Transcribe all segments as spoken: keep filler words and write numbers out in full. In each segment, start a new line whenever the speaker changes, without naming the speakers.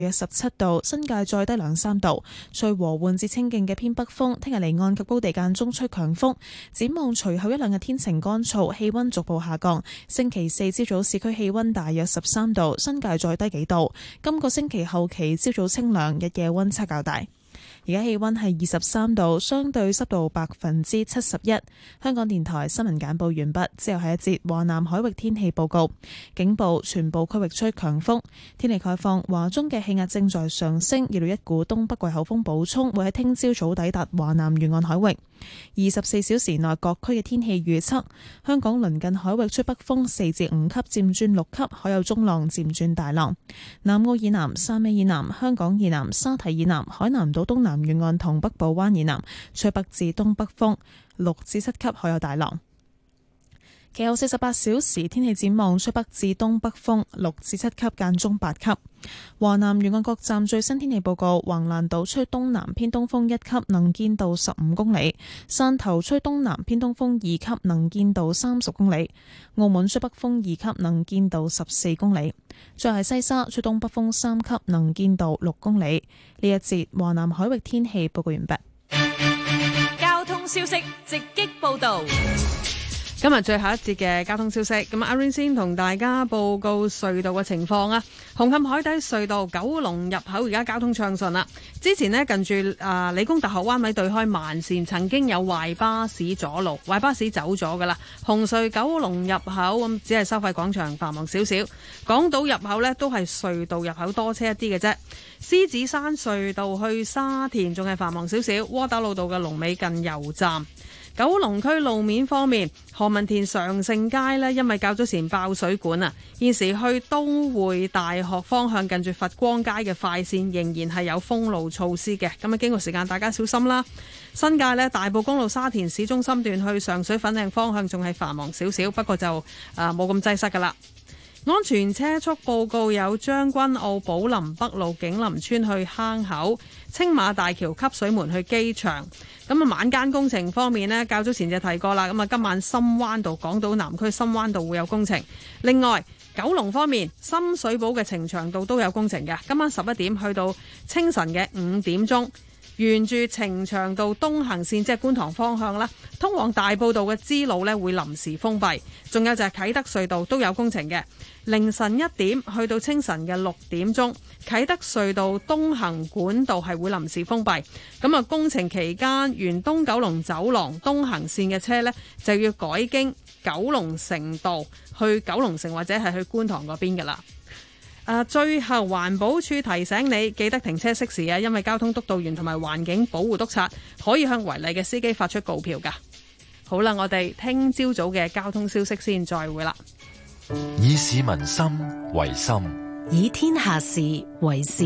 約十七度，新界再低兩三度，吹和緩至清勁嘅偏北風。聽日離岸及高地間中吹強風。展望隨後一兩日天晴乾燥，氣溫逐步下降。星期四朝早市區氣溫大約十三度，新界再低幾度。今個星期後期朝早清涼，日夜溫差較大。而家氣溫係二十三度，相對濕度百分之七十一。香港電台新聞簡報完畢，之後係一節華南海域天氣報告。警報，全部區域吹強風。天氣概況，華中嘅氣壓正在上升，預料一股東北季候風補充會喺聽朝早抵達華南沿岸海域。二十四小時內各區嘅天氣預測：香港鄰近海域吹北風四至五級，漸轉六級，海有中浪漸轉大浪。南澳以南、汕尾以南、香港以南、沙堤以南、海南島東南沿岸同北部灣以南吹北至東北風六至七級，海有大浪。其後四十八小時天氣展望，吹北至東北風六至七級，間中八級。華南沿岸各站最新天氣報告：橫瀾島吹東南偏東風一級，能見度十五公里；汕頭吹東南偏東風二級，能見度三十公里；澳門吹北風二級，能見度十四公里。再係西沙吹東北風三級，能見度六公里。呢一節華南海域天氣報告完畢。
交通消息直擊報道。
今日最後一節嘅交通消息，咁阿 Rain 先同大家報告隧道嘅情況啊。紅磡海底隧道九龍入口而家交通暢順啦。之前呢，近住啊理工大學灣位對開慢線曾經有壞巴士阻路，壞巴士走咗噶啦。紅隧九龍入口咁只係收費廣場繁忙少少，港島入口呢都係隧道入口多車一啲嘅啫。獅子山隧道去沙田仲係繁忙少少，窩打老道嘅龍尾近油站。九龍區路面方面，何文田常盛街呢，因為較早前爆水管啊，現時去都會大學方向近住佛光街嘅快線仍然係有封路措施嘅，咁啊經過時間大家小心啦。新界呢，大埔公路沙田市中心段去上水粉嶺方向仲係繁忙少少，不過就啊冇咁擠塞噶啦。安全車速報告有將軍澳寶林北路景林村去坑口、青馬大橋汲水門去機場。咁啊晚間工程方面呢，較早前就提過啦。咁啊今晚深灣道港島南區深灣道會有工程。另外九龍方面，深水埗嘅呈祥道都有工程嘅。今晚十一點去到清晨嘅五點鐘，沿住呈祥道東行線即係觀塘方向啦，通往大埔道嘅支路呢會臨時封閉。仲有就係啟德隧道都有工程嘅。凌晨一點去到清晨嘅六點鐘，啟德隧道東行管道係會臨時封閉。咁啊，工程期間沿東九龍走廊東行線嘅車呢，就要改經九龍城道去九龍城或者係去觀塘嗰邊噶啦。啊，最後環保署提醒你記得停車熄匙啊，因為交通督導員同埋環境保護督察可以向違例嘅司機發出告票噶。好啦，我哋聽朝早嘅交通消息先，再會啦。
以市民心為心，
以天下事為事。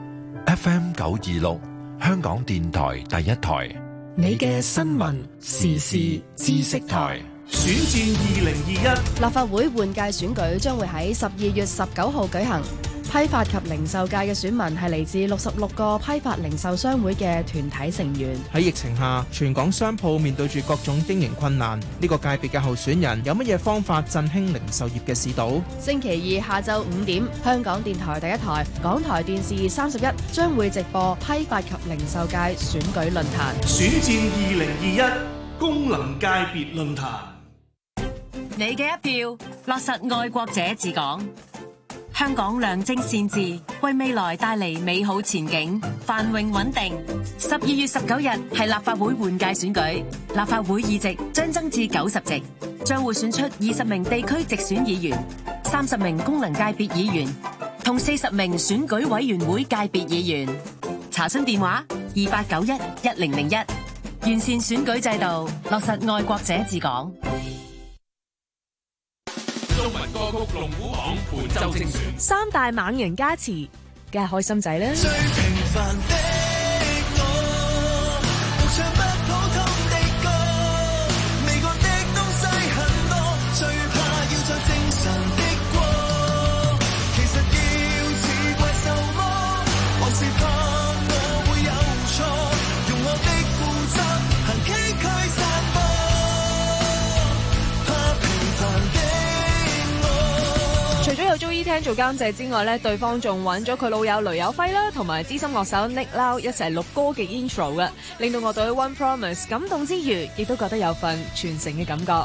F M 九二六，香港電台第一台，
你嘅新聞時事知識台。
選戰二零二一，
立法會換屆選舉將會喺十二月十九號舉行。批發及零售界嘅選民係嚟自六十六個批發零售商會嘅團體成員。
喺疫情下，全港商鋪面對住各種經營困難，呢個界別嘅候選人有乜嘢方法振興零售業嘅市道？
星期二下晝五點，香港電台第一台、港台電視三十一將會直播批發及零售界選舉論壇。
選戰二零二一功能界別論壇，
你嘅一票落實愛國者治港。香港良政善治，為未來帶嚟美好前景，繁榮穩定。十二月十九日係立法會換屆選舉，立法會議席將增至九十席，將會選出二十名地區直選議員、三十名功能界別議員同四十名選舉委員會界別議員。查詢電話二八九一一零零一。完善選舉制度，落實愛國者治港。
中文歌曲龍虎榜本周精選，
三大猛人加持，梗係開心仔啦！
最平凡的我，獨唱不普通的歌，未過的東西很多，最怕要在精神的過。其實要似怪獸麼？還是怕我會有錯？用我的固執行崎嶇散播，怕平凡的。
除咗有中意聽
Ken 做監製之外咧，對方仲揾咗佢老友雷有輝啦，同埋資深樂手 Nick Lau 一齊錄歌嘅 intro 嘅，令到樂隊 One Promise 感動之餘，亦都覺得有份傳承嘅感覺。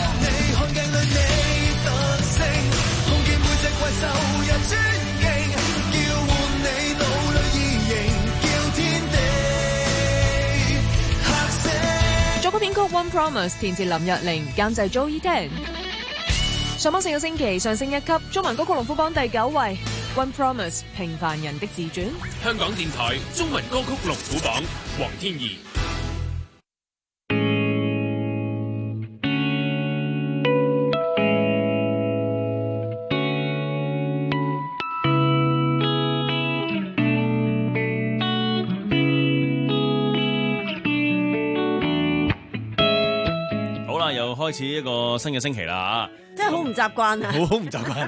作曲編曲 One Promise 填詞林若寧，監製 Joey Tan。上榜四個星期上升一級，中文歌曲龍虎榜第九位 One Promise 平凡人的自傳。
香港電台中文歌曲龍虎榜，黃天怡。
開始一個新嘅星期啦，
真係好唔習慣啊！
好好唔習慣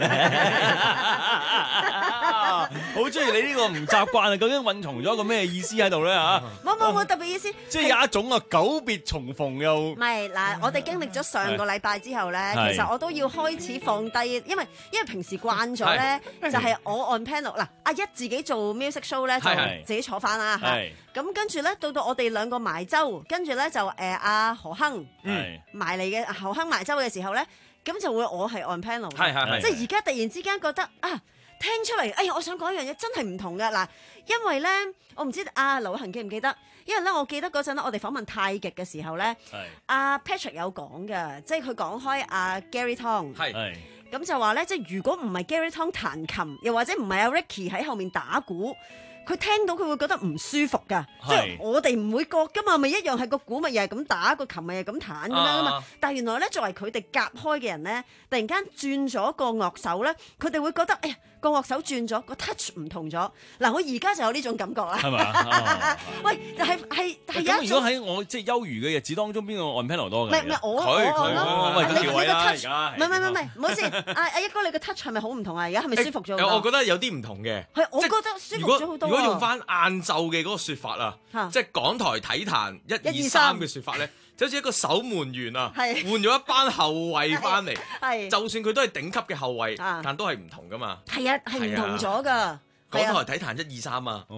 啊！好中意你呢個唔習慣啊！究竟蘊藏咗一個咩意思喺度咧嚇？
冇冇冇特別意思，
即係有一種啊久別重逢又
唔係嗱，我哋經歷咗上個禮拜之後咧，其實我都要開始放低，因為因為平時慣咗咧，就係我按 panel 嗱，阿一自己做 music show 咧就自己坐翻啦嚇，咁跟住咧到到我哋兩個埋周，跟住咧就誒阿何亨埋嚟嘅何亨埋周嘅時候咧，咁就會我係按 panel，即係而家突然之間覺得啊。聽出嚟，哎呀！我想講一樣嘢，真係唔同噶嗱，因為咧，我唔知阿劉恒記唔記得，因為咧，我記得嗰陣咧，我哋訪問太極嘅時候咧，阿 Patrick 有講嘅，即係佢講開阿 Gary Tong，咁就話咧，即係如果唔係 Gary Tong 彈琴，又或者唔係阿 Ricky 喺後面打鼓。佢聽到佢會覺得唔舒服㗎，即係我哋唔會覺㗎嘛，咪一樣係個鼓咪又係咁打，個琴咪又係咁彈咁樣㗎嘛。但係原來咧，作為佢哋夾開嘅人咧，突然間轉咗個樂手咧，佢哋會覺得哎呀個樂手轉咗，個 touch 唔同咗。嗱，我而家就有呢種感覺啦。係咪？喂，就係係係有一種。咁如果喺我即係休餘嘅日子當中，邊個按 piano 多嘅？唔係唔係我我按咯。喂，咁調位啦而家。唔係唔係唔係，唔好意思，阿阿一哥你個 touch 係咪好唔同啊？而家係咪舒服咗？
我覺得有啲唔同嘅。
係，我覺得舒服咗好多。
如果用翻晏晝嘅嗰個説法啊，即係港台體壇一二三嘅説法咧，就好似一個守門員啊，換咗一班後衞翻嚟，就算佢都係頂級嘅後衞，但都係唔同噶嘛。
係啊，係唔同咗噶。
港台體壇一二三啊，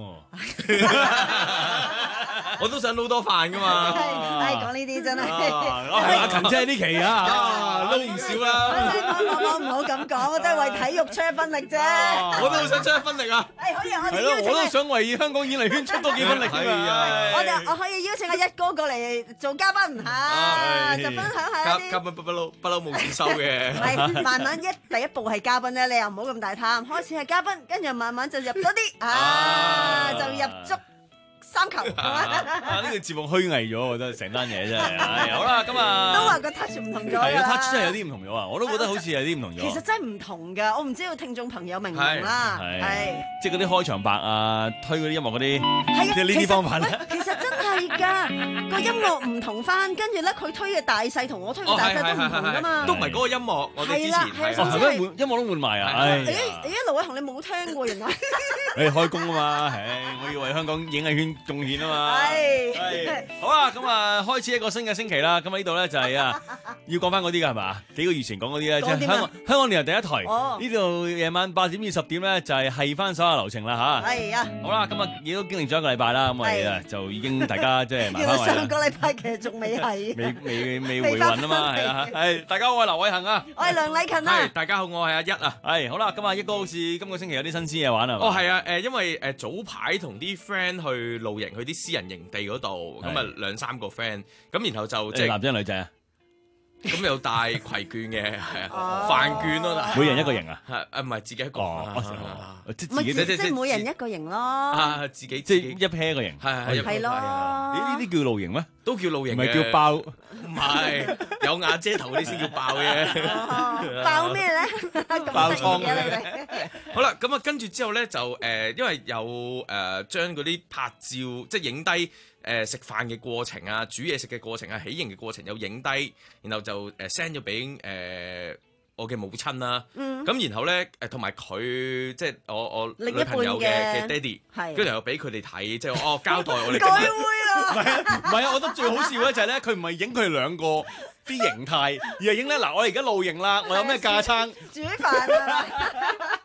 我都想撈多飯噶嘛。
係講呢啲真係，
阿勤姐呢期啊，撈唔少啦。
我唔好咁講，我都係為體育出一分力啫。
我都好想出一分力啊！
係可以，我
係咯，我都想為香港演藝圈出多幾分力㗎。
我哋我可以邀請阿一哥過嚟做嘉賓嚇，就分享下啲。
嘉賓不不嬲不嬲冇錢收嘅。
係慢慢一第一步係嘉賓咧，你又唔好咁大貪，開始係嘉賓，跟住慢慢就入咗啲啊，就入足三球。
啊！呢個節目虛偽咗，我覺得成單嘢真係。好啦，咁啊
都話個 touch 唔同咗㗎啦。
係啊 ，touch 真係有啲唔同咗啊！我都覺得好似有啲唔同咗。
其實真係唔同㗎，我唔知道聽眾朋友明唔明啦。係
即係嗰啲開場白啊，推嗰啲音樂嗰啲，即係呢啲方法咧。
其實真係㗎，個音樂唔同翻，跟住咧佢推嘅大細同我推嘅大細都唔同㗎嘛。
都唔係嗰個音樂，我哋之前係
係咩？音樂都換埋啊！唉，
誒誒，盧偉雄你冇聽過原來？
誒開工啊嘛，唉，我要為香港演藝圈貢獻啊嘛。
係
係好啦，咁啊開始一個新嘅星期啦。咁喺呢度咧就係啊，要講翻嗰啲㗎係嘛？幾個月前講嗰啲咧，即係香港香港電台第一台呢度夜晚八點至十點咧就係係翻所有流程啦嚇。係啊，好啦，咁啊亦都經歷咗一個禮拜啦，咁我哋啊就已經大家即係麻翻位啦。
上個禮拜其實仲未係
未未未回魂啊嘛，係啊，係大家好，我係劉偉恒啊，
我係梁禮勤啊，
大家好，我係阿一啊，
係好啦，咁啊一哥好似今個星期有啲新鮮嘢玩啊。
哦係啊，誒因為誒早排同啲 friend 去露營，去啲私人營地嗰度，咁啊兩三個 friend，咁然後就即係
男仔女仔啊。
咁有帶攜眷嘅，係啊，飯券咯，
每人一個營啊，
係啊，唔係自己一個，
即係自己
即係每人一個營咯，
啊，自己
即係一 pair 一個營，
係係
係咯，
呢啲叫露營咩？
都叫露營，
唔係叫爆，
唔係有瓦遮頭嗰啲先叫爆嘅，
爆咩咧？
爆倉嘅。好啦，咁啊跟住之後咧就誒，因為有誒將嗰啲拍照，即係影低。誒食飯嘅過程啊，煮嘢食嘅過程啊，喜迎嘅過程有影低，然後就誒 send 咗俾誒我嘅母親啦。咁、嗯、然後咧誒同埋佢即係我我女朋友嘅嘅爹哋，跟住又俾佢哋睇，即係哦交代我哋。
該會啦。
唔係啊，唔係啊，我覺得最好笑咧就係咧，佢唔係影佢哋兩個啲形態，而係影咧嗱，我哋而家露營啦，我有咩架撐？
煮飯啊！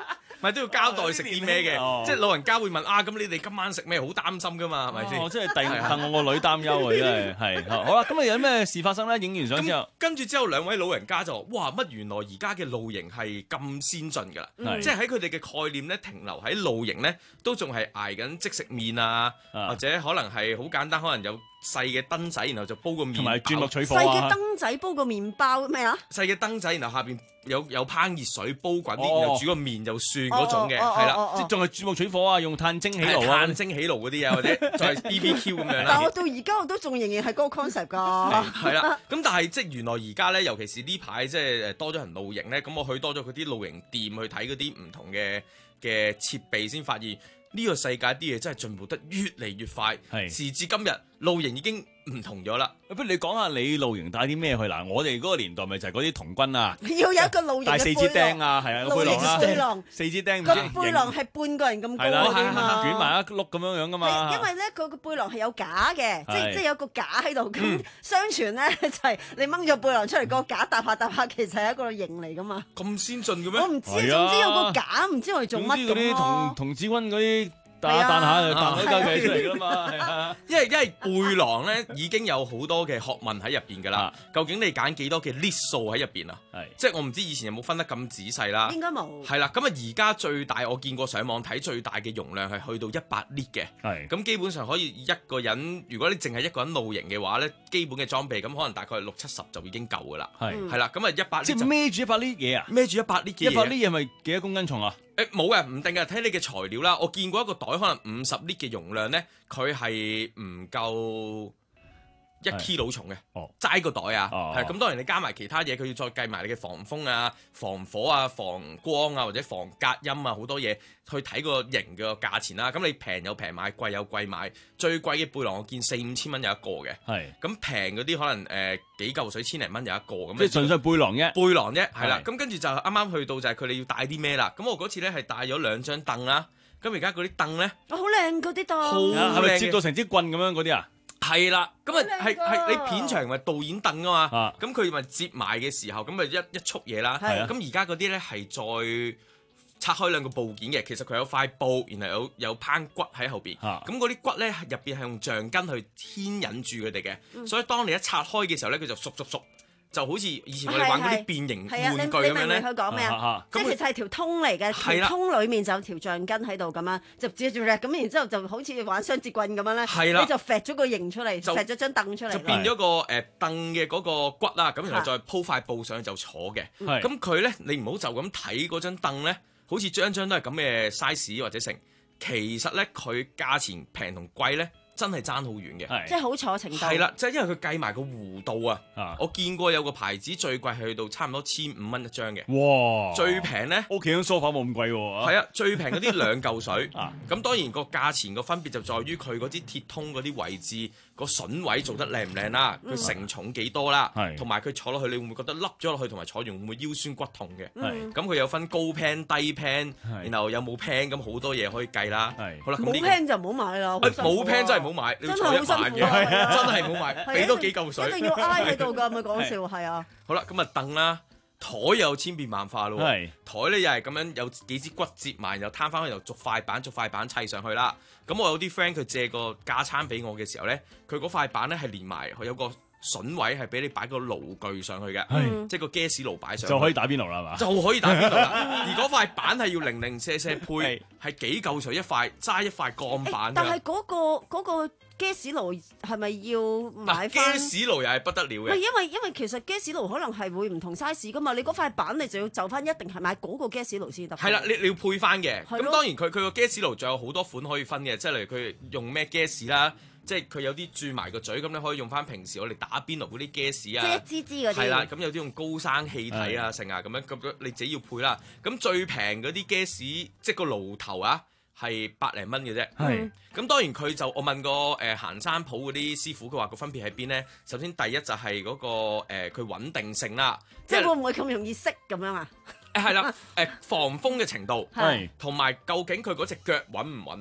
咪都要交代食啲咩嘅，即係老人家會問啊，咁你哋今晚食咩？好擔心噶嘛，係咪先？
哦，即係戥戥我個女擔憂啊，真係係。好啦，咁啊有咩事發生咧？影完相之後，
跟住之後兩位老人家就話：哇，乜原來而家嘅露營係咁先進㗎啦！即係喺佢哋嘅概念咧，停留喺露營咧，都仲係捱緊即食麵啊，或者可能係好簡單，可能有細嘅燈仔，然後就煲個麵，
同埋鑽木取火啊！
細嘅燈仔煲個麵包咩啊？
細嘅燈仔，然後下邊有有烹熱水煲滾啲，然後煮個麵就算嗰種嘅，係啦，
即係仲係鑽木取火啊，用炭蒸起爐啊，
炭蒸起爐嗰啲啊，或者再 B B Q 咁樣啦。
但係我到而家我都仲仍然係嗰個 concept 㗎。
係啦，咁但係即係原來而家咧，尤其是呢排即係誒多咗人露營咧，咁我去多咗嗰啲露營店去睇嗰啲唔同嘅嘅設備，先發現呢個世界啲嘢真係進步得越嚟越快。係時至今日，露營已經唔同咗啦。
不如你講下你露營帶啲咩去嗱？我哋嗰個年代咪就係嗰啲童軍啊，
要有一個露營嘅
帶四支釘啊，係啊，個背囊啦，
背囊
四支釘，
個背囊係半個人咁高㗎嘛，
捲埋一碌咁樣樣噶嘛。
因為咧，佢個背囊係有架嘅，即係即係有個架喺度。咁、
嗯、
相傳咧就係你掹咗背囊出嚟，個架搭下搭下，其實係一個營嚟噶嘛。
咁先進嘅咩？
我唔知，總之有個架，唔知我哋做乜
咁咯。童童子軍嗰啲。彈下彈下就彈咗嚿嘢出嚟㗎嘛，係啊！
因為因為背囊咧已經有好多嘅學問喺入邊㗎啦。究竟你揀幾多嘅 lit 數喺入邊啊？係，即係我唔知以前有冇分得咁仔細啦。
應該冇。係
啦，咁啊而家最大我見過上網睇最大嘅容量係去到一百 lit 嘅。係。咁基本上可以一個人，如果你淨係一個人露營嘅話咧，基本嘅裝備咁可能大概六七十就已經夠㗎啦。係。係啦，咁啊一百 lit
即係孭住一百 lit 嘢啊！
孭住一百 lit 嘅嘢。
一百 lit 嘢咪幾多公斤重啊？
誒冇嘅，唔定嘅，睇你嘅材料啦。我見過一個袋可能五十 lit 嘅容量咧，佢係唔夠一 kilo 重嘅。哦，齋個袋啊，係咁、哦、當然你加埋其他嘢，佢要再計埋你嘅防風啊、防火啊、防光啊或者防隔音啊好多嘢去睇個型嘅價錢啦。咁你平有平買，貴有貴買。最貴嘅背囊我見四五千蚊有一個嘅，係咁平嗰啲可能誒、呃、幾嚿水千零蚊有一個咁。
即係純粹背囊啫，
背囊啫，係啦。咁跟住就啱啱去到就係佢哋要帶啲咩啦。咁我嗰次咧係帶咗兩張凳啦。咁而家嗰啲凳咧，
好靚嗰啲凳，
係咪接到成支棍咁樣嗰啲啊？
係啦，咁啊係係你片場咪導演凳啊嘛，咁佢咪接埋嘅時候，咁咪一一束嘢啦。咁而家嗰啲咧係再拆開兩個部件嘅，其實佢有塊布，然後有有攀骨喺後邊。咁嗰啲骨咧入邊係用橡筋去牽引住佢哋嘅，嗯、所以當你一拆開嘅時候咧，佢就縮縮縮。就好似以前我哋玩嗰啲變形玩具咁樣咧，
佢講咩啊？即係其實係條通嚟嘅，條通裡面就有條橡筋喺度咁樣，就接住咧，咁然之後就好似玩雙節棍咁樣咧，你就揈咗個形出嚟，揈咗張凳出嚟，
就變咗個誒凳嘅嗰個骨啦，咁然後再鋪塊布上去就坐嘅。咁佢咧，你唔好就咁睇嗰張凳咧，好似張張都係咁嘅 size 或者成，其實咧佢價錢平同貴咧。真係爭好遠嘅，
即係好坐程度。
係啦，即係因為佢計埋個弧度啊！我見過有個牌子最貴係去到差唔多千五蚊一張嘅。哇！最平咧，
屋企張梳化冇咁貴喎。
係啊，最平嗰啲兩嚿水。咁當然個價錢個分別就在於佢嗰啲鐵通嗰啲位置個榫位做得靚唔靚啦，佢承重幾多啦，同埋佢坐落去你會唔會覺得凹咗落去，同埋坐完會唔會腰酸骨痛嘅？咁佢有分高 pan 低 pan，然後有冇 pan，咁好多嘢可以計啦。好啦，
冇 pan 就唔好買啦。
冇 pan 真係唔好買，你要坐一晚嘅，真係唔好買，俾多幾嚿水。
一定要挨喺度㗎，咪講笑係啊。
好啦，咁啊凳啦，台又有千變萬化咯。台咧又係咁樣有幾支骨折埋，又攤翻去，又逐塊板逐塊板砌上去啦。咁我有啲 friend 佢借個架撐俾我嘅時候咧，佢嗰塊板咧係連埋有個筍位係俾你擺個爐具上去嘅，嗯、即係個 gas 爐擺上去就可以打邊爐啦嘛，就可以打邊爐啦。而嗰塊板係要零零舍舍配，係幾嚿水一塊，齋一塊鋼板。
但係嗰、嗰個嗰、嗰個 gas 爐係咪要買翻
gas 爐又係不得了嘅。
因為因為其實 gas 爐可能係會唔同 size 噶嘛，你嗰塊板你就要就翻一定係買嗰個 gas 爐先得。
係啦，你你要配翻嘅。咁當然佢佢個 gas 爐仲有好多款可以分嘅，即係例如佢用咩 gas 啦。即係佢有啲蛀埋個嘴，咁你可以用翻平時我哋打邊爐嗰啲 gas 啊，
即係一支支嗰啲。係啦，
咁有啲用高生氣體啊，成啊咁樣，咁你自己要配啦。咁最平嗰啲 gas，即係個爐頭啊，係百零蚊嘅啫。係。咁當然佢就我問過誒行山鋪嗰啲師傅，佢話個分別喺邊咧？首先第一就係嗰個誒佢穩定性啦，
即係會唔會咁容易熄咁樣啊？
誒係啦，誒防風嘅程度係，同埋究竟佢嗰隻腳穩唔穩啊？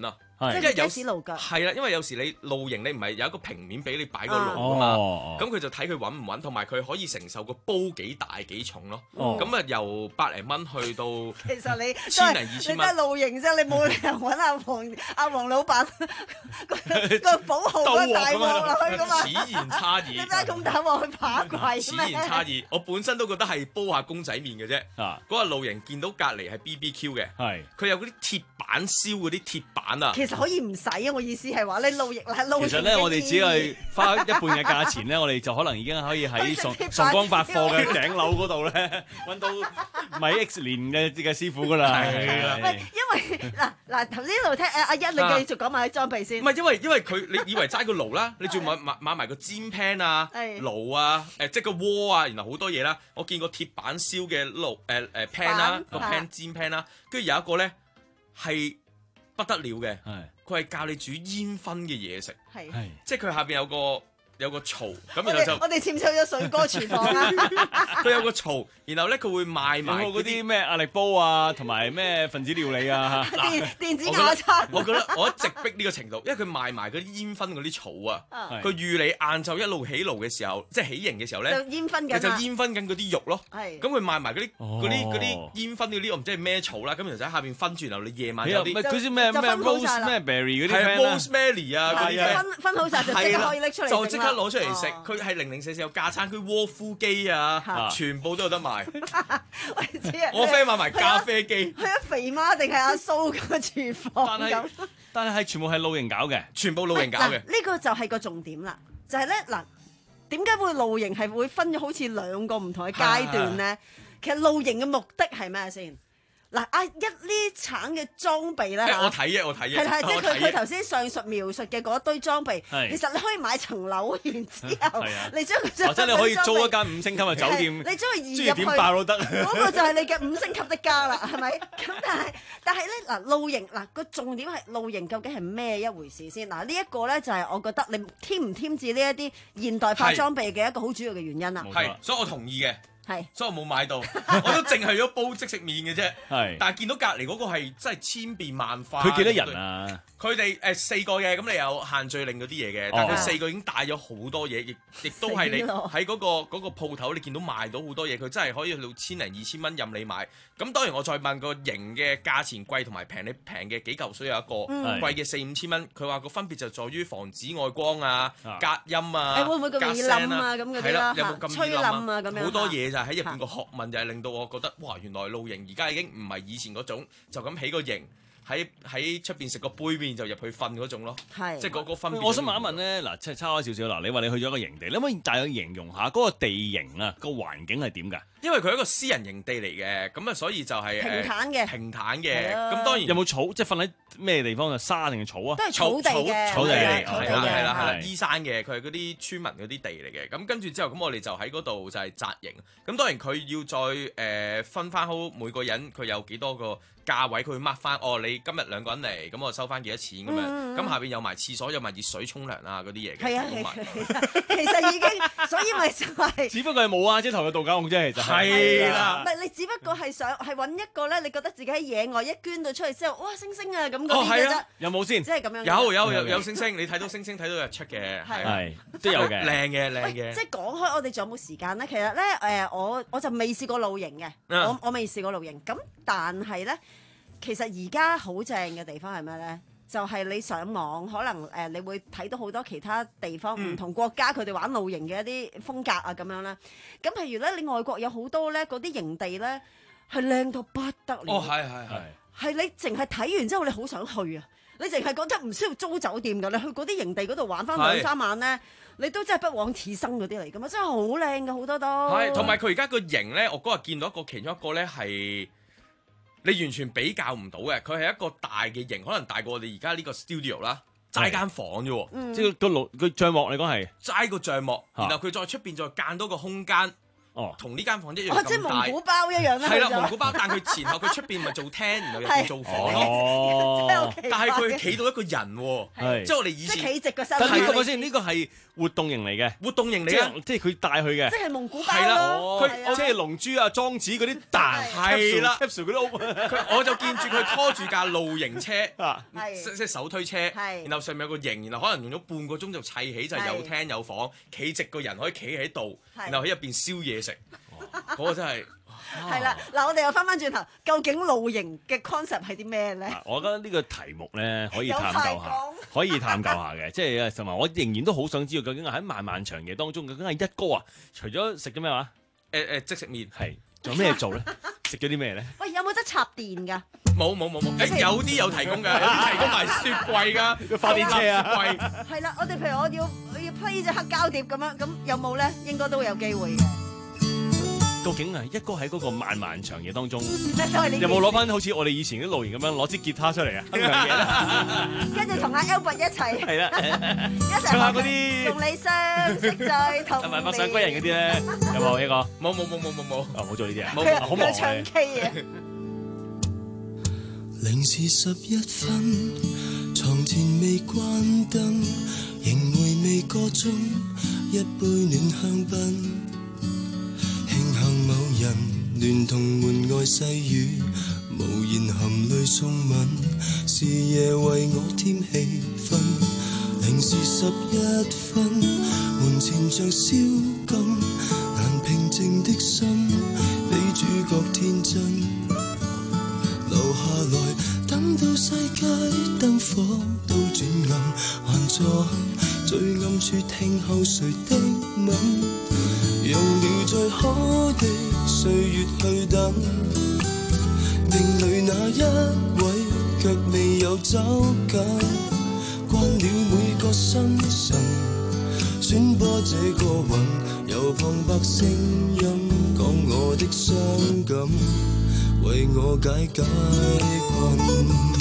即係有時露腳。
係啦，因為有時你露營，你唔係有一個平面俾你擺個爐啊嘛，咁佢就睇佢穩唔穩，同埋佢可以承受個煲幾大幾重咯。咁啊由百零蚊去到
其實你
千零二千蚊，
你都係露營啫，你冇理由揾阿黃阿黃老闆個寶豪個大鑊落去噶嘛。
此言差矣，
點解咁大鑊去把鬼？
此言差異，我本身都覺得係煲下公仔麵嘅啫。啊，嗰日露營見到隔離係 B B Q 嘅，係佢有嗰啲鐵板燒嗰啲鐵板啊。
其實可以唔使啊，我意思係話你露營係露營。
其實咧，我哋只係花一半嘅價錢咧，我哋就可能已經可以喺崇崇光百貨嘅頂樓嗰度咧揾到米 X 年嘅嘅師傅噶啦。係
啊，因為嗱嗱頭先一路聽誒阿一，你繼續講埋啲裝備先。
唔係因為因為佢你以為齋個爐啦，你仲買買買埋個煎 pan 啊、爐啊、誒即係個鍋啊，然後好多嘢啦。我見過鐵板燒嘅爐誒誒 pan 啦，個 pan 煎 pan 啦，跟住有一個咧係不得了嘅，佢係教你煮煙燻嘅嘢食，即係佢下邊有個有個槽，咁然後就
我哋簽收咗水哥廚房啊！
佢有個槽，然後咧佢會賣埋
嗰啲咩壓力煲啊，同埋咩分子料理啊，
電電子瓦餐。
我覺得我一直逼呢個程度，因為佢賣埋嗰啲煙燻嗰啲槽啊，佢預你晏晝一路起爐嘅時候，即係起營嘅時候咧，
就煙燻緊，
佢就煙燻緊嗰啲肉咯。
係，
咁佢賣埋嗰啲嗰啲嗰啲煙燻嗰啲，我唔知係咩槽啦。咁然後就喺下邊分住，然後你夜晚有啲
嗰啲咩咩 rose 咩 berry 嗰啲
係 rosemary 啊，嗰啲
分分好晒就即刻可以拎出嚟，
就即刻攞出嚟食。佢係零零舍舍有架撐，佢窩夫機啊，全部都有得賣。我 friend 買埋咖啡機。
去咗肥媽定係阿蘇個廚房咁？
但係係全部係露營搞嘅，
全部露營搞嘅。
呢個就係個重點啦，就係咧嗱，點解會露營係會分咗好似兩個唔同嘅階段咧？其實露營嘅目的係咩先？嗱，阿一呢橙嘅裝備咧，
我睇嘅，我睇嘅，
係係，即係佢佢頭先上述描述嘅嗰堆裝備，其實你可以買層樓，然之後你將佢
或者你可以租一間五星級嘅酒店，
你將佢移入去，
點爆都得。
嗰個就係你嘅五星級的家啦，係咪？咁但係但係咧嗱，露營嗱個重點係露營究竟係咩一回事先？嗱呢一個咧就係我覺得你添唔添置呢一啲現代化裝備嘅一個好主要嘅原因啦。
係，所以我同意嘅。
係，
所以我冇買到，我都淨係咗煲即食麵嘅啫。
係，
但係見到隔離嗰個係真係千變萬化。
佢幾多人啊？
佢哋誒四個嘅，咁你有限聚令嗰啲嘢嘅，但係佢四個已經帶咗好多嘢，亦亦都係你喺嗰個嗰個鋪頭，你見到賣到好多嘢，佢真係可以去到千零二千蚊任你買。咁當然我再問個型嘅價錢貴同埋平，你平嘅幾嚿水有一個，貴嘅四五千蚊。佢話個分別就在於防紫外光啊、隔音啊、
誒會唔會咁易冧啊咁嗰啲啦？
有冇咁
吹冧啊咁樣？
好多嘢就喺入邊個學問就係令到我覺得哇，原來露營而家已經唔係以前嗰種就咁起個營。喺喺出邊食個杯麵就入去瞓嗰種咯，
係
即係嗰個分別。
我想問一問咧，嗱，即係差開少少嗱，你話你去咗一個營地，你可唔可以大概形容下嗰個地形啊，個環境係點㗎？
因為佢係一個私人營地嚟嘅，咁啊，所以就係
平坦嘅，
平坦嘅。咁當然
有冇草？即係瞓喺咩地方啊？沙定係草啊？
都係草地嘅，
草地嚟，
係啦係啦係啦，依山嘅，佢係嗰啲村民嗰啲地嚟嘅。咁跟住之後，咁我哋就喺嗰度就係紮營。咁當然佢要再誒分翻好每個人，佢有幾多個價位，佢會 mark 翻。哦，你今日兩個人嚟，咁我收翻幾多錢咁樣。咁下邊有埋廁所，有埋熱水沖涼啊嗰啲嘢嘅。
係啊，其實其實已經，所以咪就係。
只不過係冇啊，即係投入度假屋啫，其實。
係啦。
唔係你只不過係想係揾一個咧，你覺得自己喺野外一捐到出去之後，哇星星啊咁嗰啲嘅啫。
有冇先？
即係咁樣。
有有有有星星，你睇到星星睇到日出嘅，
係都有嘅。
靚嘅靚嘅。
即係講開，我哋仲有冇時間咧？其實咧誒，我我就未試過露營嘅，我我未試過露營。咁但係咧。其實而家好正嘅地方係咩咧？就係、是、你上網可能誒、呃，你會睇到好多其他地方唔、嗯、同國家佢哋玩露營嘅一啲風格啊咁樣啦。咁譬如咧，你外國有好多咧嗰啲營地咧係靚到不得了。
哦，係係係。
係你淨係睇完之後，你好想去啊！你淨係覺得唔需要租酒店㗎，你去嗰啲營地嗰度玩翻兩三晚咧，你都真係不枉此生嗰啲嚟㗎嘛！真係好靚㗎，好多都。
係，同埋佢而家個營咧，我嗰日見到一個其中一個咧係。你完全比較唔到嘅，佢係一個大嘅營，可能大過我哋而家呢個 studio 啦，齋間房啫喎，
嗯、
即係個爐個帳幕你講係齋
個帳幕，然後佢再出邊再間多個空間， 哦，同呢間房一樣咁大。
哦，即係蒙古包一樣啦。
係啦，蒙古包，但佢前後佢出邊咪做廳，然後入邊做房咯。
哦，
但係佢企到一個人喎，即係我哋以前
即係企直個身。
但係呢個先，呢個係活動型嚟嘅，
活動型嚟嘅，
即係佢帶佢嘅。
即係蒙古包
係啦，
佢即係龍珠啊、莊子嗰啲大
係啦
，capsule 嗰啲屋。
佢我就見住佢拖住架露營車，
係
即即手推車，然後上面有個營，然後可能用咗半個鐘就砌起，就係有廳有房，企直個人可以企喺度，然後喺入邊燒嘢食，嗰個真係。
係啦，嗱，我哋又翻翻轉頭，究竟露營嘅 concept 係啲咩咧？
我覺得呢個題目咧可以探究下，可以探究下嘅，即係同埋我仍然都好想知道究竟喺漫漫長夜當中，究竟係一哥啊，除咗食咗咩話？
誒誒即食麵係，
仲有咩做咧？食咗啲咩咧？
喂，有冇得插電㗎？
冇冇冇冇，誒有啲有提供㗎，有啲提供埋雪櫃㗎，
發電車啊，
櫃。
係啦，我哋譬如我要我要 play 隻黑膠碟咁樣，咁有冇咧？應該都會有機會嘅。
究竟係一哥喺嗰個漫漫長夜當中，有冇攞翻好似我哋以前啲露營咁樣攞支吉他出嚟啊？
跟住同阿 Albert 一齊，
係啦，
一齊
唱下嗰啲
同你相識在同
同埋陌上歸人嗰啲咧，有冇一個？
冇冇冇冇冇冇，
啊冇做呢啲啊，
佢
好忙
佢唱 K 啊！
零時十一分，床前未關燈，仍回味個中一杯暖香檳。慶幸某人聯同門外細雨，無言含淚送吻，是夜為我添氣氛。零時十一分，門前像宵禁，難平靜的心，比主角天真。留下來，等到世界燈火都轉暗，還在最暗處聽候誰的吻。用了最好的歲月去等，命裏那一位卻未有走近，慣了每個心神，宣播這個雲，由旁白聲音講我的傷感，為我解解困。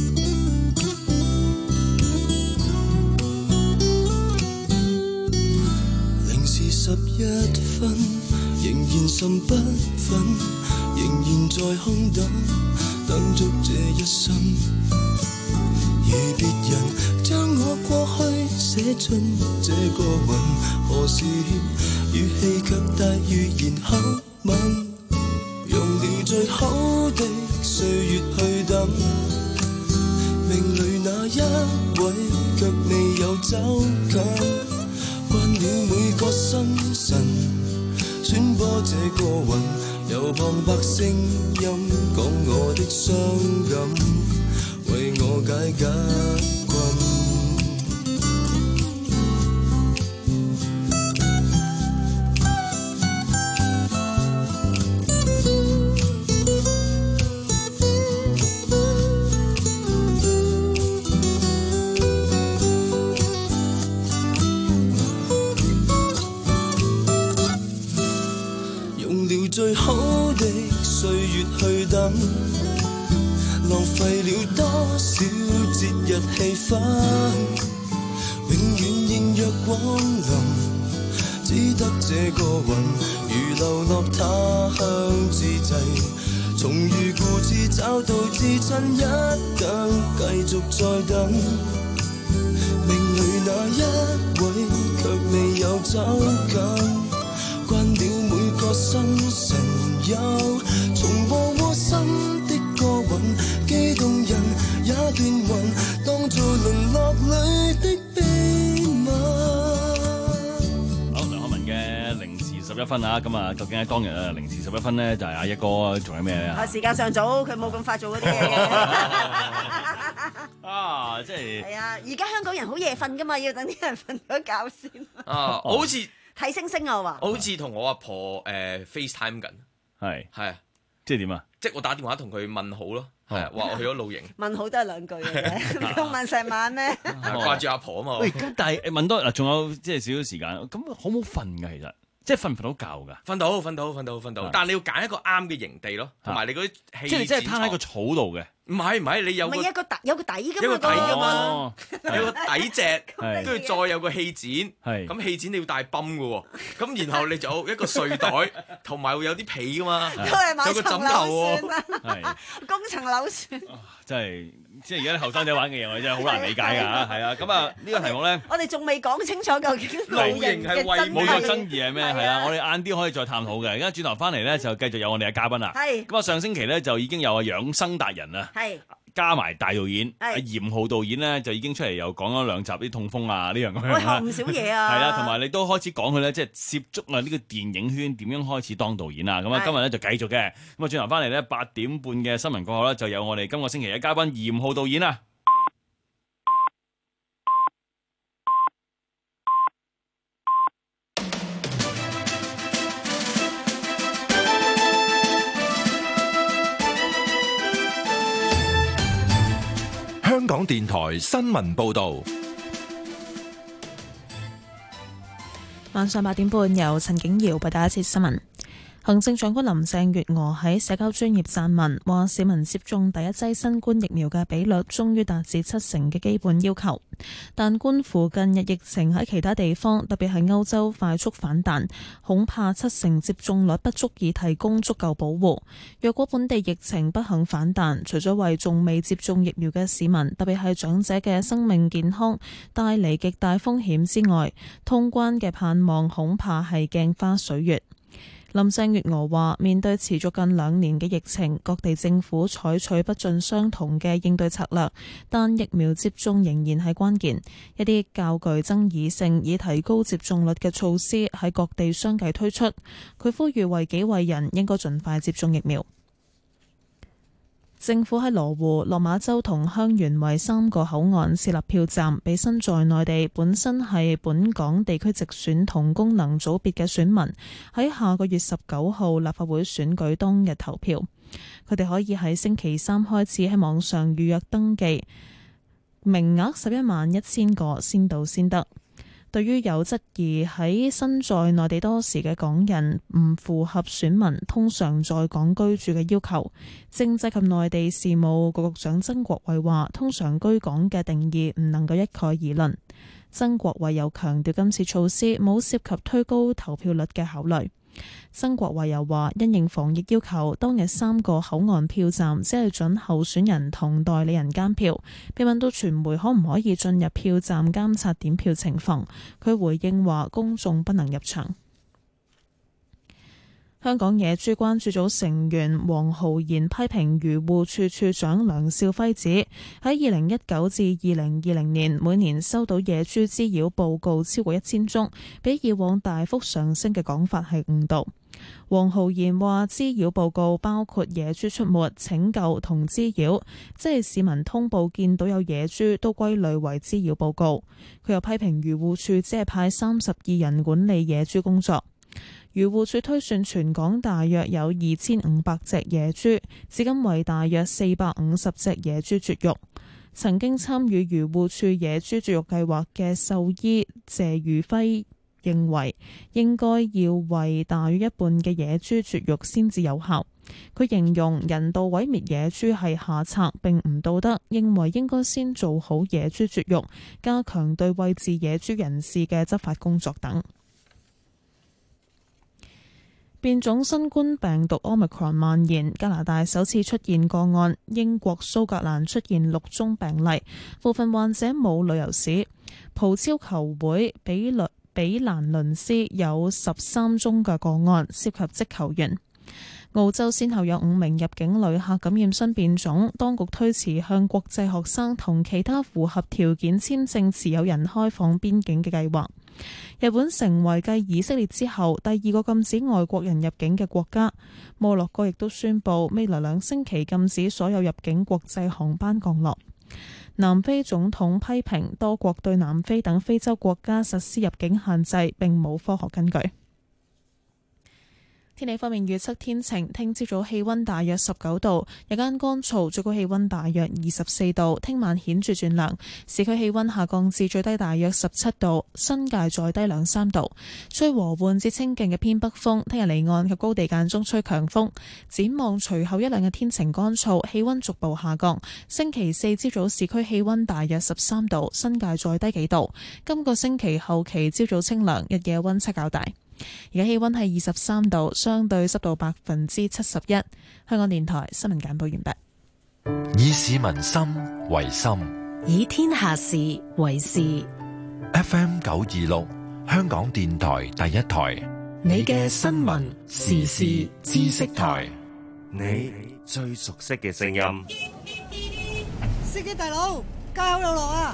十一分，仍然心不忿，仍然在空等，等足這一生。如別人將我過去寫進這個雲，何時語氣卻帶語言口吻，用了最好的歲月去等，命裏那一位卻未有走近。慣了每個心神，宣播這個雲，由旁白聲音講我的傷感，為我解解困。最好的歲月去等，浪費了多少節日氣氛，永遠應若光臨，只得這個雲，如流落他鄉之際，重遇故知找到至親一等，繼續再等，命裏那一位卻未有走近。慣了每個心神有重播窩心的歌韻，激動人也斷魂，當做淪落裏的秘密。
好，梁漢文嘅零時十一分啊，咁啊，究竟喺當日啊零時十一分咧，就係阿一哥仲有咩咧？
啊，時間上早，佢冇咁快做嗰啲嘢嘅。
啊，即係
係啊，而家香港人好夜瞓噶嘛，要等啲人瞓咗覺先。
啊，我好似。
睇星星啊！我話，
我好似同我阿婆誒 FaceTime 緊，係係啊，
即係點啊？
即係我打電話同佢問好咯，係啊，話我去咗露營。
問好都係兩句嘅啫，你都問成晚咩？
掛住阿婆啊嘛。
喂，咁但係問多嗱，仲有即係少少時間，咁好唔好瞓㗎？其實即係瞓唔瞓到覺㗎？
瞓到，瞓到，瞓到，瞓到。但係你要揀一個啱嘅營地咯，同埋你嗰啲氣。
即係即係攤喺個草度嘅。
唔唔係唔係，你有
唔係一個底有個底㗎嘛，
有個底㗎嘛，
哦
有個底隻，
係
跟住再有個氣墊，
係
咁氣墊你要帶泵嘅喎，咁然後你就有一個睡袋，同埋會有啲被㗎嘛，
都係買
有個枕
層
頭
樓
喎，
係
供層樓算。
真係即係而家啲後生仔玩嘅嘢，我哋真係好難理解㗎嚇。係啊，咁啊呢個題目咧，
我哋仲未講清楚究竟露營嘅真
冇咗爭
係。
議係咩？係啊，我哋晏啲可以再探討嘅。而家轉頭翻嚟咧，就繼續有我哋嘅嘉賓啦。
係
咁啊，上星期咧就已經有啊養生達人啊。
係。
加埋大導演，
係
阿嚴浩導演咧就已經出嚟又講咗兩集啲痛風啊呢樣咁樣
喂，學唔少嘢啊！
係啦，同埋你都開始講佢咧，即係涉足啊呢個電影圈點樣開始當導演啊！咁啊，今日咧就繼續嘅。咁啊，轉頭翻嚟咧八點半嘅新聞過後咧，就有我哋今個星期嘅嘉賓嚴浩導演啊！
香港電台新聞報道，
晚上八點半由陳景瑤報道一節新聞。行政長官林鄭月娥喺社交專頁撰文，話市民接種第一劑新冠疫苗嘅比率終於達至七成嘅基本要求，但觀乎近日疫情喺其他地方，特別係歐洲快速反彈，恐怕七成接種率不足以提供足夠保護。若果本地疫情不幸反彈，除咗為仲未接種疫苗嘅市民，特別係長者嘅生命健康帶嚟極大風險之外，通關嘅盼望恐怕係鏡花水月。林鄭月娥話：面對持續近兩年嘅疫情，各地政府採取不盡相同嘅應對策略，但疫苗接種仍然係關鍵。一啲較具爭議性以提高接種率嘅措施喺各地相繼推出。佢呼籲為己為人應該盡快接種疫苗。政府喺羅湖、落馬洲同香園圍三個口岸設立票站，俾身在內地本身係本港地區直選同功能組別嘅選民喺下個月十九號立法會選舉當日投票。佢哋可以喺星期三開始喺網上預約登記，名額十一萬一千個，先到先得。對於有質疑喺身在內地多時嘅港人唔符合選民通常在港居住嘅要求，政制及內地事務局局長曾國衛話：通常居港嘅定義唔能夠一概而論。曾國衛又強調今次措施冇涉及推高投票率嘅考慮。曾國衛又話，因應防疫要求，當日三個口岸票站只係准候選人同代理人監票。被問到傳媒可唔可以進入票站監察點票情況，佢回應話公眾不能入場。香港野豬關注組成員黃浩然批評漁護署署長梁肇輝指喺二零一九至二零二零年每年收到野豬滋擾報告超過一千宗，比以往大幅上升嘅講法係誤導。黃浩然話滋擾報告包括野豬出沒、拯救同滋擾，即係市民通報見到有野豬都歸類為滋擾報告。佢又批評漁護署只係派三十二人管理野豬工作。漁護署推算全港大約有二千五百隻野豬，至今為大約四百五十隻野豬絕育。曾經參與漁護署野豬絕育計劃嘅獸醫謝宇輝認為，應該要為大約一半嘅野豬絕育先至有效。佢形容人道毀滅野豬係下策，並唔道德，認為應該先做好野豬絕育，加強對餵飼野豬人士嘅執法工作等。變種新冠病毒 Omicron 蔓延，加拿大首次出現個案，英國蘇格蘭出現六宗病例，部分患者冇旅遊史。葡超球會比律比蘭倫斯有十三宗嘅個案，涉及職球員。澳洲先後有五名入境旅客感染新變種，當局推遲向國際學生同其他符合條件簽證持有人開放邊境嘅計劃。日本成為繼以色列之後第二個禁止外國人入境嘅國家。摩洛哥亦都宣布未來兩星期禁止所有入境國際航班降落。南非總統批評多國對南非等非洲國家實施入境限制並冇科學根據。 天氣方面預測天晴，聽朝早氣溫大約十九度，日間乾燥，最高氣溫大約二十四度。聽晚顯著轉涼，市區氣溫下降至最低大約十七度，新界再低兩三度。吹和緩至清勁嘅偏北風，聽日離岸及高地間中吹強風。展望隨後一兩日天晴乾燥，氣溫逐步下降。星期四朝早市區氣溫大約十三度，新界再低幾度。今個星期後期朝早清涼，日夜溫差較大。而家氣溫係二十三度，相對濕度百分之七十一。香港電台新聞簡報完畢。
以市民心為心，
以天下事為事。
F M 九二六，香港電台第一台，
你嘅新聞時事知識台，
你最熟悉嘅聲音。
司機大佬，加油有落啊！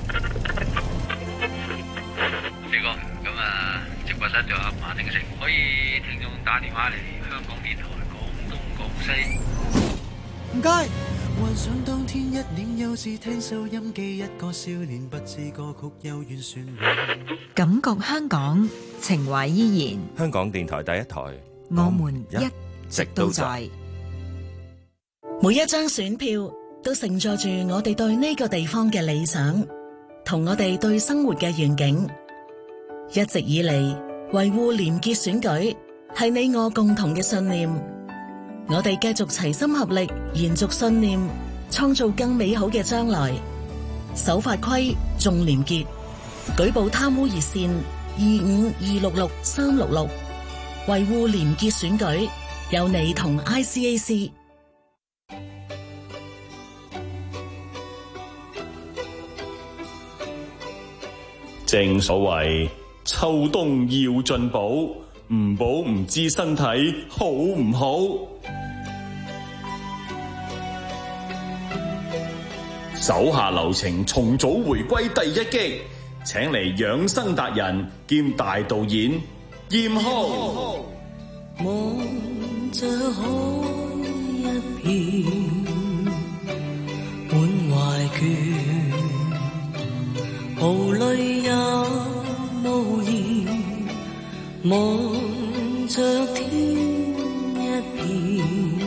呢個咁啊，直播室就阿馬定成，可以聽眾打電話嚟香港電台廣東廣西。
唔該。
幻想當天一臉幼稚聽收音機，一個少年不知歌曲幽怨旋律。
感覺香港，情懷依然。
香港電台第一台，
我們一直都在。
每一張選票都承載住我哋對呢個地方嘅理想，同我哋對生活嘅願景。一直以嚟，維護廉潔選舉係你我共同嘅信念。我哋繼續齊心合力，延續信念，創造更美好嘅將來。守法規，重廉潔，舉報貪污熱線二五二六六三六六，維護廉潔選舉，有你同 I C A C。
正所謂秋冬要進補，唔補唔知身體好唔好。手下留情重組回歸第一擊，請嚟養生達人兼大導演嚴浩。
望着海一片滿懷倦，毫淚也無言，望着天一片，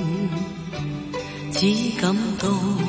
只感到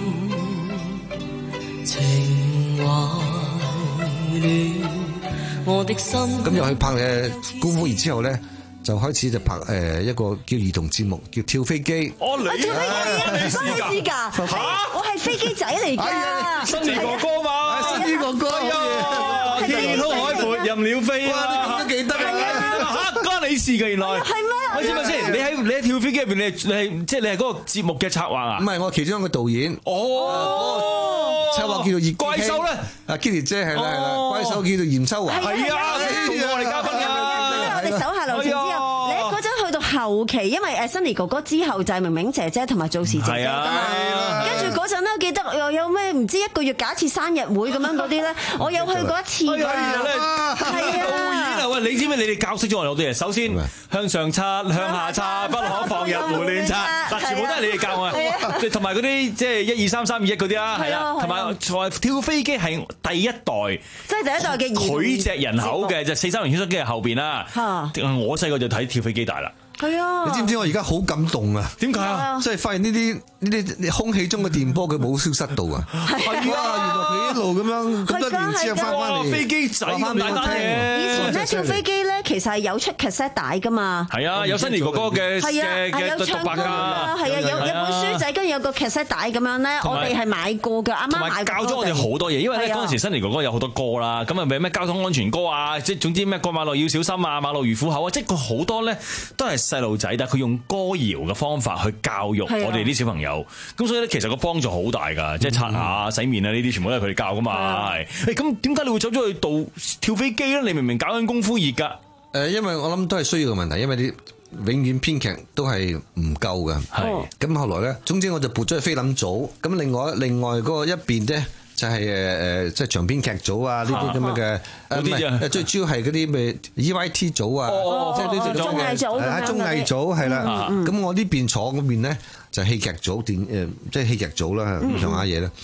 情懷亂，我的心。
咁又去拍誒《功夫》，然之後咧就開始就拍誒一個叫兒童節目，叫跳飛機。
哦，你
跳飛機啊，你試㗎？嚇！我係飛機仔嚟㗎，
新年哥哥嘛，
新年哥哥，
天空海闊任鳥飛啊！
都記得啊！
嚇，關你事㗎原來。係咩？我知唔知先？你喺你喺跳飛機入邊，你係你係即係你係嗰個節目嘅策劃啊？
唔係，我係其中一個導演。
哦。
策劃叫做葉
怪獸咧，
啊 Kitty 姐係啦係啦，怪獸叫做嚴秋華。
係啊，同我哋嘉賓㗎。
我哋手下留情之後，你嗰陣去到後期，因為誒新年哥哥之後就係明明姐姐同埋做事姐姐㗎嘛。跟住嗰陣咧，我記得又有咩唔知一個月搞一次生日會咁樣嗰啲咧，我有去過一次㗎。係啊。
導演啊，喂，你知唔知你哋教識咗我哋好多嘢？首先向上擦，向下擦，不可放入胡亂擦。嗱，全部都係你哋教我。同埋嗰啲即係一二三三二一嗰啲啦，係啦，同埋跳飛機係第一代，
即係第一代嘅
膾炙人口嘅就四三零穿梭機喺後邊啦。我細個就睇跳飛機大啦。
係啊！
你知唔知我而家好感動啊？
點解啊？
即係發現呢啲呢啲空氣中嘅電波佢冇消失到啊！係啊！原來佢一路咁樣咁多年之後翻翻嚟，
飛機仔咁大單嘢。
以前咧跳飛機咧，其實係有出 cassette 帶噶嘛。
係啊，有新年哥哥嘅嘅嘅獨白㗎。係
啊，有有本書仔，跟住有個 cassette 帶咁樣咧，我哋係買過㗎。阿媽買過。
教咗我哋好多嘢，因為咧嗰陣時新年哥哥有好多歌啦，咁啊咩咩交通安全歌啊，即係總之咩過馬路要小心啊，馬路如虎口啊，即係佢好多咧都係細路仔，但係佢用歌謠嘅方法去教育我哋啲小朋友，咁所以咧其實個幫助好大㗎，即係刷牙、洗面啊呢啲全部都係佢哋教㗎嘛。係，誒咁點解你會走咗去度跳飛機咧？你明明搞緊功夫熱㗎。
誒，因為我諗都係需要嘅問題，因為啲永遠編劇都係唔夠㗎。係，咁後來咧，總之我就撥咗去菲林組，咁另外另外嗰個一邊咧。就係誒誒，即係長篇劇組啊，呢啲咁樣嘅，唔係最主要係嗰啲咩 E Y T 組啊，即係呢啲綜藝組，係綜藝組係啦。咁我呢邊坐嗰邊咧就戲劇組，電誒即係戲劇組啦，咁上下嘢啦。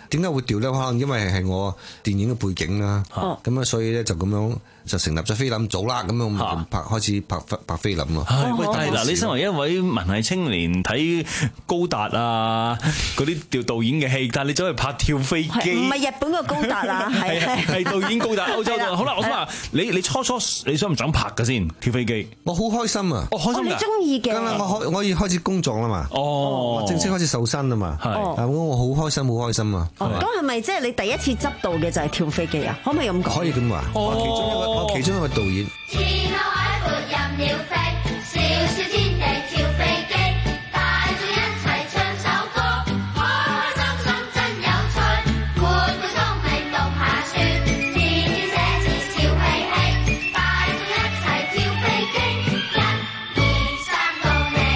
點解會調咧？可能因為係我電影嘅背景啦，咁啊，所以咧就咁樣就成立咗菲林組啦。咁樣就拍開始拍拍菲林啊。
喂，但係嗱，你身為一位文藝青年，睇高達啊嗰啲調導演嘅戲，但係你走去拍跳飛機，
唔係日本個高達啊，係
係導演高達歐洲嘅。好啦，我想話你你初初你想唔想拍嘅先跳飛機？
我好開心啊！
我開心㗎，
你中意嘅。
咁啦，我開我要開始工作啦嘛。
哦，
正式開始受薪啦嘛。係，咁我好開心，好開心啊！
咁係咪即係你第一次執導嘅就係跳飛機啊？可唔可以咁講？
可以咁話，我其中一個我其中一個導演。
天空海闊任鳥飛，小小天地跳飛機，大眾一齊唱首歌，開開心心真有趣，活潑聰明讀下書，天天寫字笑嘻嘻，大眾一齊跳飛機，一二三到你。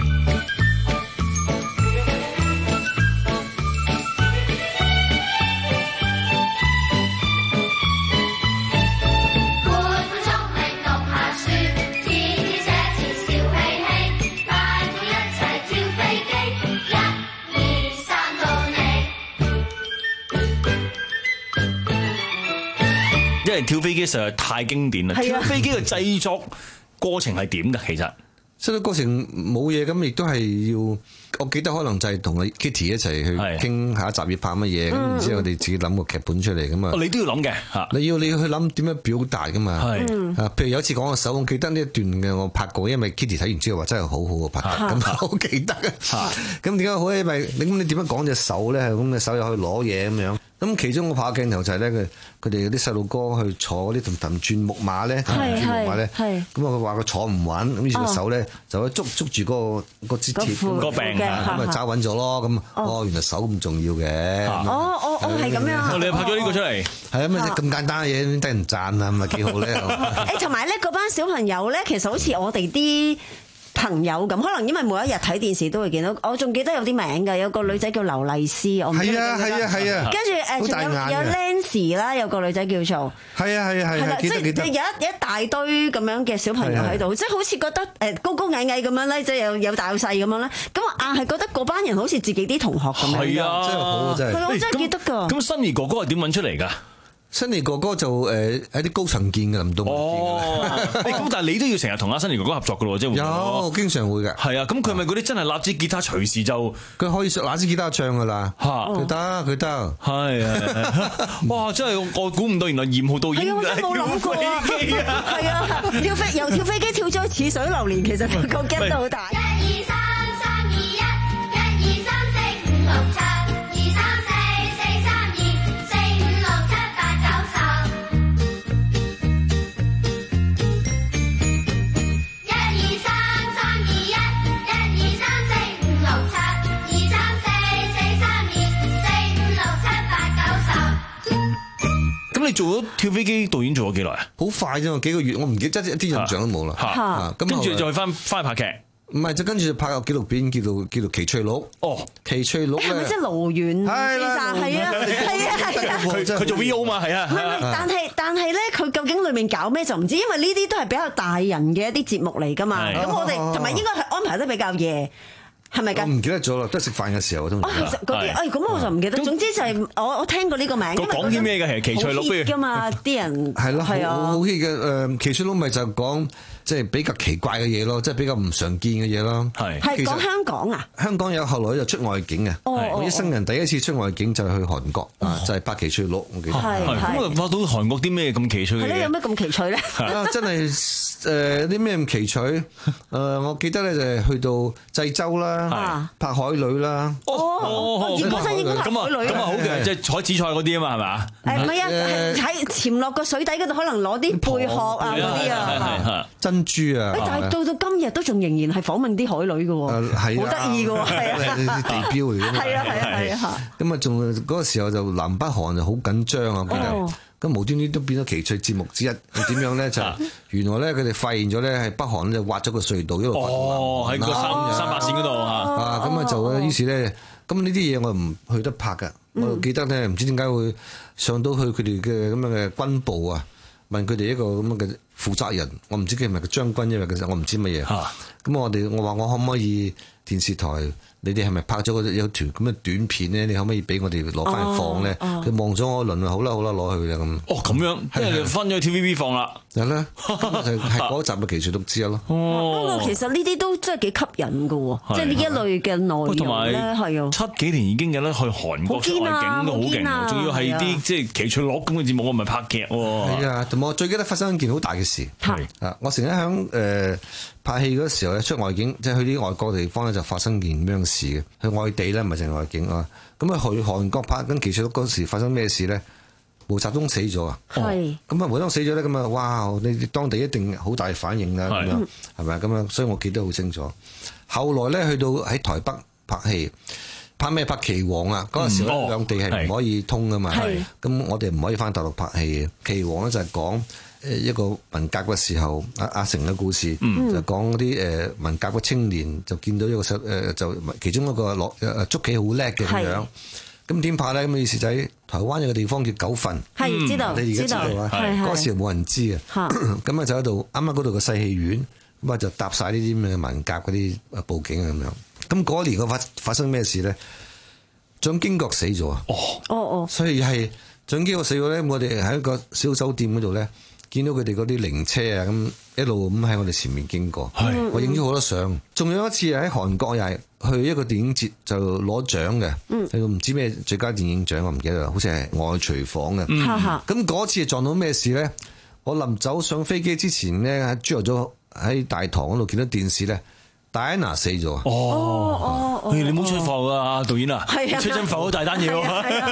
因為跳飛機實在太經典啦！跳飛機嘅製作過程係點㗎？其實
製作過程冇嘢，咁亦都係要。我記得可能就係同阿 Kitty 一齊去傾下一集要拍乜嘢，咁然之後我哋自己諗個劇本出嚟咁啊。
你都要諗嘅嚇，
你要你要去諗點樣表達㗎嘛。係啊，譬如有一次講個手，我記得呢一段嘅我拍過，因為 Kitty 睇完之後話真係好好嘅拍，咁好記得啊。咁點解好？因為你咁你點樣講隻手咧？咁嘅手又可以攞嘢咁樣。咁其中我拍嘅鏡頭就係咧，佢佢哋啲細路哥去坐嗰啲氹氹轉木馬咧，轉木馬咧，咁啊佢話佢坐唔穩，咁於是個手咧就去捉捉住嗰個個支鐵
個柄，
咁啊揸穩咗咯。咁哦原來手咁重要嘅。
哦哦哦係咁樣。
你拍咗呢個出嚟，
係啊嘛，咁簡單嘅嘢得人讚啊，咪幾好咧。
誒同埋咧嗰班小朋友咧，其實好似我哋啲朋友咁，可能因為每一日睇電視都會見到，我仲記得有啲名㗎，有個女仔叫劉麗絲，我唔知你記唔記得？係啊係啊係啊！跟住誒仲有有 Nancy 啦，有個女仔叫做係啊係啊係啊！即係有一一大堆咁樣嘅小朋友喺度，即係好似覺得誒高高矮矮咁樣咧，即係有有大有細咁樣咧，咁我硬係覺得嗰班人好似自己啲同學咁樣。係
啊，
真係好啊真係。
我真係記得㗎。
咁新兒哥哥係點揾出嚟㗎？
新兒哥哥就誒喺啲高層見㗎，唔到
哦，咁但係你都要成日同阿新兒哥哥合作㗎咯，即係
有經常會嘅。
係啊，咁佢咪嗰啲真係立支吉他隨時就
佢可以拿支吉他唱㗎啦。嚇，佢得佢得。係啊，
哇！真係我估唔到，原來嚴浩導演
係啊，我真係冇諗過啊。係啊，跳飛由跳飛機跳咗似水流年，其實個 gap 都好大。一二三三二一，一二三四五六七。
咁你做咗跳飛機導演做咗幾耐啊？
好快啫嘛，幾個月，我唔記得一啲印象都冇啦。
嚇，跟住再翻翻去拍劇，
唔係就跟住就拍個紀錄片，叫做叫做《奇趣錄》。哦，《奇趣錄》咧，
係咪即係盧遠先生？係啊，係啊，係啊。
佢佢做 V O 嘛，係啊。
唔係，但係但係咧，佢究竟裏面搞咩就唔知，因為呢啲都係比較大人嘅一啲節目嚟㗎嘛。咁我哋同埋應該係安排得比較夜。係咪㗎？
我唔記得咗啦，都係食飯嘅時候都。
哦，其實嗰啲，誒咁我就唔記得。總之就係我我聽過呢個名。
佢講啲咩嘅？其實奇趣錄不如。
㗎嘛，啲人
係咯，係啊，好 hit 嘅誒奇趣錄咪就講即係比較奇怪嘅嘢咯，即係比較唔常見嘅嘢咯。
係。
係講香港啊？
香港有後來又出外景嘅。哦。我一生人第一次出外景就係去韓國啊，就係拍奇趣錄，我記得。
係係。
咁啊，拍到韓國啲咩咁奇趣嘅嘢？
係咧，有咩咁奇趣咧？
啊，真係誒啲咩咁奇趣？誒，我記得咧就係去到濟州啦，拍海女啦，
哦，葉本身應該係海女
咁啊好嘅，即係採紫菜嗰啲啊嘛，係嘛？
誒唔係啊，係喺潛落個水底嗰度，可能攞啲貝殼啊嗰啲啊，
珍珠啊。
誒，但係到到今日都仲仍然係訪問啲海女嘅喎，好得意嘅喎，係啊，
啲地標嚟嘅嘛，
係啊係啊係啊。
咁啊，仲嗰個時候就南北韓就好緊張啊，我記得。咁無端端都變咗奇趣節目之一，係點樣咧？就原來咧，佢哋發現咗咧，係北韓咧挖咗個隧道，一路
哦喺個三三八線嗰度啊！
啊，咁啊就於是咧，咁呢啲嘢我唔去得拍㗎。我記得咧，唔知點解會上到去佢哋嘅咁樣嘅軍部啊，問佢哋一個咁樣嘅負責人，我唔知佢係咪個將軍，因為其實我唔知乜嘢。咁我哋我話我可唔可以電視台？你哋係咪拍咗個有條咁嘅短片咧？你可唔可以俾我哋攞翻去放咧？佢望咗我一輪，好啦好啦，攞去啦咁。
哦，咁樣，即係分咗 T V B 放啦。
係啦，係嗰集嘅其中都知咯。
不過其實呢啲都真係幾吸引㗎喎，即係呢一類嘅內容咧，係啊。
七幾年已經有得去韓國出外景都好勁，仲要係啲即係奇趣樂咁嘅節目，我唔係拍劇喎。
係啊，同埋我最記得發生一件好大嘅事。係啊，我成日響誒拍戲嗰時候咧，出外景，即係去啲外國地方咧，就發生件咁樣事嘅。去外地咧，唔係淨係外景啊。咁啊，去韓國拍緊奇趣樂嗰時發生咩事咧？毛澤東死咗啊！係咁啊，毛澤東死咗咧，咁啊，哇！你當地一定好大反應啦，咁樣係咪啊？咁啊，所以我記得好清楚。後來咧，去到喺台北拍戲，拍咩？拍棋王啊！嗰陣時咧，兩地係唔可以通噶嘛。咁我哋唔可以翻大陸拍戲嘅。棋王咧就係講誒一個文革嘅時候，阿阿成嘅故事，就講嗰啲誒文革嘅青年就見到一個細誒就其中一個落誒捉棋好叻嘅咁樣。咁點拍咧？咁嘅意思就喺台灣有個地方叫九份，
係知道，
你而家知道啊？嗰時冇人知啊。咁啊就喺度啱啱嗰度個細戲院，咁啊就搭晒呢啲咁嘅文革嗰啲佈景啊咁樣。咁嗰年個發發生咩事咧？蔣經國死咗啊！哦
哦哦，
所以係蔣經國死咗咧，我哋喺一個小酒店嗰度咧，見到佢哋嗰啲靈車啊，咁一路咁喺我哋前面經過，我影咗好多相。仲有一次喺韓國又係去一個電影節就攞獎嘅，去到唔知咩最佳電影獎，我唔記得啦，好似係外廚房嘅。咁嗰次撞到咩事咧？我臨走上飛機之前咧，喺朝頭早喺大堂嗰度見到電視咧，戴安娜死咗。哦
哦哦！你唔好出埠啊，導演啊！出真埠好大單嘢喎！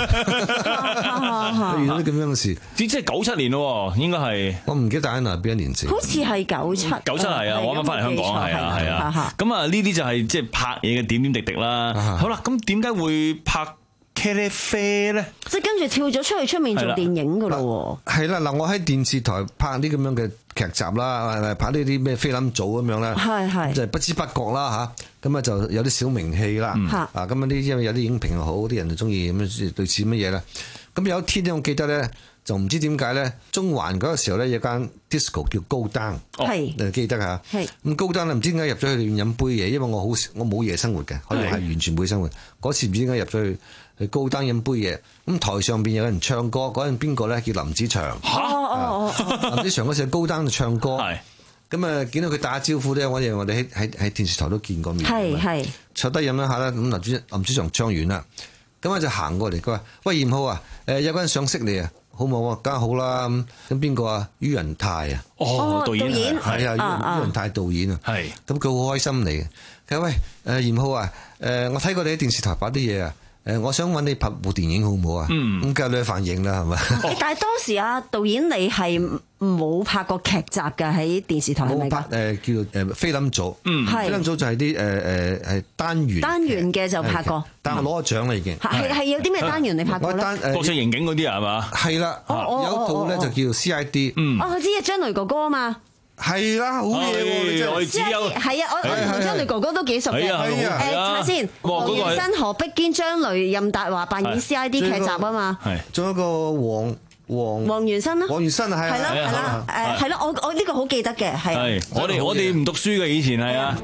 遇到啲咁樣嘅事，
即係九七年咯，應該係。
我唔記得戴安娜邊一年死。
好似係九七。
九七係啊！我啱啱翻嚟香港係啊係啊。咁啊呢啲就係即係拍嘢嘅點點滴滴啦。好啦，咁點解會拍茄喱啡咧？
即係跟住跳咗出去出面做電影噶咯喎。
係啦，嗱，我喺電視台拍啲咁樣嘅劇集啦，拍呢啲咩菲林組咁樣啦，
係係，
就係不知不覺啦嚇，咁啊就有啲小名氣啦，啊咁啊啲因為有啲影評又好，啲人就中意咁樣類似乜嘢啦。咁有一天咧，我記得咧，就唔知點解咧，中環嗰個時候咧有間 disco 叫高登，係你記得嚇，係咁高登咧唔知點解入咗去裏面飲杯嘢，因為我好我冇夜生活嘅，可能係完全冇夜生活。嗰次唔知點解入咗去去高登飲杯嘢，咁台上邊有人唱歌，嗰陣邊個咧叫林子祥，哦哦林子祥嗰時喺高登度唱歌，咁啊見到佢打招呼咧，我哋我哋喺喺喺電視台都見過面，係係坐低飲一下啦，咁林子林子祥唱完啦。咁我就行過嚟，佢話：喂，嚴浩啊，誒有個人想識你啊，好唔好啊？梗係好啦。咁邊個啊？于仁泰啊，
哦，導演
係啊，于仁泰導演啊，係。咁佢好開心嚟嘅。佢話：喂，誒嚴浩啊，誒我睇過你喺電視台拍啲嘢啊，誒我想揾你拍部電影好唔好啊？嗯，咁梗係你反應啦，係咪？
但係當時啊，導演你係冇拍過劇集㗎喺電視台係咪㗎？
誒叫做誒菲林組，嗯，菲林組就係啲誒誒係單元
單元嘅就拍過，
但係我攞咗獎啦已經。
係係有啲咩單元你拍過咧？
國際刑警嗰啲啊係嘛？
係啦，有套咧就叫 C I D，
嗯，哦我知啊，張雷哥哥啊嘛。
係啦，好嘢喎！
我哋只有
係啊，我我同張雷哥哥都幾熟嘅。誒，睇下先，黃元申、何碧堅、張雷、任達華扮演 C I D 劇集啊嘛。
係，仲有一個黃黃
黃元申啦。
黃元申啊，係
係啦係啦，誒係啦，我我呢個好記得嘅，係。
係，我哋我哋唔讀書嘅以前係啊。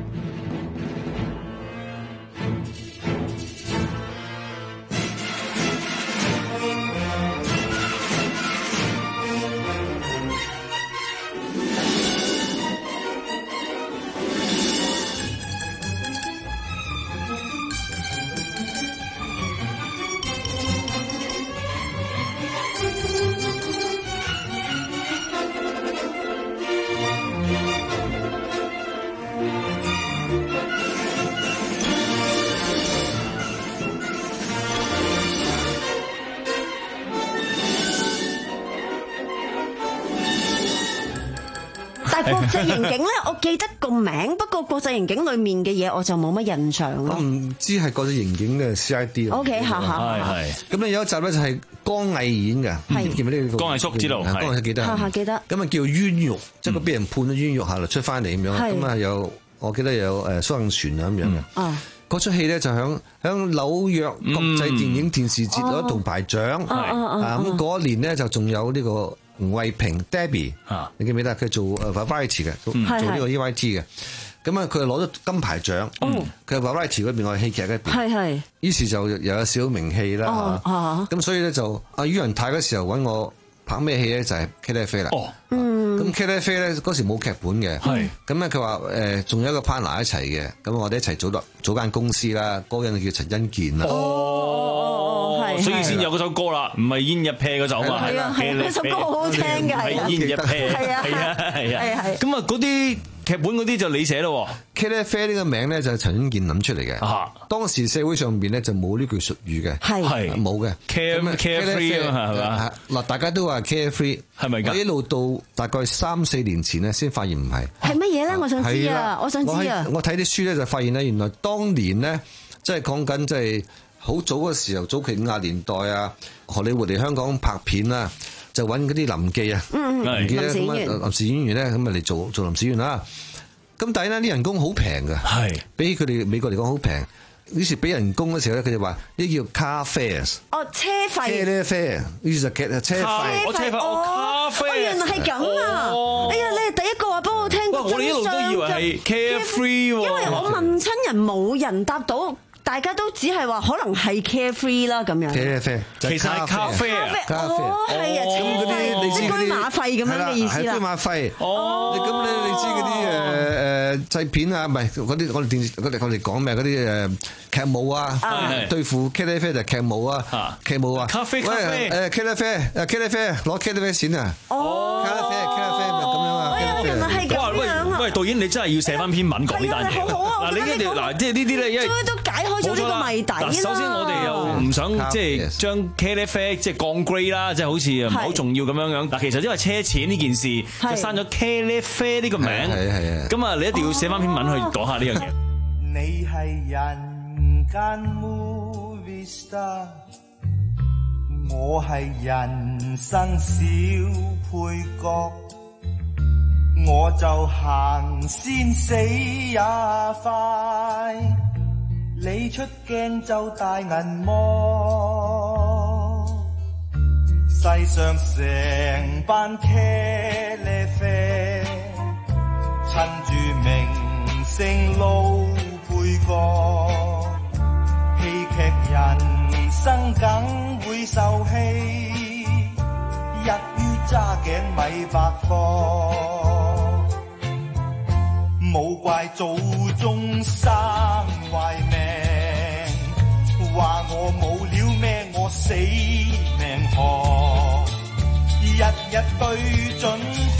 但係國際刑警咧，我記得個名，不過國際刑警裏面嘅嘢我就冇乜印象咯。
我唔知係國際刑警嘅 C I D。O
K， 下下
係係。咁咧有一集咧就係江毅演嘅，記唔記得呢個？
江毅叔知道，
江毅記得。
下下記得。
咁啊叫冤獄，即係佢俾人判咗冤獄下嚟出翻嚟咁樣。咁啊有，我記得有誒蘇杏璇啊咁樣嘅。啊。嗰出戲咧就響響紐約國際電影電視節攞銅牌獎。啊咁嗰一年咧就仲有呢個吳慧萍 Debbie，你記唔記得佢做誒 Variety 嘅，做做呢個 E Y T 嘅。咁啊，佢係攞咗金牌獎。佢係 Variety 嗰邊，我係戲劇嗰邊。係係。於是就又有少少名氣啦。哦。咁所以咧就阿于仁泰嗰時候揾我拍咩戲咧，就係 K L F 啦。哦。嗯。咁 K L F 咧嗰時冇劇本嘅。係。咁咧佢話誒，仲有一個 partner 一齊嘅，咁我哋一齊組落組間公司啦。嗰個人叫陳欣健啦。
哦。係。所以先有嗰首歌啦，唔係煙一啤嗰首嘛。係啊係啊，嗰首歌好好聽㗎。係煙一啤。係啊係啊係啊。係啊係。咁啊嗰啲。劇本嗰啲就你寫咯
，K L F 呢個名咧就係陳英健諗出嚟嘅。啊，當時社會上邊咧就冇呢句術語嘅，係冇嘅。Carefree 啊，係嘛？嗱，大家都話 Carefree，係咪？我一路到大概三四年前咧，先發現唔係。係乜嘢咧？我想知啊！我想知啊！我睇啲書咧就發現咧，原來當年咧即係講緊即係好早嘅時候，早期五十年代啊，荷里活嚟香港拍片啊。就揾嗰啲臨記啊，臨記咧咁啊，臨時演員咧咁啊嚟做做臨時演員啦。咁但係呢啲人工好平㗎，係比起佢哋美國嚟講好平。於是俾人工嘅時候咧，佢就話呢叫 car fares。哦，車費。車費，於是就劇啊車費。
我車費，我咖啡。
哦，原來係咁啊！哎呀，你係第一個話幫我聽過真相。
我哋一路都以為係 carefree 喎。
因為我問親人冇人答到。大家都只係話可能係 carefree 啦咁樣，
其實係咖啡啊，
哦係啊，
咁嗰啲你知嗰啲
車馬費咁樣嘅意思啦，
係車馬費。哦，咁咧你知嗰啲誒誒製片啊，唔係嗰啲我哋電視我哋我哋講咩嗰啲誒劇務啊，對付 K L F 就劇務啊，劇務啊，咖啡咖啡誒 K L F 誒 K L F 攞 K L F 錢啊，哦 K L F K L F 咪咁樣啊，
原來係咁樣啊！
喂導演，你真係要寫翻篇文講呢單嘢。嗱你呢條嗱即係呢啲咧，因為
都解開咗呢個謎底啦。
首先我哋又唔想即係將 K L F 即係降 grade 啦，即係好似唔係好重要咁樣樣。嗱其實因為車錢呢件事就刪咗 K L F 呢個名，係係啊。咁啊，你一定要寫翻篇文去講下呢樣嘢。
你係人間 movie star， 我係人生小配角。我就行先死也快，你出鏡就大銀幕，世上成班茄喱啡，趁住明星撈配角，戲劇人生梗會受氣，一於揸頸米百貨。冇怪祖宗生壞命，話我冇料咩，我死命學，日日對準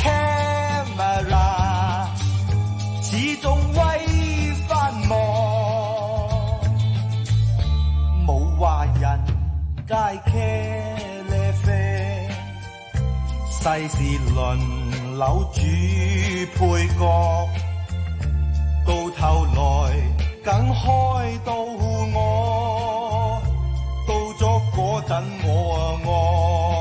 camera， 始終威翻幕。冇話人皆茄喱啡，世事輪流主配角。到頭來梗開到我，到咗嗰陣我啊我。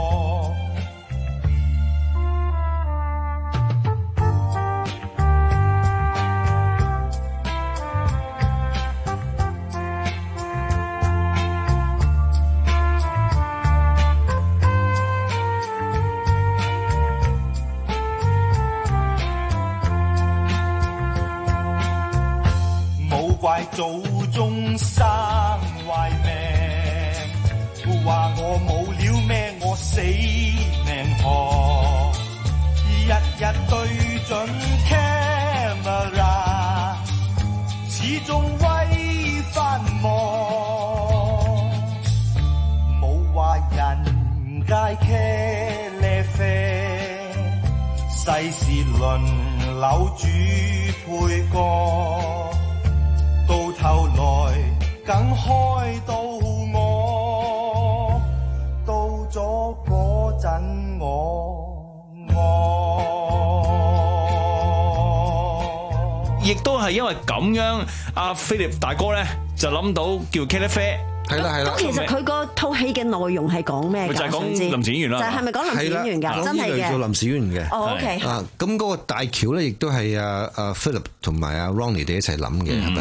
怪祖宗生壞命，話我冇料咩，我死命學，日日對準 camera， 始終威翻幕。冇話人皆茄喱啡，世事輪流主配角。到頭來梗開到我，到咗嗰陣我我，
亦都係因為咁樣，阿 Philip 大哥咧就諗到叫 K L F。
係啦係啦，
咁其實佢個套戲嘅內容係講咩㗎？
就係講臨時演員啦。
就係咪講臨時演員㗎？真係嘅。
做臨時演員嘅。
哦 OK。
啊，咁嗰個大橋咧，亦都係阿阿 Philip 同埋阿 Ronnie 哋一齊諗嘅，係咪？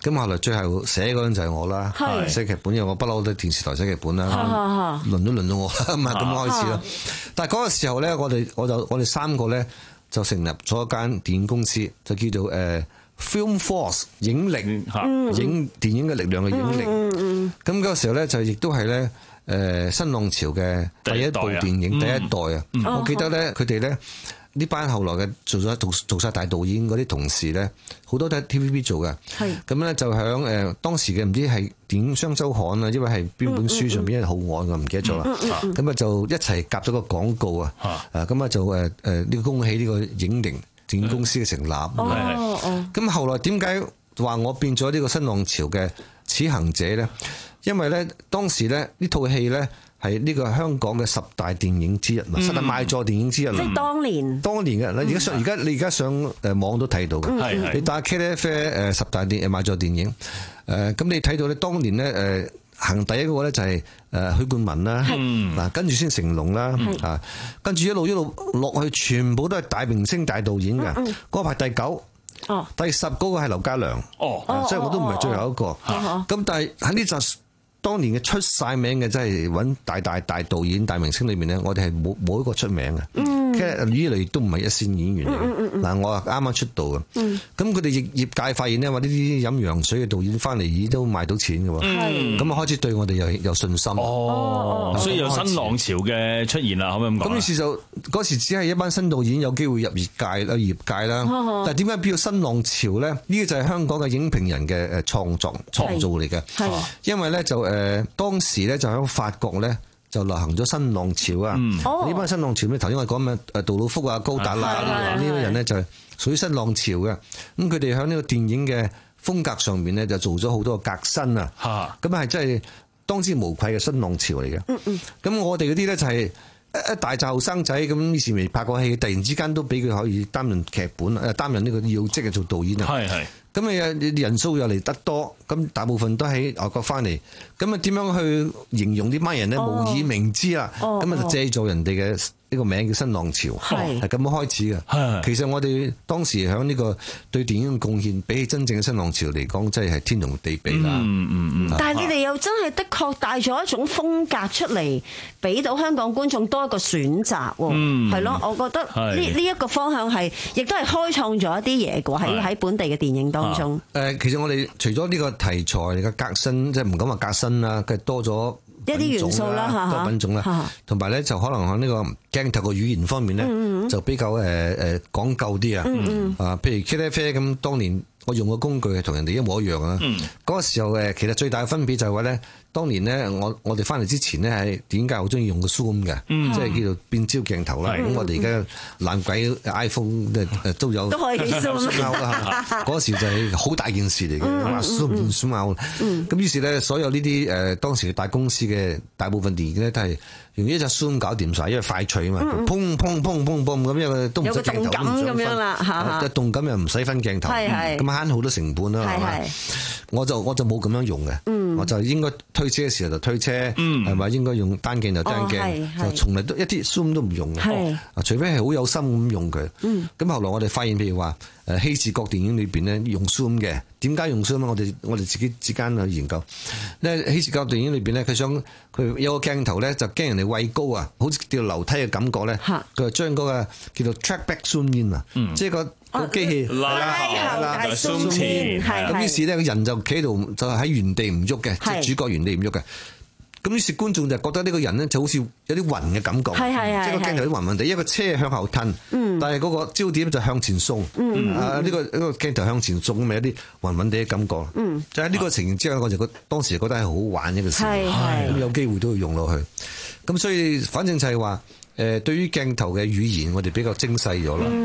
咁後來最後寫嗰陣就係我啦，寫劇本，因為我不嬲都電視台寫劇本啦，輪都輪到我，咁啊咁開始啦。但係嗰個時候咧，我哋我就我哋三個咧就成立咗一間電影公司，就叫做誒、呃、Film Force 影力，嗯、影電影嘅力量嘅影力。咁嗰、嗯嗯、個時候咧就亦都係咧誒新浪潮嘅第一部電影第一代啊！嗯、我記得咧佢哋咧。呢班後來嘅做咗做做曬大導演嗰啲同事咧，好多都係 T V B 做嘅。係咁咧，就響誒、呃、當時嘅唔知係電影雙週刊啊，因為係邊本書上邊係好愛我唔記得咗啦。咁啊、嗯嗯、就一齊夾咗個廣告啊。啊咁啊就誒誒呢個恭喜呢個影靈電影公司嘅成立。哦哦。咁後來點解話我變咗呢個新浪潮嘅始行者咧？因為咧當時咧呢套戲咧。係呢個香港嘅十大電影之一，嗯、十大賣座電影之一。即
係當年，
當年嘅。你而家上，而家你而家上誒網都睇到嘅。嗯、你打 K F 誒十大電誒賣座電影，誒、呃、咁你睇到咧，當年咧誒行第一個咧就係誒許冠文啦，嗱跟住先成龍啦，啊跟住一路一路落去，全部都係大明星大導演嘅。嗰、嗯嗯、排第九，哦，第十嗰個係劉家良，哦，啊、所以我都唔係最後一個。咁、哦、但係喺呢集。當年嘅出晒名嘅，真係揾大大大導演、大明星裏面咧，我哋係冇冇一個出名嘅。嗯，其實呢嚟都唔係一線演員嚟嘅。嗱、嗯嗯嗯，我啊啱啱出道嘅。嗯，咁佢哋業業界發現咧，話呢啲飲洋水嘅導演翻嚟，咦都賣到錢嘅喎。係，咁啊開始對我哋有有信心。哦，所以有新浪潮嘅出現啦，可唔可以咁講？咁於是就嗰時只係一班新導演有機會入業界啦，業界啦。哦、但係點解變到新浪潮咧？呢個就係香港嘅影評人嘅誒創作創造嚟嘅。係，因為咧就誒。誒當時咧就喺法國咧就流行咗新浪潮啊！呢班新浪潮咧頭先我講咩誒杜魯福啊、高達啦呢啲人咧就係屬於新浪潮嘅。咁佢哋喺呢個電影嘅風格上面咧就做咗好多革新啊！咁係真係當之無愧嘅新浪潮嚟嘅。咁、嗯嗯、我哋嗰啲咧就係一大紮後生仔咁，以前未拍過戲，突然之間都俾佢可以擔任劇本誒，擔任呢個要職嘅做導演啊！係係。咁啊，人數又嚟得多，咁大部分都喺外國翻嚟，咁啊點樣去形容呢班人咧？無以名之啦，咁啊就借助人哋嘅呢個名叫新浪潮，係係咁樣開始嘅。其實我哋當時喺呢個對電影嘅貢獻，比起真正嘅新浪潮嚟講，真係係天同地比啦。嗯嗯嗯。
但係你哋又真係的確帶咗一種風格出嚟，俾到香港觀眾多一個選擇喎。嗯，係咯，我覺得呢呢一個方向係，亦都係開創咗一啲嘢嘅喺喺本地嘅電影當中。
誒，其實我哋除咗呢個題材嘅革新，即係唔敢話革新啦，佢多咗
一啲元素啦，
多品種啦，同埋咧就可能喺呢個鏡頭嘅語言方面咧，嗯嗯就比較誒誒講究啲啊。嗯嗯啊，譬如 K F 咁，當年我用嘅工具係同人哋一模一樣啊。嗰、嗯、個時候誒，其實最大嘅分別就係話咧，當年咧，我我哋翻嚟之前咧係點解好中意用個 zoom 嘅，嗯、即係叫做變焦鏡頭啦。咁、嗯、我哋而家爛鬼 iPhone 誒都有
都可以 zoom
啦。嗰時就係好大件事嚟嘅，話 zoom zoom out。咁於是咧，所有呢啲誒當時大公司嘅大部分電影咧都係用一隻 zoom 搞掂晒，因為快脆啊嘛，砰砰砰砰砰咁，因為都唔使鏡頭都唔想分，即係動感又唔使分鏡頭，咁慳好多成本啦，係嘛？我就我就冇咁樣用嘅，嗯、我就應該推車嘅時候就推車，係咪、嗯、應該用單鏡就單鏡，哦、就從嚟都一啲 zoom 都唔用嘅，哦、除非係好有心咁用佢。咁、嗯、後來我哋發現，譬如話誒希治閣電影裏邊咧用 zoom 嘅，點解用 zoom 咧？我哋我哋自己之間去研究。咧希治閣電影裏邊咧，佢想佢有個鏡頭咧，就驚人哋畏高啊，好似掉樓梯嘅感覺咧，佢就將嗰個叫做 track back zoom in 啊、嗯，即係個。個機器拉後係 zoom 前，咁於是咧個人就企喺度，就喺原地唔喐嘅，即係主角原地唔喐嘅。咁於是觀眾就覺得呢個人咧就好似有啲暈嘅感覺，即係個鏡頭有啲暈暈地，一個車向後褪，但係嗰個焦點就向前送，啊呢個呢個鏡頭向前送咪有啲暈暈地嘅感覺。就喺呢個情形之下，我就覺當時覺得係好玩一個事，咁有機會都會用落去。咁所以反正就係話，誒對於鏡頭嘅語言，我哋比較精細咗啦。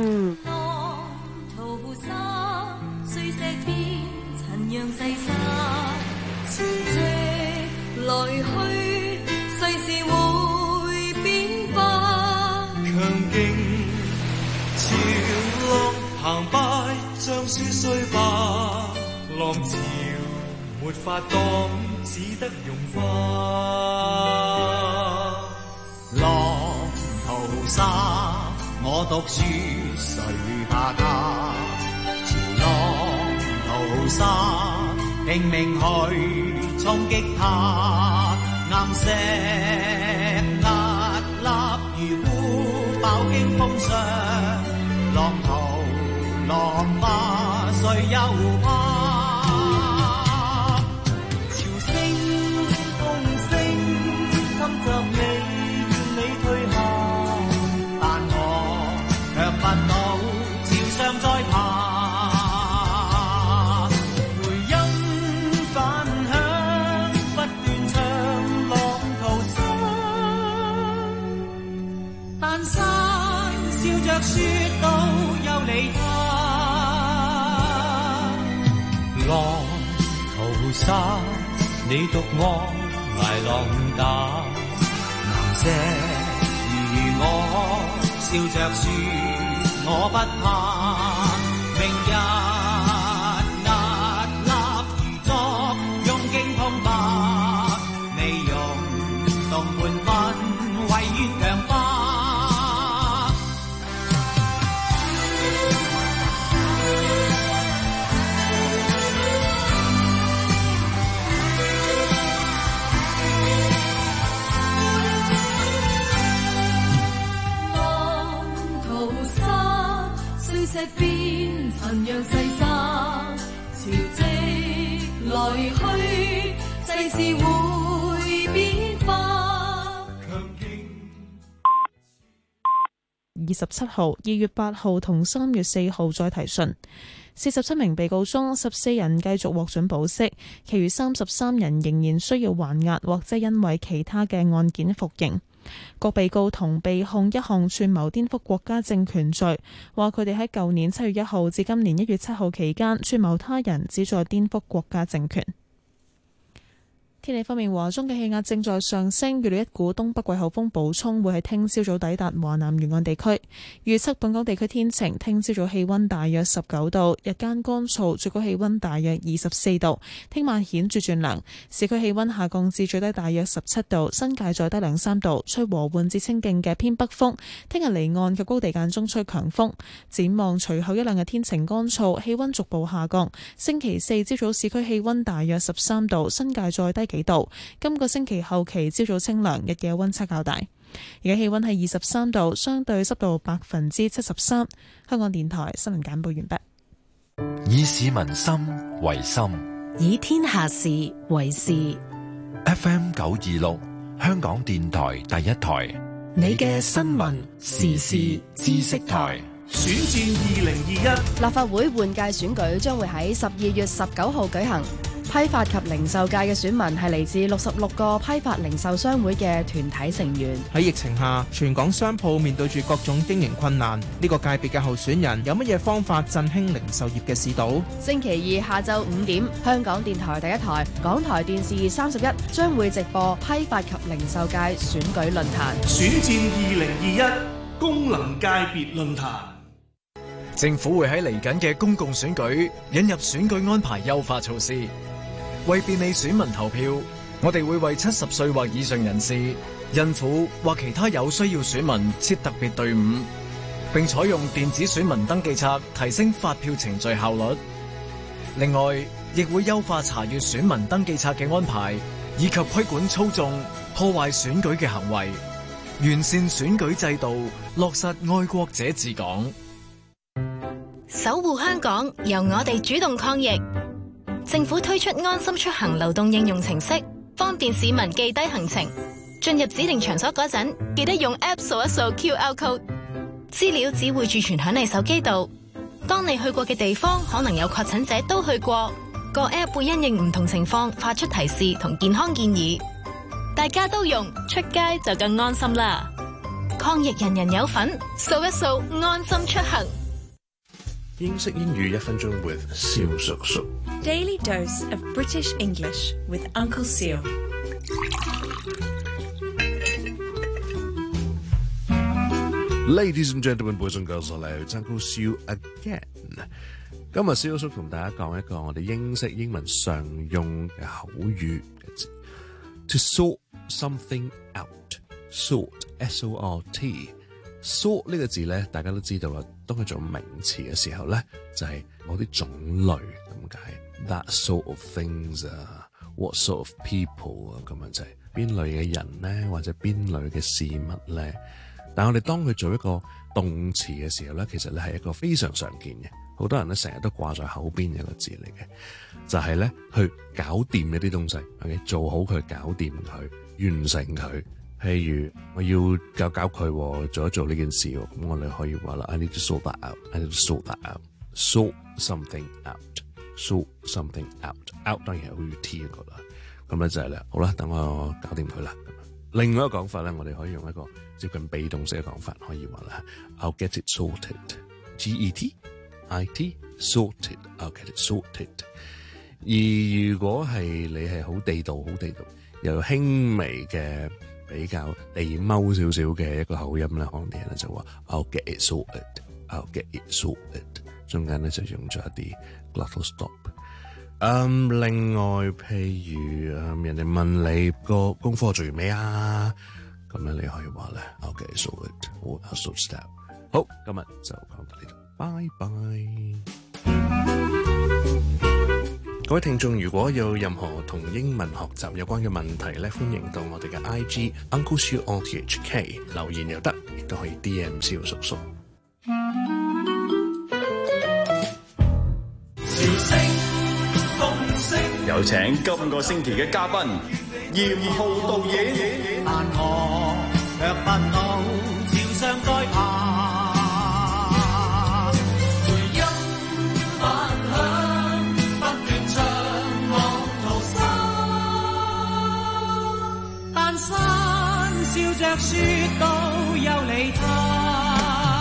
來去，世事會變化。強勁潮浪澎湃，將書雖化，浪潮沒法擋，只得融化。浪淘沙，我讀書誰怕他？潮浪淘沙。 拼命去衝擊它，岩石屹立如烏，飽經風霜，浪淘浪花誰又怕？潮聲風聲侵襲你，願你退下，但我卻不到潮上再爬。說到有你他，浪淘沙，你獨我捱浪打，岩石如我笑着說我不怕，明日屹立如昨，用勁痛吧，你用動半分為願強化。石邊塵揚細沙，潮汐來去，世事會變化。
二十七號、二月八號同三月四號再提訊，四十七名被告中，十四人繼續獲准保釋，其餘三十三人仍然需要還押或者因為其他嘅案件服刑。各被告同被控一項串謀顛覆國家政權罪，話佢哋喺舊年七月一號至今年一月七號期間串謀他人旨在顛覆國家政權。天氣方面，華中嘅氣壓正在上升，預料一股東北季候風補充會喺聽朝早抵達華南沿岸地區。預測本港地區天晴，聽朝早氣溫大約十九度，日間乾燥，最高氣溫大約二十四度。聽晚顯著轉涼，市區氣溫下降至最低大約十七度，新界再低兩三度，吹和緩至清勁嘅偏北風。聽日離岸及高地間中吹強風。展望隨後一兩日天晴乾燥，氣溫逐步下降。星期四朝早市區氣溫大約十三度，新界再低幾度。今個星期後期朝早清涼，日夜溫差較大。而家氣溫係二十三度，相對濕度百分之七十三。香港電台新聞簡報完畢。
以市民心為心，
以天下事為事。
F M 九二六，香港電台第一台，
你嘅新聞時事知識台。
選戰二零二一，
立法會換屆選舉將會喺十二月十九號舉行。批發及零售界嘅選民係嚟自六十六個批發零售商會嘅團體成員。
喺疫情下，全港商鋪面對住各種經營困難，呢個界別嘅候選人有乜嘢方法振興零售業嘅市道？
星期二下晝五點，香港電台第一台、港台電視三十一將會直播批發及零售界選舉論壇。
選戰二零二一功能界別論壇。
政府會喺嚟緊嘅公共選舉引入選舉安排優化措施。為便利選民投票，我哋會為七十歲或以上人士、孕婦或其他有需要選民設特別隊伍，並採用電子選民登記冊，提升發票程序效率。另外，亦會優化查閱選民登記冊嘅安排，以及規管操縱、破壞選舉嘅行為，完善選舉制度，落實愛國者治港。
守護香港，由我哋主動抗疫。政府推出安心出行流動應用程式，方便市民記低行程。進入指定場所嗰陣，記得用 App 掃一掃 Q R code， 資料只會儲存響你手機度。當你去過嘅地方可能有確診者都去過，個 App 會因應唔同情況發出提示同健康建議。大家都用，出街就更安心啦！抗疫人人有份，掃一掃安心出行。
英式英語一分鐘 with 蕭叔叔。
Daily dose of British English with Uncle Seal.
Ladies and gentlemen, boys and girls, hello, it's Uncle Seal again. 今日蕭叔同大家講一個我哋英式英文常用嘅口語嘅字 ，to sort something out. Sort, S O R T。Sort 呢個字咧，大家都知道啦。當佢做名詞嘅時候咧，就係某啲種類咁解 that sort of things 啊 ，what sort of people 啊，咁樣就係邊類嘅人咧，或者邊類嘅事物咧。但係我哋當佢做一個動詞嘅時候咧，其實咧係一個非常常見嘅，好多人咧成日都掛在口邊嘅一個字嚟嘅，就係咧去搞掂一啲東西 ，OK， 做好佢，搞掂佢，完成佢。譬如我要搞搞佢，做一做呢件事，咁我哋可以話啦 ，I need to sort that out，I need to sort that out，sort something out，sort something out，out 當然係好似 T 嗰個啦。咁咧就係咧，好啦，等我搞掂佢啦。另外一個講法咧，我哋可以用一個接近被動式嘅講法，可以話啦 ，I'll get it sorted，G E T I T sorted，I'll get it sorted。而如果係你係好地道、好地道，又有輕微嘅比較地踎少少嘅一個口音咧，可能啲人咧就話 I'll get it sorted，I'll get it sorted， 中間咧就用咗一啲 glottal stop。嗯，另外譬如嗯人哋問你個功課做完未啊？咁咧你可以話咧 I'll get it sorted，或 I'll sort it out。好，今日就講到呢度，拜拜。各位聽眾，如果有任何同英文學習有關嘅問題咧，歡迎到我哋嘅 I G Uncle Siu O T H K 留言又得，亦都可以 D M 蕭叔叔。
有請今個星期嘅嘉賓嚴浩導演。
但我卻不老，朝上再爬，回音反響，不斷唱浪淘沙。但山笑着説到有離他。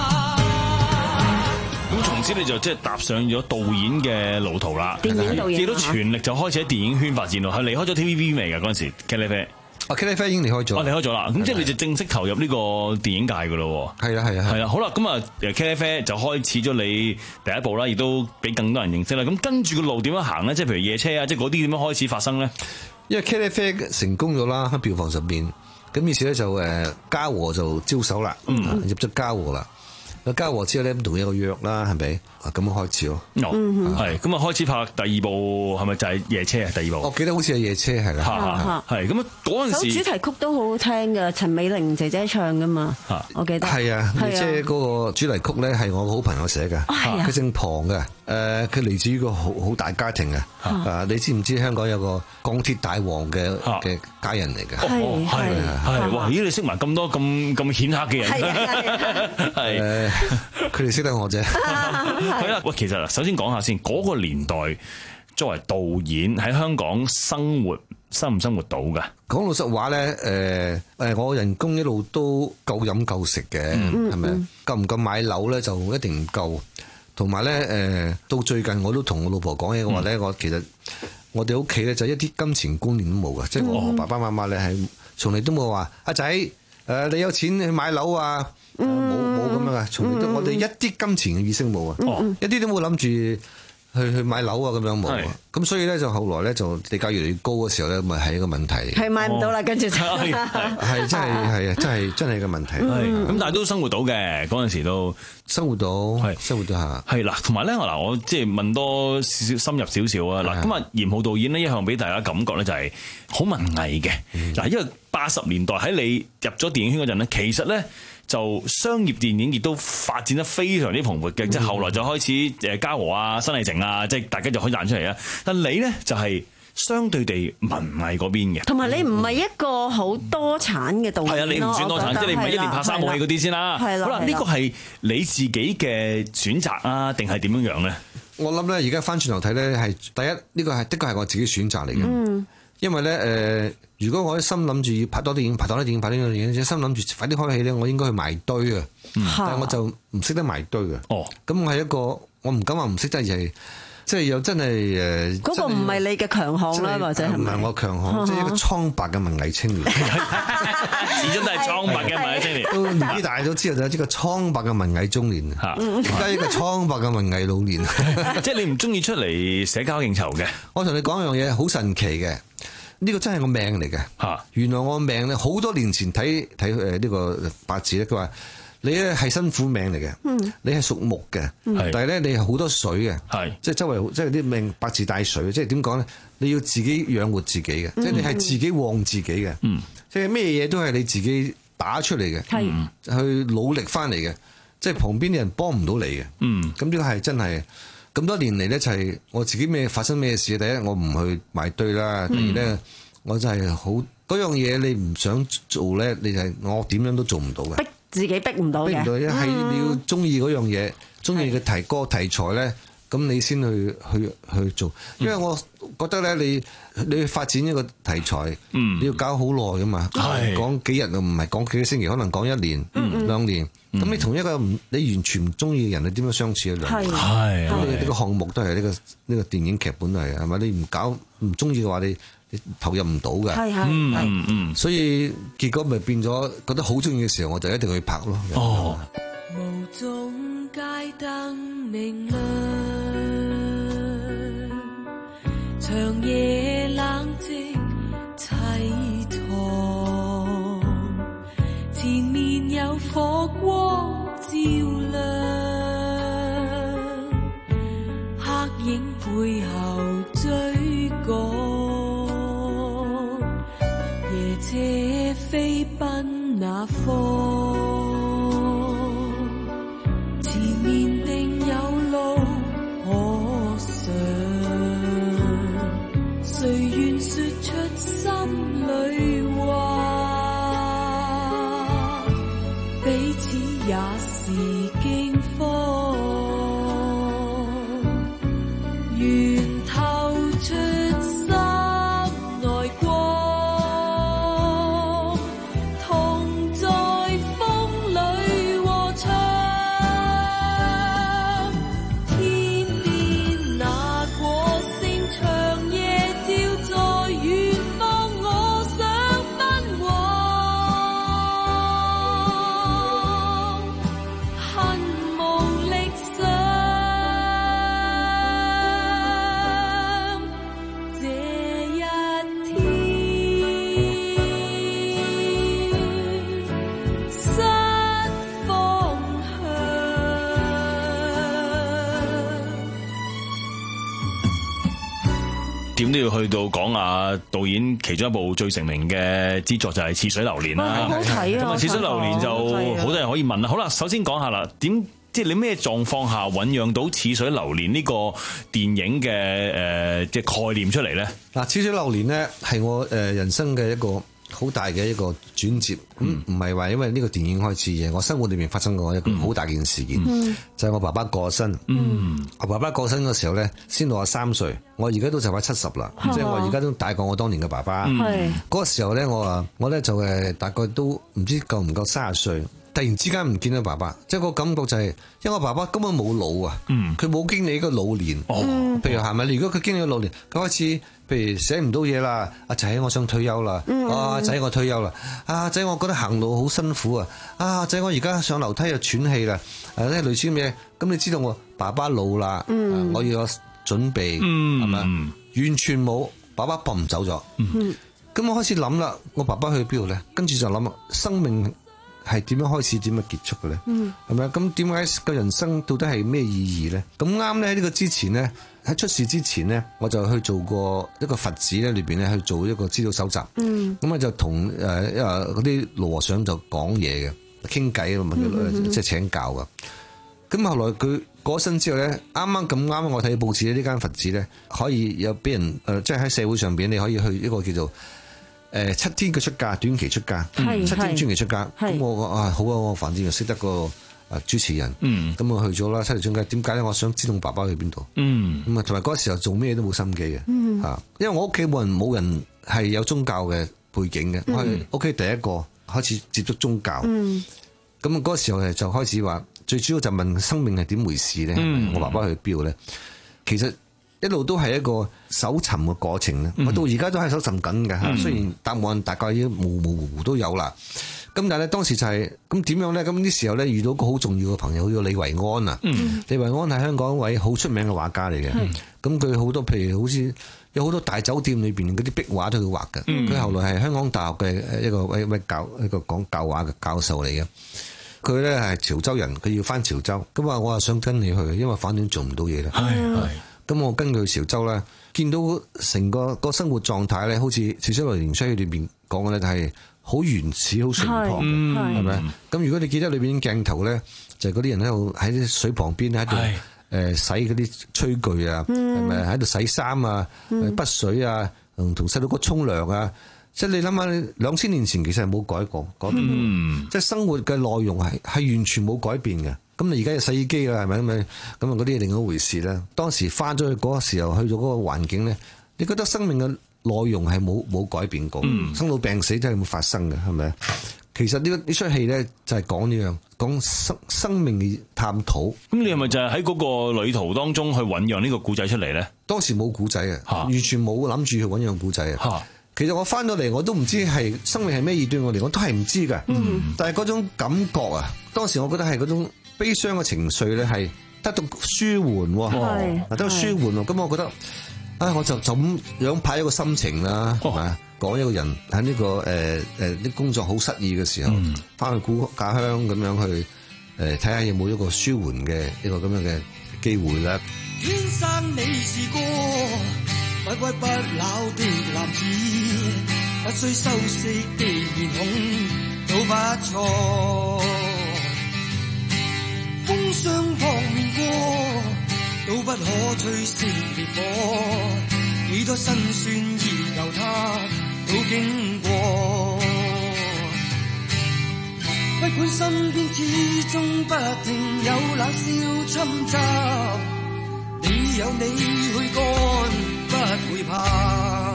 咁從此你就即係踏上咗導演嘅路途啦，
電影導演
亦都全力就開始喺電影圈發展咯。係離開咗 T V B 未㗎嗰陣時？茄喱啡
啊，茄喱啡已經離開咗，
哦離開咗啦。咁即係你就正式投入呢個電影界㗎咯。
係啊係啊
係啊。好啦，咁啊茄喱啡就開始咗你第一步啦，亦都俾更多人認識啦。咁跟住個路點樣行咧？即係譬如夜車啊，即係嗰啲點樣開始發生咧？
因為茄喱啡成功咗啦，喺票房上邊，咁於是咧就誒嘉禾就招手啦，嗯、入咗嘉禾啦。嘉禾之後咧，咁同一個約啦，係咪？啊，咁樣開始咯。
哦，係咁啊，開始拍第二部係咪就係夜車啊？第二部
我記得好似係夜車係啦。
係咁啊，嗰陣時
首主題曲都好好聽㗎，陳美玲姐姐唱㗎嘛。我記得
係啊，夜車嗰個主題曲咧係我好朋友寫嘅，佢姓龐嘅。誒，佢嚟自於個好好大家庭嘅。啊，你知唔知香港有個鋼鐵大王嘅嘅家人嚟嘅？
係係係。哇！咦，你識埋咁多咁咁顯赫嘅人？係
誒，佢哋識得我啫。
係啦，喂，其實首先講下先，嗰個年代作為導演喺香港生活，生唔生活到㗎？
講老實話咧，誒誒，我人工一路都夠飲夠食嘅，係咪？夠唔夠買樓咧，就一定唔夠。同埋咧，誒，到最近我都同我老婆講嘅話咧，我其實我哋屋企咧就一啲金錢觀念都冇嘅，即係我爸爸媽媽咧係從嚟都冇話阿仔，誒，你有錢去買樓啊？冇冇咁樣啊！從嚟都我哋一啲金錢嘅意識冇啊，一啲都冇諗住去去買樓啊咁樣冇啊。咁所以咧就後來咧就地價越嚟越高嘅時候咧，咪係一個問題。
係買唔到啦，跟住就係
真係係啊，真係真係個問題。
咁但係都生活到嘅嗰陣時都
生活到，係生活到下。
係啦，同埋咧嗱，我即係問多少少深入少少啊嗱。咁啊，嚴浩導演呢，一向俾大家感覺咧就係好文藝嘅嗱，因為八十年代喺你入咗電影圈嗰陣咧，其實咧。就商業電影亦都發展得非常之蓬勃嘅，嗯、即係後來就開始誒嘉禾啊、新藝城啊，即係大家就可以彈出嚟啦。但你咧就係相對地文藝嗰邊嘅，
同埋你唔係一個好多產嘅導演咯。係啊，
你唔算多產，即係你唔係一年拍三部戲嗰啲先啦。係啦，好啦，呢個係你自己嘅選擇啊，定係點樣樣咧？
我諗咧，而家翻轉頭睇咧，係第一呢、呢個係的確係我自己選擇嚟嘅。嗯，因為咧誒。呃如果我一心諗住要拍多啲電影，拍多啲電影，拍多啲電影，心諗住快啲開戲咧，我應該去埋堆啊！嗯、但係我就唔識得埋堆嘅。哦，咁我係一個，我唔敢話唔識得，而係即係又真係誒。嗰個唔係你嘅強項啦，或者係唔係我強項？即係一個蒼白嘅文藝青年，
始終都係蒼白嘅文藝青年。
都年紀大都知道，就係一個蒼白嘅文藝中年。嚇，而家一個蒼白嘅文藝老年。
即係你唔中意出嚟社交應酬嘅。
我同你講一樣嘢，好神奇嘅。呢個真係我命嚟嘅，原來我命咧好多年前睇睇誒呢個八字咧，佢話你咧係辛苦命嚟嘅，
嗯、
你係屬木嘅，
嗯、
但係咧你係好多水嘅，即係周圍即係啲命八字帶水，即係點講咧？你要自己養活自己嘅，嗯、即係你係自己旺自己嘅，嗯、即係咩嘢都係你自己打出嚟嘅，嗯、去努力翻嚟嘅，即係旁邊啲人幫唔到你嘅。咁呢個係真係咁多年嚟咧，就係我自己咩發生咩事，第一我唔去埋堆啦，第二咧、嗯、我就係好嗰樣嘢你唔想做咧，你就係我點樣都做唔到嘅。
逼自己逼唔到嘅，逼唔到
係你要中意嗰樣嘢，中意嘅題歌題材咧。咁你先去去去做，因為我覺得咧，你你去發展一個題材，嗯、你要搞好耐噶嘛，講幾日啊，唔係講幾個星期，可能講一年、嗯、兩年。咁、嗯、你同一個唔你完全唔中意嘅人，你點樣相處啊？兩年，咁你呢個項目都係呢、呢個呢、呢個電影劇本係係咪？你唔搞唔中意嘅話，你你投入唔到嘅。係係
嗯嗯，
所以結果咪變咗覺得好中意嘅時候，我就一定去拍咯。哦。
無眾街燈明亮，長夜冷靜凄愴，前面有火光照亮，黑影背後追趕，夜車飛奔那方。前面定有路可上，誰願說出心裏話，彼此也是驚慌，願透出心內光。
點都要去到講啊！導演其中一部最成名嘅之作就係《似水流年》啦，
好睇啊！
咁啊，《似水流年》就好多人可以問啦。好啦，首先講下啦，點即係你咩狀況下醖釀到《似水流年》呢個電影嘅誒即係概念出嚟咧？
嗱，《似水流年》咧係我誒人生嘅一個好大嘅一個轉折，咁唔係話因為呢個電影開始嘅，我生活裏面發生過一個好大件事件，嗯、就係我爸爸過身。嗯，我爸爸過身嘅時候咧，先到我三歲，我而家都就快七十啦，嗯、即係我而家都大過我當年嘅爸爸。係嗰、嗯、個時候咧，我啊，我咧就誒大概都唔知夠唔夠三十歲。突然之間唔見到爸爸，即係個感覺就係、是，因為我爸爸根本冇老啊，佢冇、嗯、經歷一個老年。哦，譬如係咪？如果佢經歷個老年，佢開始譬如寫唔到嘢啦，阿仔我想退休啦，嗯、啊仔我退休啦，啊仔我覺得行路好辛苦啊，啊仔我而家上樓梯又喘氣啦，誒咧類似咩？咁你知道我爸爸老啦，嗯、我要有準備，係咪、嗯？完全冇，爸爸搏唔走咗。咁、嗯、我開始諗啦，我爸爸去邊度咧？跟住就諗生命係點樣開始，點樣結束嘅咧？係咪啊？咁點解個人生到底係咩意義咧？咁啱咧，呢個之前咧，喺出事之前咧，我就去做過一個佛寺咧裏邊咧去做一個資料搜集。咁啊、嗯、就同誒因為嗰啲老和尚就講嘢嘅，傾偈啊嘛，即係請教噶。咁後來佢過身之後咧，啱啱咁啱我睇報紙呢間佛寺咧可以有俾人誒，即係喺社會上邊你可以去一個叫做。誒七天嘅出家，短期出家，是七天專期出家。咁是我啊好啊，我反正又識得個啊主持人，咁、嗯、我去咗啦。七天專家點解咧？我想知道我爸爸去邊度。咁啊，同埋嗰時候做咩都冇心機嘅嚇，嗯、因為我屋企冇人冇人係有宗教嘅背景嘅，嗯、我係屋企第一個開始接觸宗教。咁嗰、嗯、時候就開始話，最主要就問生命係點回事咧？嗯、我爸爸去邊度咧？其實。一路都係一個搜尋嘅過程咧，我到而家都係搜尋緊嘅嚇。雖然答案大概已經模模糊糊都有啦，咁但係咧當時就係咁點樣咧？咁呢時候咧遇到個好重要嘅朋友，叫李維安啊。嗯、李維安係香港一位好出名嘅畫家嚟嘅。咁佢好多譬如好似有好多大酒店裏邊嗰啲壁畫都佢畫嘅。佢、嗯、後來係香港大學嘅一個一位教一個講教畫嘅教授嚟嘅。 佢咧係潮州人，佢要翻潮州，咁啊我啊想跟你去，因為反正做唔到嘢啦。係，咁我跟佢去潮州咧，見到成個個生活狀態咧，好似《潮州來年衰》裏邊講嘅咧，係好原始、好淳樸嘅，係咪？咁如果你記得裏邊鏡頭咧，就係嗰啲人喺度喺啲水旁邊喺度誒洗嗰啲炊具啊，係咪喺度洗衫啊、筆水啊，同同細佬哥沖涼啊。即係你諗下，兩千年前其實係冇改過，改變、嗯、即係生活嘅內容係係完全冇改變嘅。咁你而家有洗衣機啦，係咪咁啊？咁啊嗰啲係另一回事啦。當時翻咗去嗰個時候，去到嗰個環境咧，你覺得生命嘅內容係冇冇改變過，嗯、生老病死真係冇發生嘅，係咪？其實呢個呢出戲咧就係講呢樣，講生生命嘅探討。
咁你係咪就係喺嗰個旅途當中去醞釀呢個故仔出嚟咧？當時冇故仔啊，完全冇諗住去醞釀故仔啊。其實我翻到嚟我都唔知係生命係咩意對我嚟，我都係唔知㗎。嗯、但係嗰種感覺啊，當時我覺得係嗰種悲傷嘅情緒咧，係得到舒緩喎，得到舒緩喎。咁我覺得，啊，我就就咁樣派一個心情啦，係咪啊？講一個人喺呢、這個誒誒啲工作好失意嘅時候，翻、嗯、去故家鄉咁樣去誒睇下有冇一個舒緩嘅一個咁樣嘅機會咧。
天生你是個不屈不撓的男子，不需修飾的面孔都不錯。風霜撲面過，都不可吹熄烈火。幾多辛酸已由他都經過。不管身邊始終不停有冷笑侵襲，你有你去幹，不會怕。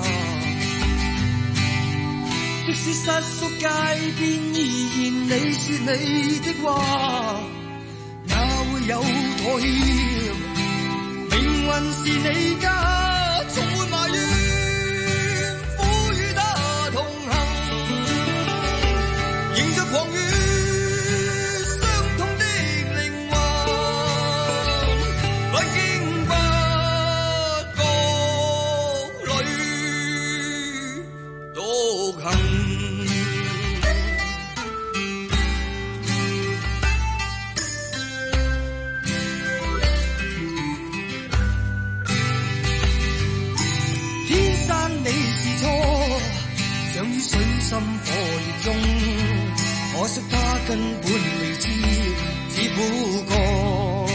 即使失足街邊依然你說你的話，哪會有妥協？命運是你家，充滿埋怨，苦與他同行，迎着狂雨，傷痛的靈魂，不經不覺裏獨行。心火熱中，可惜他根本未知，只不過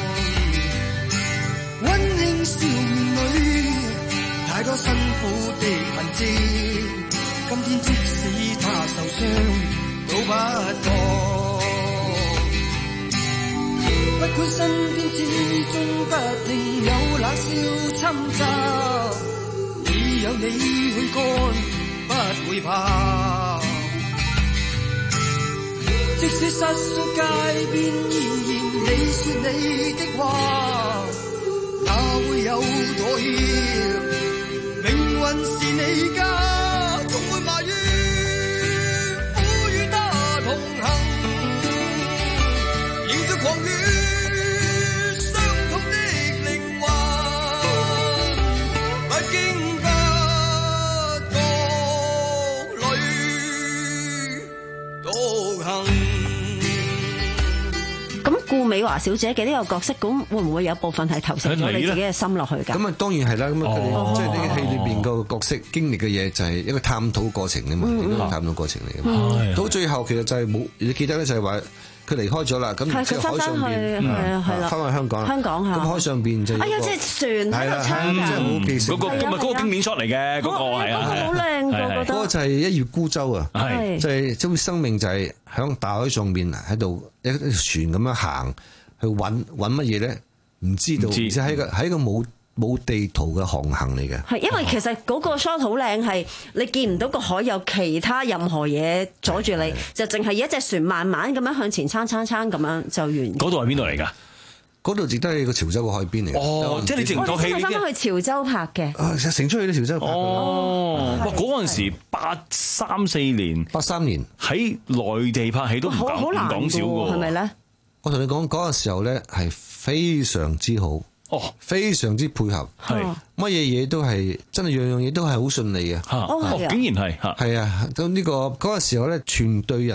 溫馨笑面裏太多辛苦的痕跡。今天即使他受傷，都不覺。不管身邊始終不停有冷笑侵襲，你有你去幹。不會怕，即使失足街邊依然你說你的話，哪會有妥協？命運是你家，充滿埋怨，苦與他同行，迎着狂雨，傷痛的靈魂，不經
咁顧美華小姐嘅呢個角色，咁會唔會有部分係投射咗你自己嘅心落去㗎？
咁啊，當然係啦。咁啊，佢哋即係呢個戲裏邊個角色經歷嘅嘢，就係一個探討過程啊嘛，一個探討過程嚟嘅嘛。到最後其實就係冇，你記得咧就係話佢離開咗啦。咁即係海上邊，係啦，翻去香港。
香港嚇。
咁海上邊就
哎呀，即係船喺度撐㗎。
嗰個咁啊，嗰個經典 shot 嚟嘅，嗰個係啊，
好靚㗎，我覺得。
嗰個就係一葉孤舟啊，就係即係生命就係響大海上邊喺度一條船咁樣行。去揾揾乜嘢咧？唔知道，而且係個係一個冇冇地圖嘅航行嚟嘅。
係因為其實嗰個 shot 好靚，係你見唔到個海有其他任何嘢阻住你，就淨係一隻船慢慢咁樣向前撐撐撐咁樣就完。嗰
度係邊度嚟㗎？
嗰度亦都係個潮州嘅海邊嚟。
哦，即係你成套戲。
我哋翻返去潮州拍嘅。
啊，成出去啲潮州拍。
哦，哇！嗰陣時八三四年，
八三年喺
內地拍戲都唔講唔講少㗎，
係咪咧？
我同你講嗰個時候咧係非常之好，哦，非常之配合，係乜嘢嘢都係真係樣樣嘢都係好順利嘅，
哦，竟然係，
係啊，咁呢個嗰個時候咧，全隊人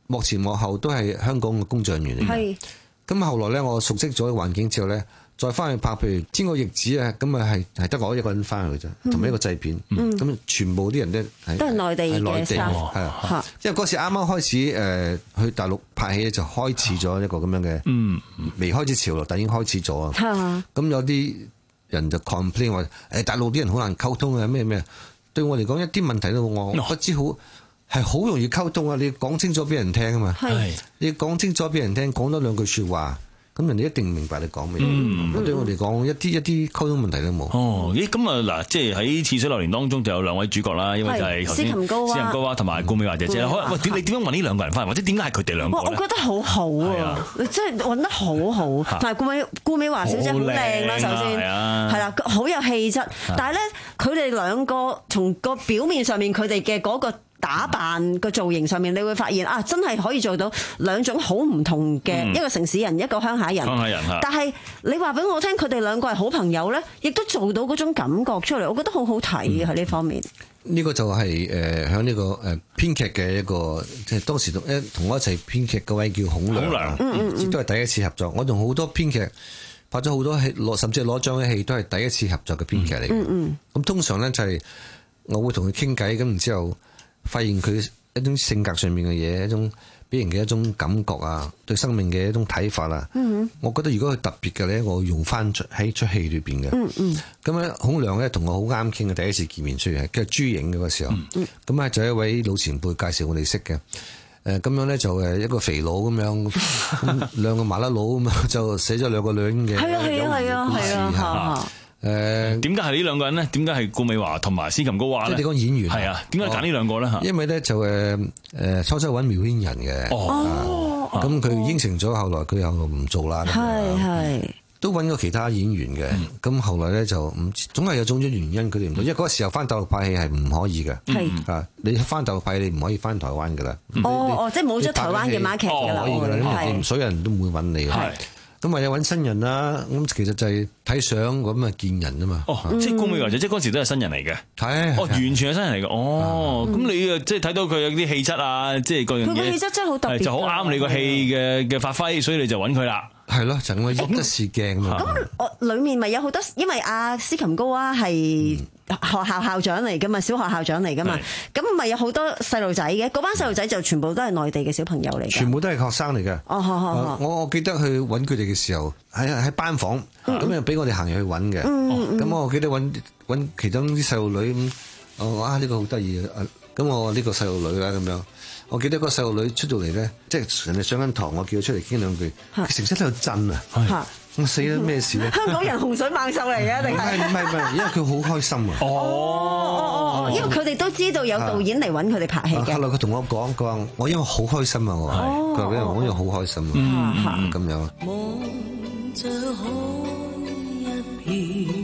幕前幕後都係香港嘅工作人員嚟嘅。咁後來咧，我熟悉咗環境之後咧，再翻去拍，譬如《天國逆子》啊，咁啊係係得我一個人翻去嘅啫，同埋一個製片。咁、嗯、全部啲人咧
都係內地嘅 staff
係因為嗰時啱啱開始誒、呃、去大陸拍戲咧，就開始咗一個咁樣嘅，嗯，未開始潮流，但已經開始咗啊。咁有啲人就 complain 話誒大陸啲人好難溝通啊，咩咩，對我嚟講一啲問題都冇，我不知好。係好容易溝通啊！你講清楚俾人聽啊嘛，你講清楚俾人聽，講多兩句説話，咁人哋一定明白你講咩。嗯，對我嚟講，一啲一啲溝通問題都冇。
哦，咦，咁啊嗱，即係喺《似水流年》當中就有兩位主角啦，因為就係頭先司琴高娃同埋顧美華姐姐啦。喂，點你點樣揾呢兩個人翻嚟，或者點解係佢哋兩個咧？
我覺得好好啊，你真係揾得好好。同埋顧美顧美華小姐好靚啦，首先係啦，好有氣質。但係咧，佢哋兩個從個表面上面，佢哋嘅嗰個打扮個造型上面，你會發現啊，真係可以做到兩種好唔同嘅、嗯、一個城市人，一個鄉下人。鄉下人但係你話俾我聽，佢哋兩個係好朋友咧，亦都做到嗰種感覺出嚟，我覺得好好睇嘅喺呢方面。
呢、這個就係誒喺呢個誒編劇嘅一個，即係當時同誒同我一齊編劇嗰位叫孔良，亦、嗯嗯、都係第一次合作。我同好多編劇拍咗好多戲，攞甚至攞獎嘅戲都係第一次合作嘅編劇嚟嘅。咁、嗯嗯、通常咧就係我會同佢傾偈，咁然之後發現佢一種性格上面嘅嘢，一種俾人嘅一種感覺啊，對生命嘅一種睇法啊。嗯，我覺得如果佢特別嘅咧，我用翻出喺出戲裏邊嘅。嗯嗯。咁咧，孔良咧同我好啱傾嘅，第一次見面雖然係叫朱影嘅嗰時候。嗯。咁啊，就一位老前輩介紹我哋識嘅。誒，咁樣咧就誒一個肥佬咁樣，兩個麻甩佬咁樣就寫咗兩個女人嘅。係啊係啊係啊係啊。誒，
點解係呢兩個人咧？點解係顧美華同埋司琴高娃咧？
即係你講演員
係啊？點解揀呢兩個咧？吓，
因為咧就誒誒，初初揾苗軒人嘅，哦，咁佢應承咗，後來佢又唔做啦，係係，都揾過其他演員嘅，咁、嗯、後來咧就唔，總係有種種原因佢哋唔做，因為嗰個時候翻大陸拍戲係唔可以嘅，係啊，你翻大陸拍戲你唔可以翻台灣噶啦，
哦哦，即係冇咗台灣嘅 market 噶啦，
可以噶啦，因為所有人都唔會揾你嘅。咁唯有揾新人啦，咁其實就係睇相咁啊見人啊嘛。
哦，嗯、即係顧美華姐姐嗰時都係新人嚟嘅。
係，
哦，完全係新人嚟嘅。哦，咁、嗯、你啊即係睇到佢有啲氣質啊，即係各樣嘢。佢個氣質真係好特別，就好啱你個戲嘅嘅發揮，所以你就揾佢啦。
係咯，就我益得是鏡啊。
咁我裡面咪有好多，因為阿司琴高娃係學校校長嚟噶嘛，小學校長嚟噶嘛，咁咪有好多細路仔嘅，嗰班細路仔就全部都係內地嘅小朋友嚟嘅，
全部都係學生嚟嘅。哦，好好好。我我記得去揾佢哋嘅時候，喺喺班房，咁又俾我哋行入去揾嘅。咁我記得揾揾其中啲細路女咁，我啊呢個好得意啊！咁我呢個細路女啦咁樣。我記得個細路女出到嚟咧，即係人哋上緊堂，我叫佢出嚟傾兩句，佢成身喺度震啊！我死啦，咩事咧？
香港人洪水猛獸嚟嘅，定係？
唔係唔係，因為佢好開心啊！
哦哦哦，因為佢哋都知道有導演嚟揾佢哋拍戲嘅。
後來佢同我講，佢話我因為好開心啊！我係佢話因為我因為好開心啊！咁樣。望着海一片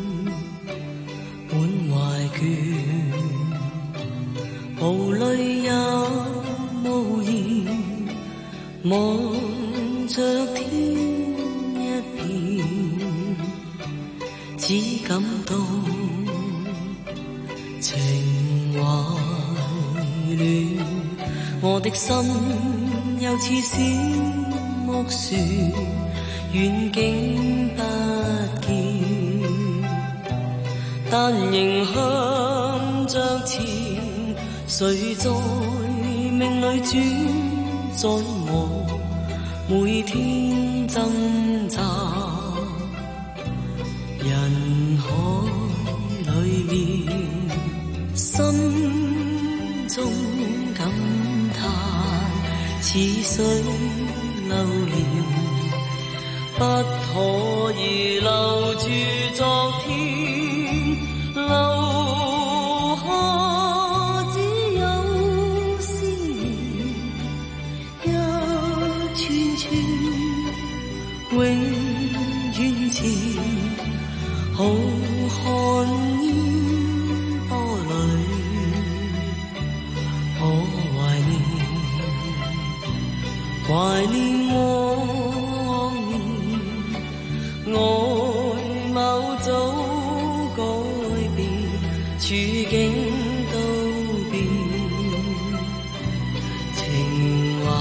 滿懷倦，無淚也無言，望着天一片，只感到情懷亂，我的心又似小木船，遠景不見，但仍向着前。誰在命裏轉，在我每天掙扎，人海裏面，心中感嘆，似水流年，不可以留住昨天，留永遠前，浩瀚煙波裏，可懷念，懷念往年，外貌早改變，處境都變，情懷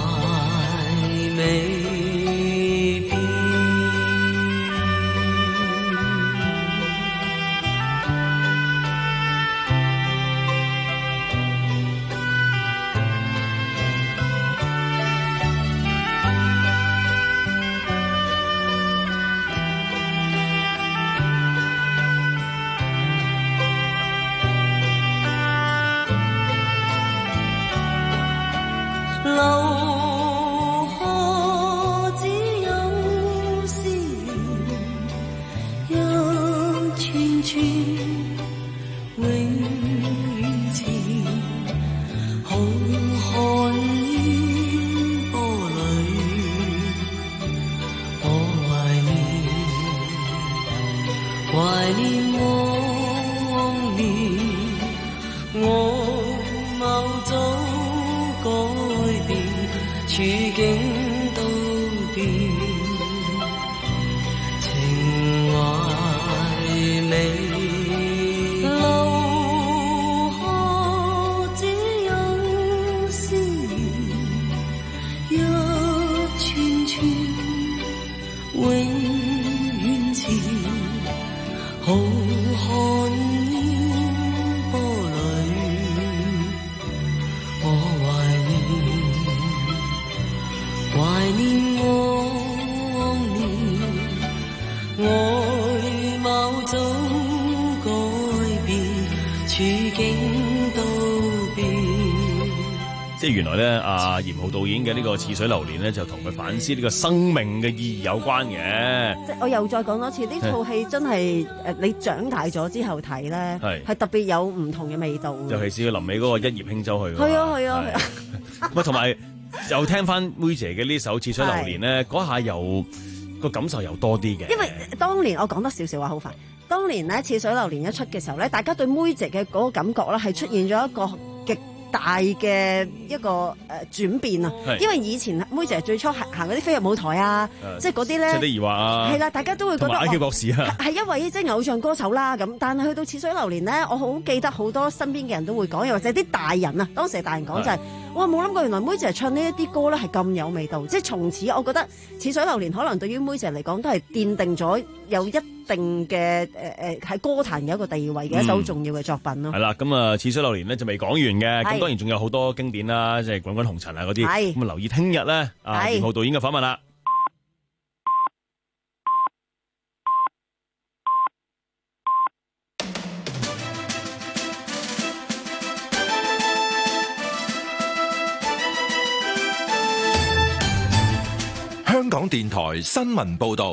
懷念往年，外貌早改變，處境都變，情懷美。浩瀚煙波裏，我懷念，懷念往年，外貌早改變，處境都變。
即係原來咧，阿嚴浩導演嘅呢個《似水流年》咧，就同佢反思呢個生命嘅意義有關嘅。
即係我又再講多次，呢套戲真係誒，你長大咗之後睇咧，
係
係特別有唔同嘅味道。
尤其是佢臨尾嗰個一葉輕舟去。
係啊係啊係
啊！喂，同埋又聽翻妹姐嘅呢首《似水流年》咧，嗰下又個感受又多啲嘅。
因為當年我講多少少話好快，當年咧《似水流年》一出嘅時候咧，大家對妹姐嘅嗰個感覺咧係出現咗一個極大嘅一個誒、呃、轉變啊！因為以前妹姐最初係行嗰啲飛入舞台啊，即係嗰啲咧，
即係啲疑惑啊，
係啦，大家都會覺得
I Q 博士啊，
係一位即係偶像歌手啦咁。但係去到《似水流年》咧，我好記得好多身邊嘅人都會講，又或者啲大人啊，當時大人講就係、是，哇冇諗過原來妹姐唱呢一啲歌咧係咁有味道，即係從此我覺得《似水流年》可能對於妹姐嚟講都係奠定咗有一定嘅誒誒喺歌壇嘅一個地位嘅一首好重要嘅作品咯。
係啦，咁啊《似水流年》咧就未講完嘅，咁當然仲有好多經典啦，即係滾滾紅塵啊嗰啲。係咁啊，留意聽日咧啊嚴浩導演嘅訪問啦。
香港電台新聞報導。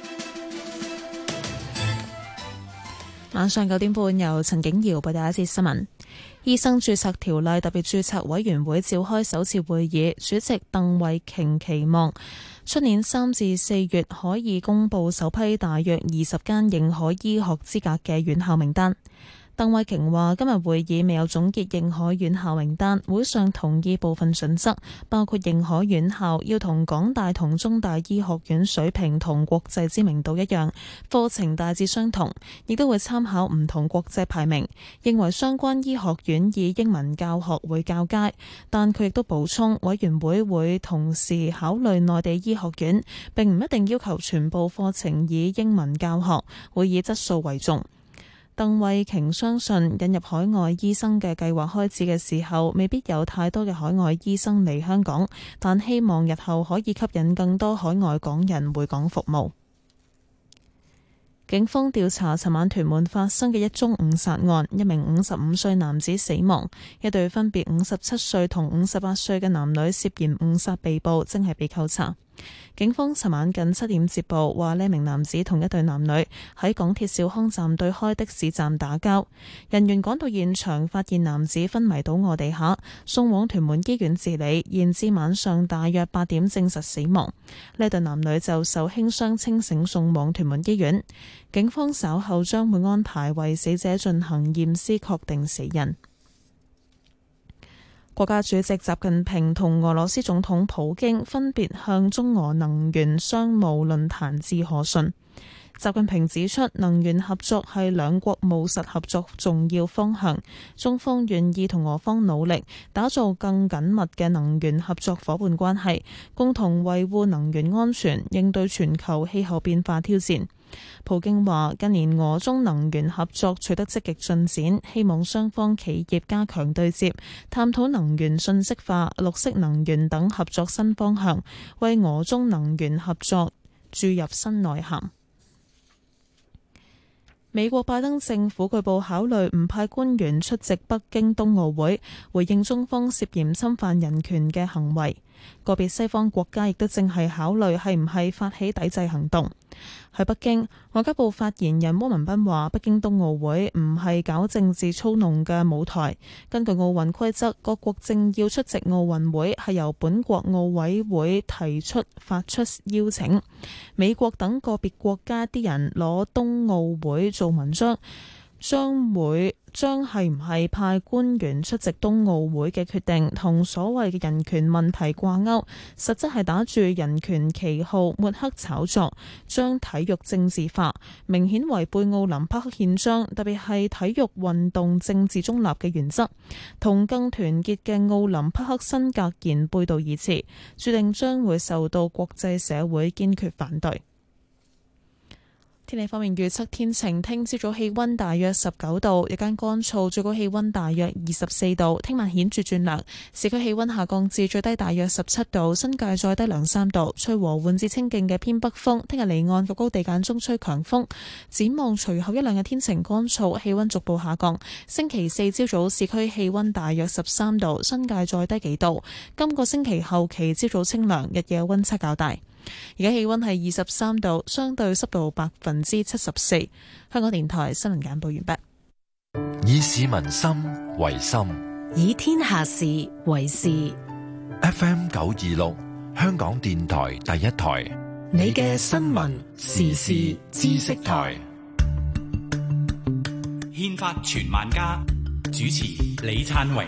晚上九點半，由陳景瑤報道一節新聞。醫生註冊條例特別註冊委員會召開首次會議，主席鄧惠瓊期望出年三至四月可以公布首批大約二十間認可醫學資格嘅院校名單。鄧惠瓊話：今日會議未有總結認可院校名單，會上同意部分準則，包括認可院校要同港大同中大醫學院水平同國際知名度一樣，課程大致相同，亦都會參考唔同國際排名。認為相關醫學院以英文教學會較佳，但佢亦都補充，委員會會同時考慮內地醫學院，並唔一定要求全部課程以英文教學，會以質素為重。鄧惠瓊相信引入海外醫生嘅計劃開始嘅時候，未必有太多嘅海外醫生嚟香港，但希望日後可以吸引更多海外港人回港服務。警方調查尋晚屯門發生嘅一宗誤殺案，一名五十五歲男子死亡，一對分別五十七歲同五十八歲嘅男女涉嫌誤殺被捕，正係被扣查。警方尋晚近七點接報，話呢名男子同一對男女喺港鐵兆康站對開的士站打交，人員趕到現場發現男子昏迷倒卧地下，送往屯門醫院治理，延至晚上大約八點證實死亡。呢對男女就受輕傷清醒送往屯門醫院。警方稍後將會安排為死者進行驗屍，確定死因。國家主席習近平同俄羅斯總統普京分別向中俄能源商務論壇致賀信。習近平指出，能源合作係兩國務實合作重要方向，中方願意同俄方努力，打造更緊密嘅能源合作夥伴關係，共同維護能源安全，應對全球氣候變化挑戰。普京話：近年俄中能源合作取得積極進展，希望雙方企業加強對接，探討能源信息化、綠色能源等合作新方向，為俄中能源合作注入新內涵。美國拜登政府據報考慮唔派官員出席北京冬奧會，回應中方涉嫌侵犯人權嘅行為。 個別西方國家亦都正係考慮係唔係發起抵制行動。喺北京，外交部發言人汪文斌話：北京冬奧會唔係搞政治操弄嘅舞台。根據奧運規則，各國政要出席奧運會係由本國奧委會提出發出邀請。美國等個別國家啲人攞冬奧會做文章，將會將係唔係派官員出席冬奧會嘅決定同所謂嘅人權問題掛鈎，實質係打住人權旗號抹黑炒作，將體育政治化，明顯違背奧林匹克憲章，特別係體育運動政治中立嘅原則，同更團結嘅奧林匹克新格言背道而馳，注定將會受到國際社會堅決反對。天氣方面預測天晴，聽朝早氣溫大約十九度，日間乾燥，最高氣溫大約二十四度。聽晚顯著轉涼，市區氣溫下降至最低大約十七度，新界再低兩三度。吹和緩至清勁嘅偏北風，聽日離岸及高地間中吹強風。展望隨後一兩日天晴乾燥，氣溫逐步下降。星期四朝早市區氣溫大約十三度，新界再低幾度。今個星期後期朝早清涼，日夜溫差較大。而家氣溫係二十三度，相對濕度百分之七十四。香港電台新聞簡報完
畢。以市民心為心，
以天下事為事。
F M 九二六，香港電台第一台，
你嘅新聞時事知識台。
憲法全萬家，主持李燦榮。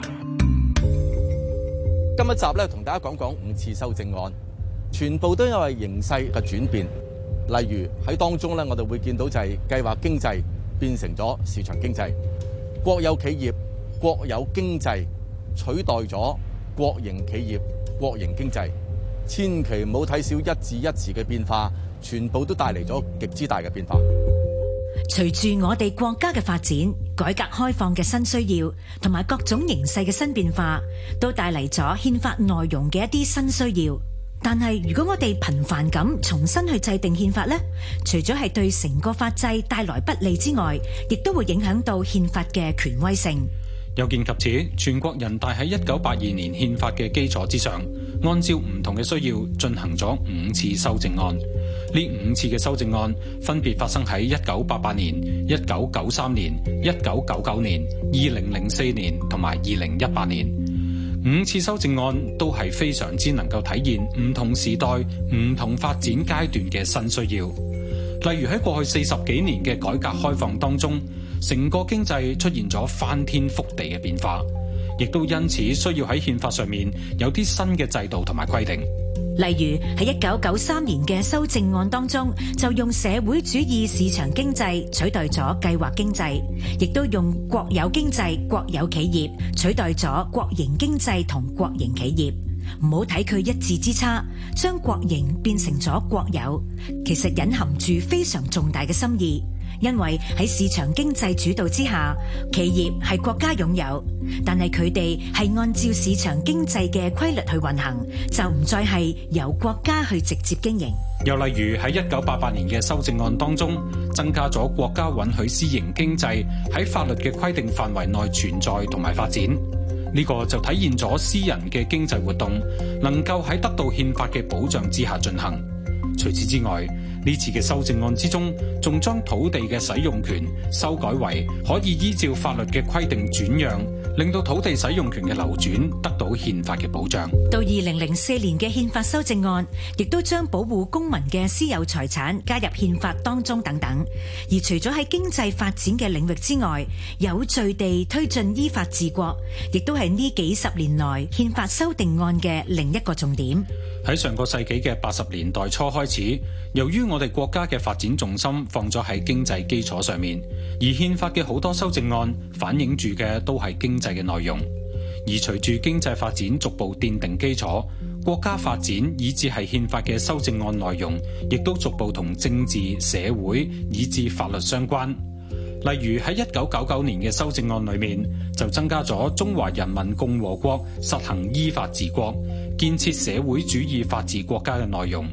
今一集咧，同大家講講五次修正案。全部都因為形勢嘅轉變，例如喺當中咧，我哋會見到就係計劃經濟變成咗市場經濟，國有企業、國有經濟取代咗國營企業、國營經濟。千祈唔好睇少一字一詞嘅變化，全部都帶嚟咗極之大嘅變化。
隨住我哋國家嘅發展、改革開放嘅新需要，同埋各種形勢嘅新變化，都帶嚟咗憲法內容嘅一啲新需要。但係如果我哋頻繁咁重新去制定憲法呢，除咗係對成個法制帶來不利之外，亦都會影響到憲法嘅權威性。
有見及此，全國人大喺一九八二年憲法嘅基礎之上，按照唔同嘅需要進行咗五次修正案。呢五次嘅修正案分別發生喺一九八八年、一九九三年、一九九九年、二零零四年同埋二零一八年。五次修正案都係非常之能夠體現唔同時代、唔同發展階段嘅新需要。例如喺過去四十幾年嘅改革開放當中，成個經濟出現咗翻天覆地嘅變化，亦都因此需要喺憲法上面有啲新嘅制度同埋規定。
例如喺一九九三年嘅修正案當中，就用社會主義市場經濟取代咗計劃經濟，亦都用國有經濟、國有企業取代咗國營經濟同國營企業。唔好睇佢一字之差，將國營變成咗國有，其實隱含住非常重大嘅心意。因為喺市場經濟主導之下，企業係國家擁有，但係佢哋係按照市場經濟嘅規律去運行，就唔再係由國家去直接經營。
又例如喺一九八八年嘅修正案當中，增加咗國家允許私營經濟喺法律嘅規定範圍內存在同埋發展，呢個就體現咗私人嘅經濟活動能夠喺得到憲法嘅保障之下進行。除此之外，呢次嘅修正案之中，仲將土地嘅使用權修改為可以依照法律嘅規定轉讓，令到土地使用權嘅流轉得到憲法嘅保障。
到二零零四年嘅憲法修正案，亦都將保護公民嘅私有財產加入憲法當中等等。而除咗喺經濟發展嘅領域之外，有序地推進依法治國，亦都係呢幾十年來憲法修訂案嘅另一個重點。
喺上個世紀嘅八十年代初開始，由於我哋國家嘅發展重心放咗喺經濟基礎上面，而憲法嘅好多修正案反映住嘅都係經濟嘅內容。而隨住經濟發展逐步奠定基礎，國家發展以至係憲法嘅修正案內容，亦都逐步同政治、社會以至法律相關。例如喺一九九九年嘅修正案裏面，就增加咗中華人民共和國實行依法治國、建設社會主義法治國家嘅內容。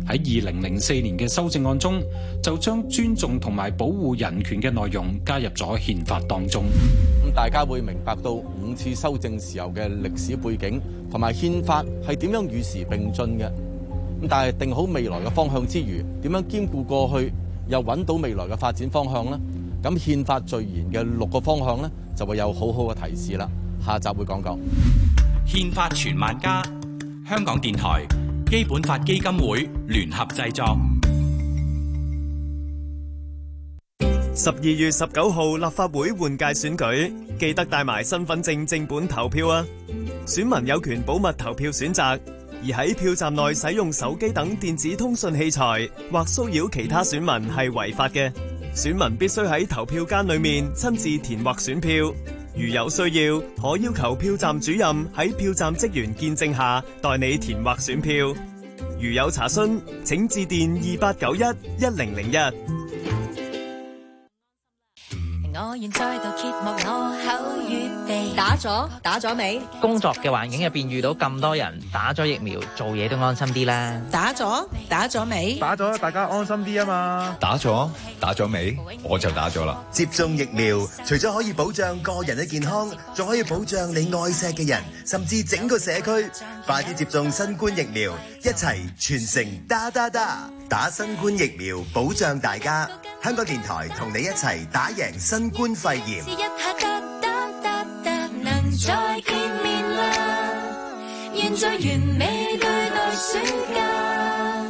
喺二零零四年嘅修正案中，就將尊重同埋保護人權嘅內容加入咗憲法當中。
咁大家會明白到五次修正時候嘅歷史背景同埋憲法係點樣與時並進嘅。咁但係定好未來嘅方向之餘，點樣兼顧過去又揾到未來嘅發展方向呢？咁憲法序言嘅六個方向呢，就會有好好嘅提示啦。下集會講講。
憲法傳萬家，香港電台基本法基金會聯合製作。
十二月十九號立法會換屆選舉，記得帶埋身份證正本投票啊！選民有權保密投票選擇，而喺票站內使用手機等電子通訊器材或騷擾其他選民係違法嘅。選民必須喺投票間裏面親自填劃選票，如有需要，可要求票站主任喺票站職員見證下代你填劃選票。如有查詢，請致電二八九一一零零一。
我願再度揭幕我口語地
打咗打咗未？
工作嘅環境入邊遇到咁多人打咗疫苗，做嘢都安心啲啦。
打咗打咗未？
打咗大家安心啲啊嘛。打咗打咗未？我就打咗啦。
接種疫苗除咗可以保障個人嘅健康，仲可以保障你愛錫嘅人，甚至整個社區。快啲接種新冠疫苗，一齊全城打打打，打新冠疫苗保障大家。香港電台同你一齊打贏新冠肺炎。
一下得得得得，能再見面啦，願在完美對待暑假。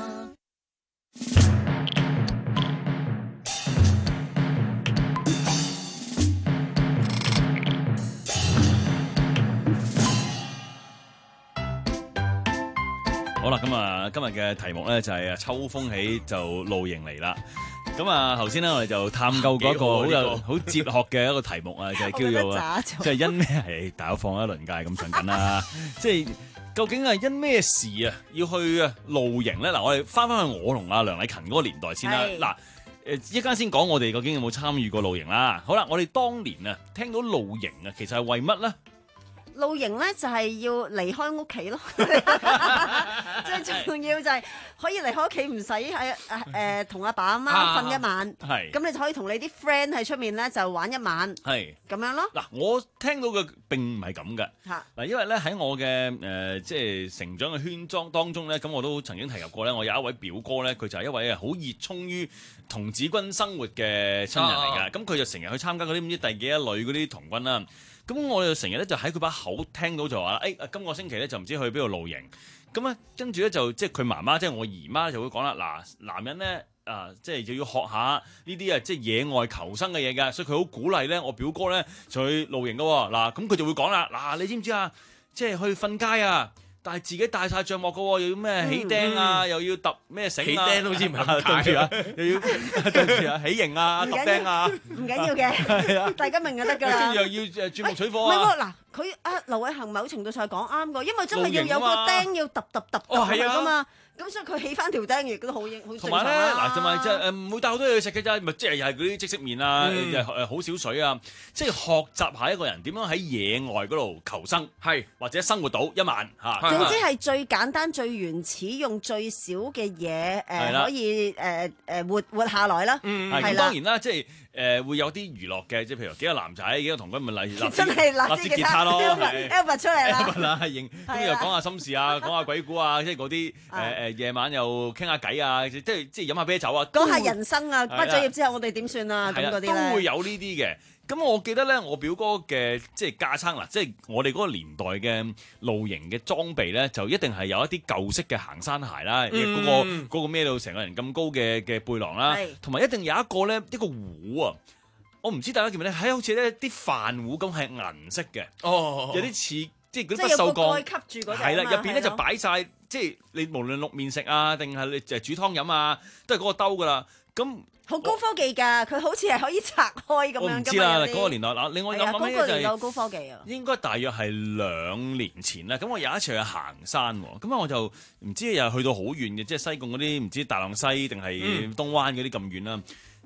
好啦，咁啊，今日嘅題目咧就係啊，秋風起就露營嚟啦。咁啊，頭先咧我哋就探究過一個好有好哲學嘅一個題目啊，就係叫做啊，即係因咩係大家放一輪假咁上緊啦，即係究竟係因咩事啊要去啊露營咧？嗱，我哋翻翻去我同阿梁禮勤嗰個年代先啦。嗱，誒，一間先講我哋究竟有冇參與過露營啦。好啦，我哋當年啊聽到露營啊，其實係為乜咧？
露營咧就係要離開屋企咯，最重要就係可以離開屋企，唔使喺誒同阿爸阿媽瞓一晚，係咁、啊、你就可以同你啲 friend 喺出面咧就玩一晚，係咁樣咯。嗱，我聽到嘅並唔係咁嘅，嗱，因為咧喺我嘅誒、呃、即係成長嘅圈裝當中咧，咁我都曾經提及過咧，我有一位表哥咧，佢就係一位好熱衷於童子軍生活嘅親人嚟㗎，咁佢、啊、就成日去參加嗰啲唔知第幾一類嗰啲童軍啦。咁我就成日咧就喺佢把口聽到就話啦，誒、哎，今個星期咧就唔知去邊度露營，咁啊跟住咧就即係佢媽媽即係我姨媽就會講啦，嗱，男人咧啊即係就要學下呢啲啊即係野外求生嘅嘢㗎，所以佢好鼓勵咧我表哥咧就去露營㗎喎，嗱，咁佢就會講啦，嗱，你知唔知啊？即係去瞓街啊！但係自己帶晒帳幕嘅喎，又要咩起釘啊，嗯嗯、又要揼咩繩啊，起釘都好似唔係對住啊，又要對住啊，起營啊，揼釘啊，唔緊要嘅，大家明就得㗎啦。跟住又要誒鑽木取火啊。唔係喎，嗱，佢啊劉偉恒某程度上講啱㗎，因為真係要有個釘要揼揼揼揼去㗎嘛。咁所以佢起翻條釘亦都好應好正常啦。同埋咧，嗱就咪即係誒唔會帶好多嘢去食嘅啫，咪即係又係嗰啲即食麵啊，誒誒好少水啊，即係學習下一個人點樣喺野外嗰度求生，係或者生活到一晚嚇。總之係最簡單、最原始，用最少嘅嘢誒可以誒誒活活下來啦。嗯，係咁當然啦，即係。誒、呃、會有啲娛樂嘅，即係譬如幾個男仔幾個童軍咪嚟真係攞支吉他咯 Albert 出嚟啦 Albert 啦，認咁又講下心事啊，講下鬼故啊，即係嗰啲誒誒夜晚又傾下偈啊，即係即係飲下啤酒啊，講下人生啊，畢咗業之後我哋點算啊，咁嗰啲都會有呢啲嘅。咁我記得咧，我表哥嘅即係架撐嗱，即係我哋嗰個年代嘅露營嘅裝備咧，就一定係有一啲舊式嘅行山鞋啦，嗰、嗯嗰個嗰、嗰個孭到成個人咁高嘅嘅背囊啦，同埋一定有一個咧一個壺啊，我唔知大家記唔記得，喺好似咧啲飯壺咁係銀色嘅，哦，有啲似即係嗰啲不鏽鋼，係啦，入邊咧就擺晒，即係你無論淥麵食啊，定係你誒煮湯飲啊，都係嗰個兜噶啦，咁。好高科技㗎，佢好似係可以拆開咁樣。我唔知啦，嗰、那個年代嗱，另外諗諗起就係、是、高科技啊。應該大約係兩年前啦。咁我有一次去行山喎，咁啊我就唔知又去到好遠嘅，即係西貢嗰啲唔知大浪西定係東灣嗰啲咁遠啦。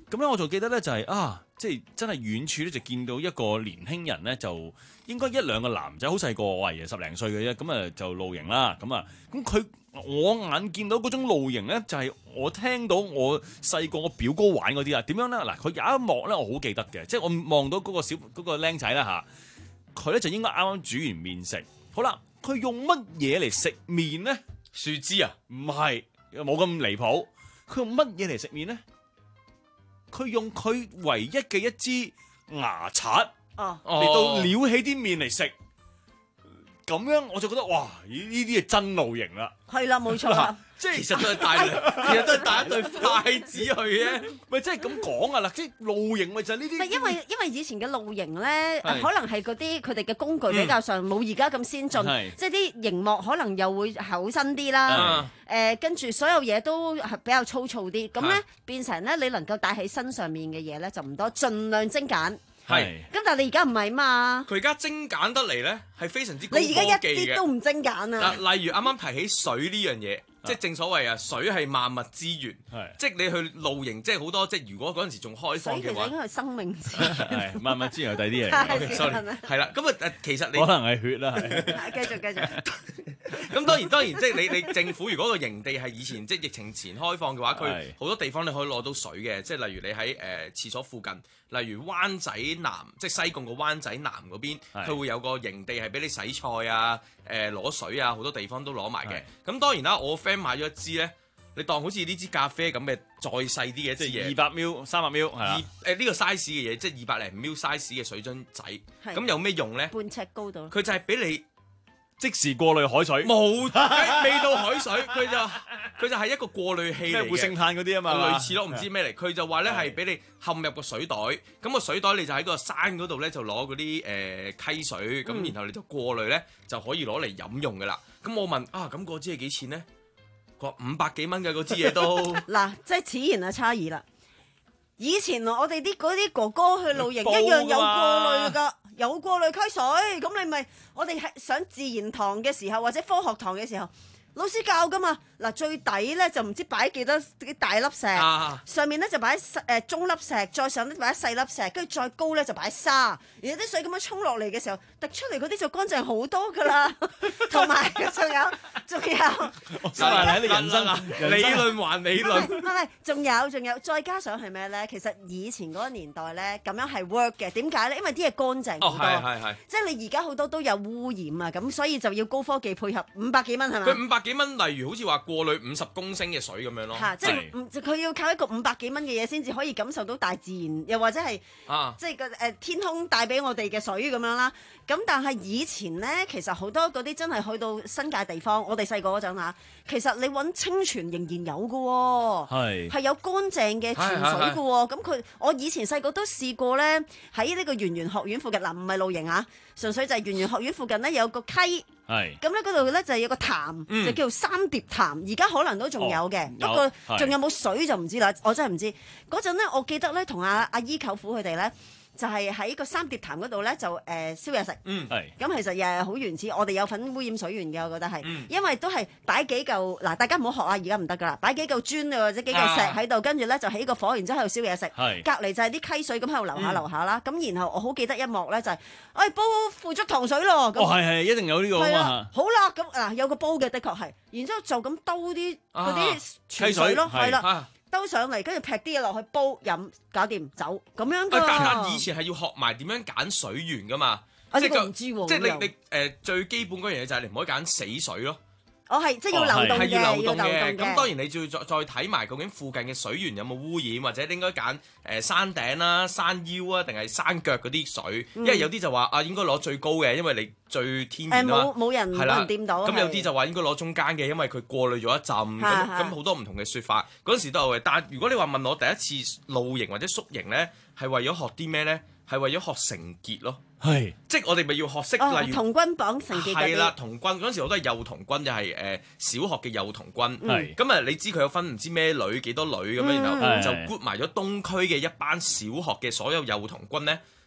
咁咧我就記得咧就係、是、啊，即係真係遠處咧就見到一個年輕人咧，就應該一兩個男仔好細個，我係十零歲嘅啫，咁啊就露營啦，咁啊咁佢我眼見到嗰種露營咧，就係、是、我聽到我細個我表哥玩嗰啲啊，點樣咧？嗱，佢有一幕咧我好記得嘅，即係我望到嗰個小嗰、嗰個僆仔啦嚇，佢咧就應該啱啱煮完麵食，好啦，佢用乜嘢嚟食麵咧？
樹枝啊？
唔係，冇咁離譜，佢用乜嘢嚟食麵咧？佢用佢唯一嘅一支牙刷嚟到撩起啲麵嚟食，咁樣我就覺得哇！呢啲係真露營啦，
係啦，冇錯啦。
即係其實都係帶，其實都係帶一對筷子去嘅。
咪即係咁講啊啦，即係露營咪就係呢啲。
因為因為以前嘅露營咧，可能係嗰啲佢哋嘅工具比較上冇而家咁先進，即係啲熒幕可能又會厚身啲啦。誒，跟住所有嘢都係比較粗糙啲，咁咧變成咧你能夠帶喺身上面嘅嘢咧就唔多，盡量精簡。
係，
咁但係你而家唔係嘛？
佢而家精簡得嚟咧，係非常之高科技嘅。
你而家一啲都唔精簡啊！
嗱，例如啱啱提起水呢樣嘢，即係正所謂啊，水係萬物之源。係，即係你去露營，即係好多，即係如果嗰陣時仲開放嘅話，
水其實應該係生命之源。
係萬物之源係第啲嘢。
Okay, sorry，係啦，咁啊誒，其實你
可能係血啦，係。
繼續繼續。
咁當然當然，即係你你政府如果個營地係以前即係疫情前開放嘅話，佢好多地方你可以攞到水嘅，即係例如你喺誒、呃、廁所附近，例如灣仔南，即係西貢個灣仔南嗰邊，佢會有個營地係俾你洗菜啊、誒、呃、攞水啊，好多地方都攞埋嘅。咁當然啦，我 friend 買咗一支咧，你當好似呢支咖啡咁嘅再細啲嘅一支嘢，
二百 ml、三百 ml 係啦。
誒呢個 size 嘅嘢，即係二百零 ml size 嘅水樽仔，咁有咩用咧？
半尺高度。
佢就係俾你。
即時過濾海水，
冇未到海水，佢就佢就係一個過濾器嚟嘅，
咩活性炭嗰啲啊嘛，
類似咯，唔知咩嚟。佢就話咧係俾你冚入個水袋，咁個水袋你就喺個山嗰度咧就攞嗰啲誒溪水，咁、嗯、然後你就過濾咧就可以攞嚟飲用噶啦。咁我問啊，咁嗰支係幾錢咧？佢話五百幾蚊嘅嗰支嘢都
嗱，即係此言啊差異啦。以前我哋啲嗰啲哥哥去露營一樣有過濾㗎。有過濾溪水，咁你咪我哋係上自然堂嘅時候或者科學堂嘅時候，老師教噶嘛。嗱，最底咧就唔知擺幾多啲大粒石，啊、上面咧就擺誒、呃、中粒石，再上咧擺細粒石，跟住再高咧就擺沙。然後啲水咁樣衝落嚟嘅時候，滴出嚟嗰啲就乾淨好多噶啦。同埋仲有仲有，
收埋喺你人生啊！
理論還理論，
唔係仲有仲有，再加上係咩咧？其實以前嗰個年代咧，咁樣係 work 嘅。點解咧？因為啲嘢乾淨好多，
哦、係係係
即係你而家好多都有污染啊，咁所以就要高科技配合。五百幾蚊係咪？
佢五百幾蚊，例如好似話過濾五十公升嘅水咁樣咯。
嚇、啊，即係佢要靠一個五百幾蚊嘅嘢先至可以感受到大自然，又或者係、啊、即係個誒天空帶俾我哋嘅水咁樣啦。咁但係以前咧，其實好多嗰啲真係去到新界地方，我哋細個嗰陣嚇，其實你揾清泉仍然有嘅喎，係係有乾淨嘅泉水嘅喎。咁佢我以前細個都試過咧，喺呢個圓玄學院附近嗱，唔係露營啊，純粹就係圓玄學院附近咧有個溪。係咁咧，嗰度咧就係有個潭，嗯、就叫做三疊潭。而家可能都仲有嘅，不過仲有冇水就唔知啦。我真係唔知。嗰陣咧，我記得咧，同阿阿姨舅父佢哋咧，就係喺個三疊潭嗰度咧，就誒燒嘢食。嗯，係。咁其實又係好原始。我哋有份污染水源嘅，我覺得係，嗯、因為都係擺幾嚿嗱，大家唔好學啊！而家唔得噶啦，擺幾嚿磚或者幾嚿石喺度，跟住咧就起個火，然之後喺度燒嘢食。係。隔離就係啲溪水咁喺度流下流下啦。咁、嗯、然後我好記得一幕咧，就係、是，哎煲腐竹糖水咯。哦，
係係，一定有呢個啊嘛。
好啦，咁嗱有個煲嘅，的確係。然之後就咁兜啲嗰啲泉水咯，係啦。兜上嚟，跟住劈啲嘢落去煲飲，搞掂走咁樣㗎。
但以前係要學埋點樣揀水源㗎嘛？
我呢個唔知喎。
即係你你誒、呃、最基本嗰樣嘢就係你唔可以揀死水咯。
我係即係要流動嘅，
係要流動嘅。咁當然你就要再再睇埋究竟附近嘅水源有冇污染，或者應該揀誒山頂啦、山腰啊，定係山腳嗰啲水。嗯、因為有啲就話啊，應該攞最高嘅，因為你最天然啦。
誒冇冇人冇人掂到。
咁有啲就話應該攞中間嘅，因為佢過濾咗一陣。咁咁好多唔同嘅説法。嗰陣時都有嘅。但係如果你話問我第一次露營或者宿營咧，係為咗學啲咩咧？係為咗學繩結咯。係，即係我哋咪要學識，
哦、
例如
童軍綁繩結嗰啲。
係啦，童軍嗰陣時我都係幼童軍，就係、是、誒、呃、小學嘅幼童軍。係、嗯，咁啊你知佢有分唔知咩女幾多女咁樣，嗯、然後就 group 埋咗東區嘅一班小學嘅所有幼童軍咧，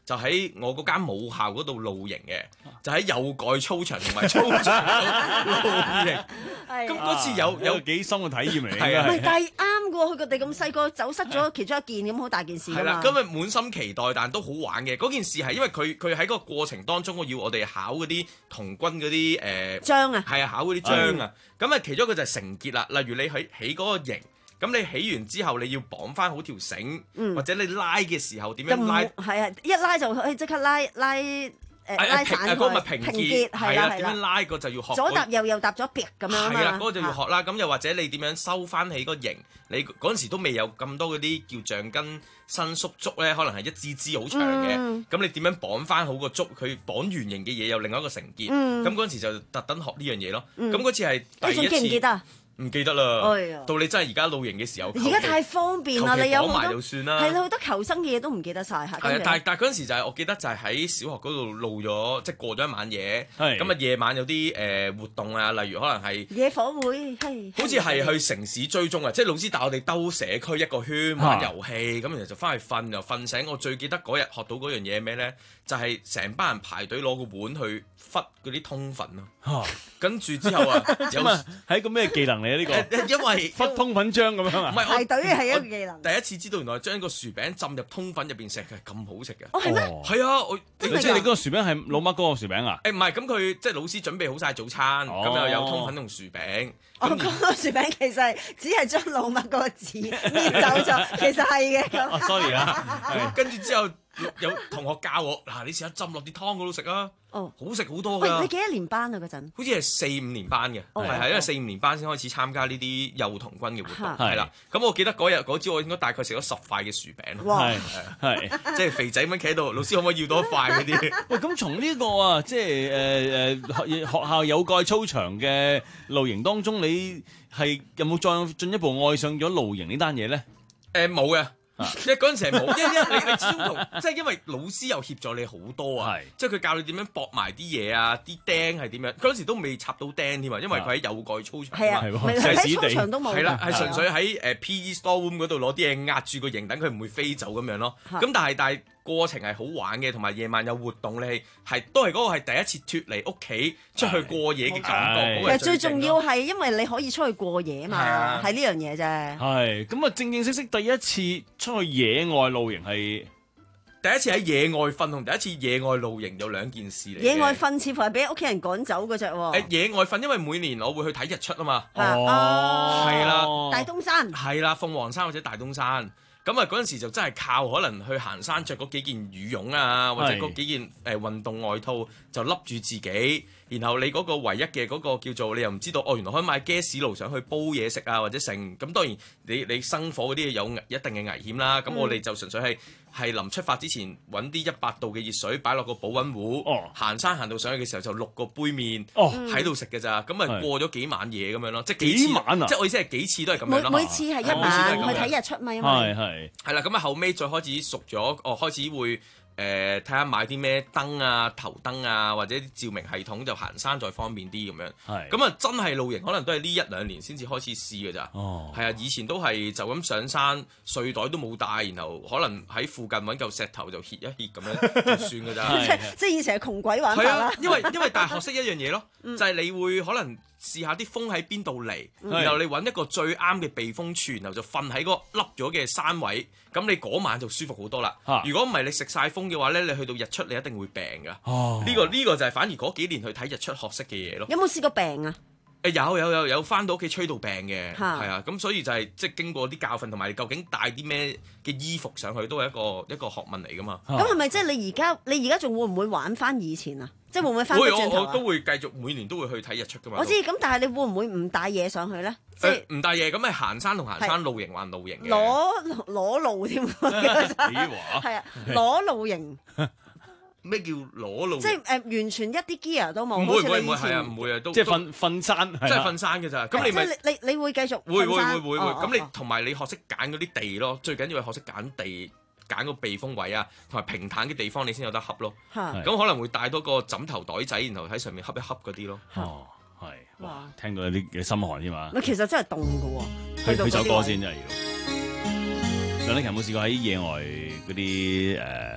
就喺我嗰間母校嗰度露營嘅，就喺有蓋操場同埋操場度露營。咁嗰次有有
幾深嘅體驗嚟嘅。
係啊，
唔係，但係啱嘅喎，佢哋咁細個走失咗其中一件咁好大件事㗎嘛。
係啦，咁咪滿心期待，但都好玩嘅。嗰件事係因為佢佢喺嗰個過程當中，我要我哋考嗰啲童軍嗰啲誒
章啊，
係啊，考嗰啲章啊。咁啊，其中一個就係繩結啦。例如你喺起嗰個營。咁你起完之後，你要綁翻好條繩，
嗯、
或者你拉嘅時候點樣拉？
係啊，一拉就可以即刻拉拉誒、呃、拉散佢。
嗰個咪平結，係啦，點樣拉個就要學。
左搭右右搭咗別咁樣啊嘛。
係啦，嗰個就要學啦。咁又或者你點樣收翻起個型？你嗰陣時都未有咁多嗰啲叫橡筋伸縮竹咧，可能係一支支好長嘅。咁、嗯、你點樣綁翻好個竹？佢綁圓形嘅嘢有另外一個繩結。咁嗰陣時就特登學呢樣嘢咯。咁嗰、嗯、次係第一次。
你仲記唔記得？
唔記得啦，
哎、呀
到你真係而家露營嘅時候，
而家太方便啦，你有好多
係
啦，好多求生嘅嘢都唔記得晒。係
啊，但係但係嗰陣時就係、是、我記得就係喺小學嗰度露咗，即係過咗一晚夜。咁啊夜晚有啲誒、呃、活動啊，例如可能係
野火會，係
好似係去城市追蹤啊，即係老師帶我哋兜社區一個圈玩遊戲，咁、啊、然後就翻去瞓，又瞓醒。我最記得嗰日學到嗰樣嘢咩咧？就係、是、成班人排隊攞個碗去忽嗰啲通粉咯。跟住之後啊，有
係一個咩技能嚟啊？呢、這個
因為
忽通粉漿咁樣啊？
唔係
排隊係一個技能。
第一次知道原來將個薯餅浸入通粉入邊食係咁好食嘅。
哦，係咩？
係啊，我
即係你嗰個薯餅係老麥嗰個薯餅啊？
誒唔係，咁佢即係老師準備好晒早餐，咁、哦、又有通粉同薯餅。
哦，嗰、那個薯餅其實只係將老麥嗰個字搣走咗，其實係嘅。
哦，sorry 啊，跟住之後有同學教我嗱，你試下浸落啲湯嗰度食啊。哦，好食好多㗎！
喂，你幾多年班啊？嗰陣好
似係四五年班嘅，係係因為四五年班先開始參加呢啲幼童軍嘅活動，係啦。咁我記得嗰日嗰朝我應該大概食咗十塊嘅薯餅，
係係
即係肥仔咁企喺度，老師可唔可以要多一塊嗰啲？
喂，咁從呢個啊，即係誒誒學學校有蓋操場嘅露營當中，你係有冇再進一步愛上咗露營呢單嘢咧？
誒冇嘅。因為嗰陣時係冇，因為因為你你始終同即係因為老師又協助你好多啊，即係佢教你點樣駁埋啲嘢啊，啲釘係點樣，嗰陣時都未插到釘添啊，因為佢喺有蓋操場啊嘛，
喺操場都冇，
係啦，係純粹喺誒 P E store room 嗰度攞啲嘢壓住個營，等佢唔會飛走咁樣咯。咁但係但係過程係好玩嘅，同埋夜晚有活動咧，係都係嗰個係第一次脫離屋企出去過夜嘅感覺。
其實最重要係因為你可以出去過夜啊嘛，係呢樣嘢啫。
係咁啊，正正式式第一次出去野外露營係
第一次喺野外瞓同第一次野外露營有兩件事嚟。
野外瞓似乎係俾屋企人趕走嗰隻喎。
誒，野外瞓因為每年我會去睇日出啊嘛。
哦，
係啦，
大東山
係啦，鳳凰山或者大東山。咁啊嗰陣時就真係靠可能去行山着嗰幾件羽絨啊，或者嗰幾件誒、呃、運動外套就笠住自己，然後你嗰個唯一嘅嗰個叫做你又唔知道哦，原來可以買 gas 爐上去煲嘢食啊，或者剩咁。當然你你生火嗰啲有一定嘅危險啦。咁、嗯、我哋就純粹係係臨出發之前揾啲一百度嘅熱水擺落個保溫壺，哦、行山行到上去嘅時候就淥個杯麵喺度食嘅咋。咁啊、嗯、過咗幾晚夜咁樣咯，即係幾次
幾晚啊！
即係我意思係幾次都係咁樣咯。
每每次係一晚去睇日出嘛，因為
係係
係啦。咁啊後尾再開始熟咗，哦開始會。誒睇下買啲咩燈啊、頭燈啊，或者啲照明系統就行山再方便啲咁樣。係咁啊，真係露營可能都係呢一兩年先至開始試㗎咋。哦，係啊，以前都係就咁上山，睡袋都冇帶，然後可能喺附近揾嚿石頭就歇一歇咁樣就算㗎咋。
即即係以前係窮鬼玩法啦。
啊，因為因為大學識一樣嘢咯，就係你會可能試下啲風喺邊度嚟，然後你揾一個最啱嘅避風處，然後就瞓喺嗰個凹咗嘅山位，咁你嗰晚就舒服好多啦。如果唔係你食晒風嘅話咧，你去到日出你一定會病㗎。哦，呢個呢個就係反而嗰幾年去睇日出學識嘅嘢咯。
有冇試過病啊？
誒有有有有返到屋企吹到病嘅，係啊，咁所以就係即係經過啲教訓同埋你究竟帶啲咩嘅衣服上去都係一個一個學問嚟㗎嘛。
咁係咪即係你而家你而家仲會唔會玩返以前啊？即係會唔會翻返轉頭啊？
我都會繼續每年都會去睇日出㗎嘛。
我知，咁但係你會唔會唔帶嘢上去咧？即係
唔帶嘢，咁咪行山同行山，露營還露營嘅。
攞攞路添，
幾話？
係啊，攞露營。
咩叫裸露？
即係誒、呃，完全一啲 gear 都冇。
唔會唔會係啊，唔會啊，都
即係瞓瞓山，
即係瞓山嘅咋。咁你咪
你你你會繼續
會會會會會。咁、
哦、
你同埋你學識揀嗰啲地咯，最緊要係學識揀地，揀個避風位啊，同埋平坦嘅地方你先有得恰咯。咁可能會帶多個枕頭袋仔，然後喺上面恰一恰嗰啲咯。
哦，係哇，聽到有啲嘅心寒添嘛。
其實真係凍㗎喎。
去去首歌先真係要。梁禮勤有冇試過喺野外嗰啲誒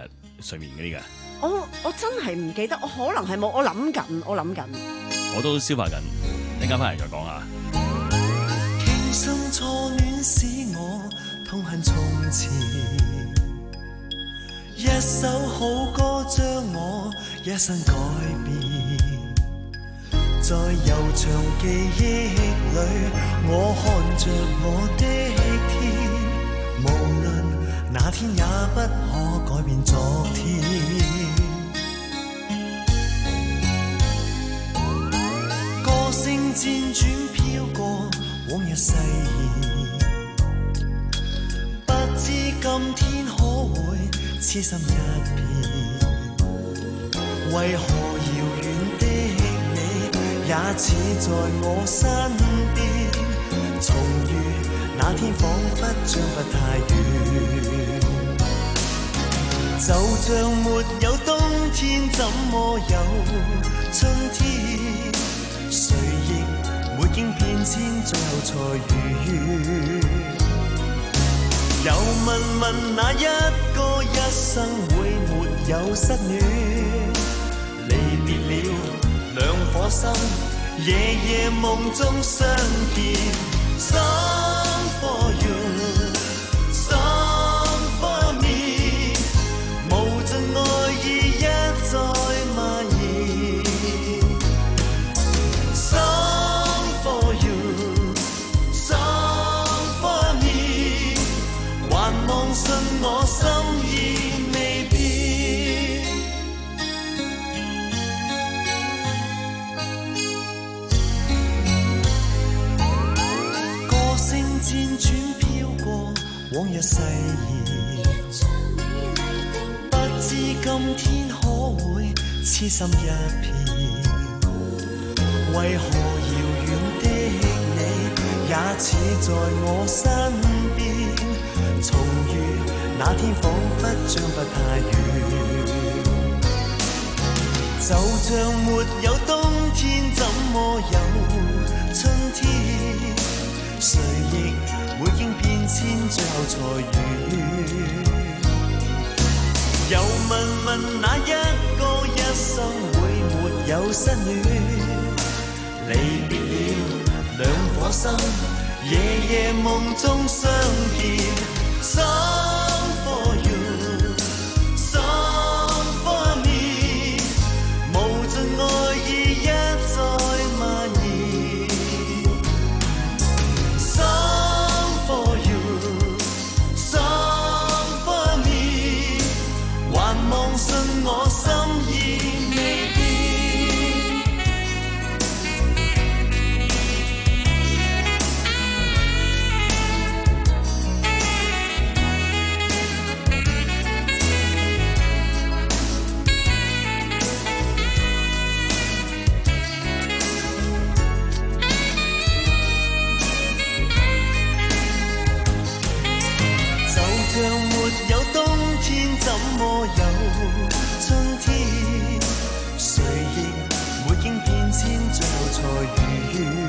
睡眠嗰啲嘅？
我我真係唔記得，我可能係冇，我諗緊，我諗緊。
我都消化緊，陣間翻嚟再講下。
傾心初戀使我痛恨從前，一首好歌將我一生改變，在悠長記憶裏，我看着我的天，無論那天也不可改變昨天。歌聲輾轉飄過往日誓言，不知今天可會痴心一片，為何遙遠的你也似在我身邊，重遇那天彷彿將不太遠，就像沒有冬天怎麼有春天，誰亦會經變遷最後才如願，又問問那一個一生會沒有失戀，離別了兩顆心，夜夜夢中相見。Song for you, song for me， 無盡愛意一再蔓延。Song for you, song for me， 還望信我心意未變。輾轉飄過往日誓言，不知今天可會痴心一片，為何遙遠的你也似在我身邊，重遇那天彷彿將不太遠，就像沒有冬天怎麼有春天，誰亦會經變遷最後才如願，又問問那一個一生會沒有失戀，離別了兩顆心，夜夜夢中相見。Song for you, song for me， 無盡愛意一再蔓延。Song for you, song for me， 還望信我心意未變。像沒有冬天怎麼有春天，誰亦會經變遷最後才如願，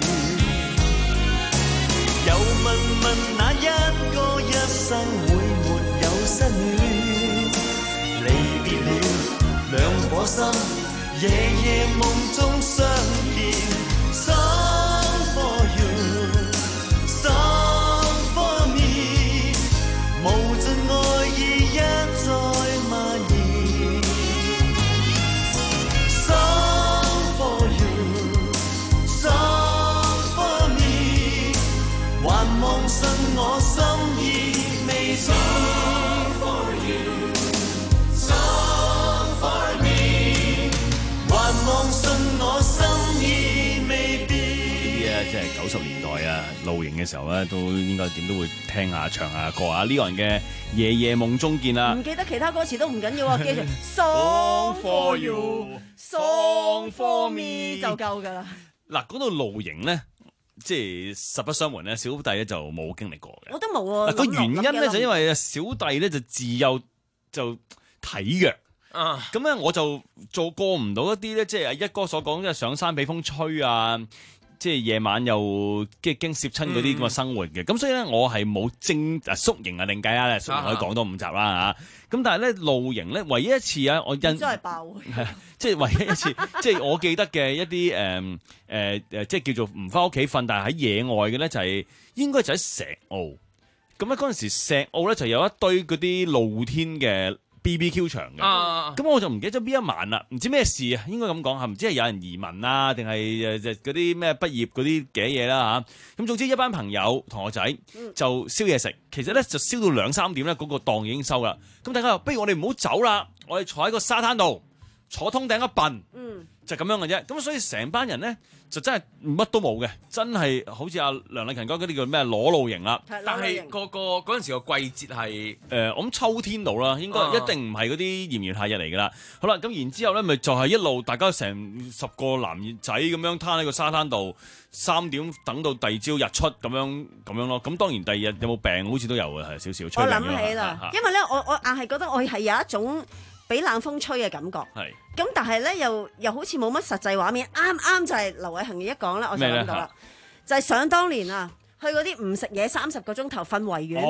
又問問那一個一生會沒有失戀，離別了兩顆心，夜夜夢中相見。Song for you, song for me， 無盡愛意一再蔓延。Song for you, song for me， 還望信我心意未變。Song for you, song for me， 還望信我心意未變。
即係九十年代啊，露營嘅時候咧，都應該點都會聽下唱下歌啊！呢個人嘅夜夜夢中見啦，
唔記得其他歌詞都唔緊要啊，記住 Song for you, song for me 就夠㗎啦。
嗱，講到露營咧，即係實不相瞞咧，小弟咧就冇經歷過嘅。
我都冇啊。
嗱，個原因咧就因為小弟咧就自幼就體弱。啊，咁咧我就做過唔到一啲咧，即係一哥所講，即係上山俾風吹啊， 即係夜晚又即係驚攝親嗰啲咁嘅生活嘅，咁、嗯、所以咧我係冇正啊宿營啊另計啊，宿營可以講多五集啦嚇。咁但係咧露營咧，唯一一次啊，我印真
係爆
係即係唯一一次，即係我記得嘅一啲誒誒誒，即係叫做唔翻屋企瞓，但係喺野外嘅咧就係、是、應該就喺石澳。咁咧嗰陣時石澳咧就有一堆嗰啲露天嘅 B B Q 場嘅，咁、啊、我就唔記得咗邊一晚啦，唔知咩事啊，應該咁講嚇，唔知係有人移民啊，定係誒嗰啲咩畢業嗰啲嘅嘢啦嚇。咁總之一班朋友同學仔就燒嘢食，其實咧就燒到兩三點咧，嗰、那個檔已經收啦。咁大家話不如我哋唔好走啦，我哋坐喺個沙灘度坐通頂一笨，嗯、就咁樣嘅啫。咁所以成班人咧就真係乜都冇嘅，真係好似阿梁禮勤講嗰啲叫咩裸露營啦。
但係個個嗰陣時個季節係誒、
呃，我諗秋天度啦，應該一定唔係嗰啲炎炎夏日嚟㗎啦。好啦，咁然之後咧，咪就係一路大家成十個男仔咁樣攤喺個沙灘度，三點等到第二朝日出咁樣咁樣咯。咁當然第二日有冇病好似都有嘅，係少少。
我諗起啦，因為咧，我我硬係覺得我係有一種俾冷風吹嘅感覺。係。咁但係咧，又又好似冇乜實際畫面。啱啱就係劉偉恒嘅一講啦，我就諗到啦，就係想當年啊，去嗰啲唔食嘢三十個鐘頭瞓維園。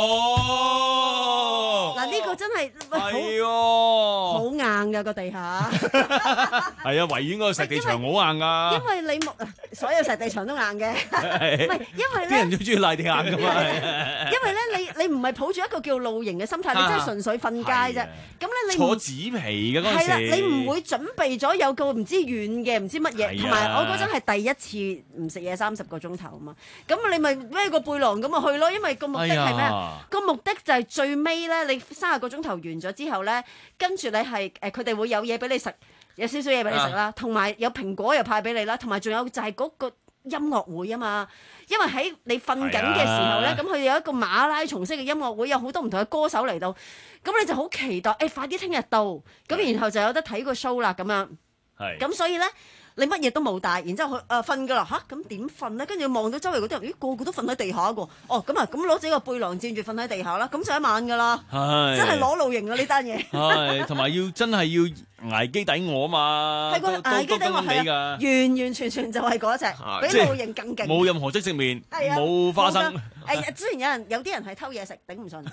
哦，嗱呢個真係係好硬㗎個地下。
係啊，維園嗰個石地牆好硬㗎。
因為你冇所有石地牆都硬嘅，唔係因為咧，
啲人都中意賴地硬㗎嘛。
因為咧，你你唔係抱住一個叫露營嘅心態，你真係純粹瞓街啫。咁咧你
坐紙皮嘅嗰陣時，
係啦，你唔會準備咗有個唔知軟嘅唔知乜嘢，同埋我嗰陣係第一次唔食嘢三十個鐘頭啊嘛。咁你咪孭個背囊咁咪去咯，因為個目的係咩啊？個目的就係最尾咧，你三十個鐘頭完咗之後咧，跟住你係誒佢哋會有嘢俾你食，有少少嘢俾你食啦，同埋有蘋果又派俾你啦，同埋仲有就係嗰個音樂會啊嘛。因為喺你瞓緊嘅時候咧，咁佢有一個馬拉松式嘅音樂會，有好多唔同嘅歌手嚟到，咁你就好期待，誒快啲聽日到，咁然後就有得睇個 show 啦咁樣。係。咁所以咧。你乜嘢都冇帶，然之後去誒瞓㗎啦嚇，咁點瞓咧？跟住望到周圍嗰啲人，咦個個都瞓喺地下喎。哦，咁啊，咁攞自己個背囊佔住瞓喺地下啦，咁就一晚㗎啦。係，真係攞露營啊呢單嘢。係，
同埋要真係要捱飢抵餓啊嘛。
係個捱飢抵餓係啊，完完全全就係嗰隻，比露營更勁。
冇任何即食麵，冇花生。
誒，之前有人有啲人係偷嘢食，頂唔順。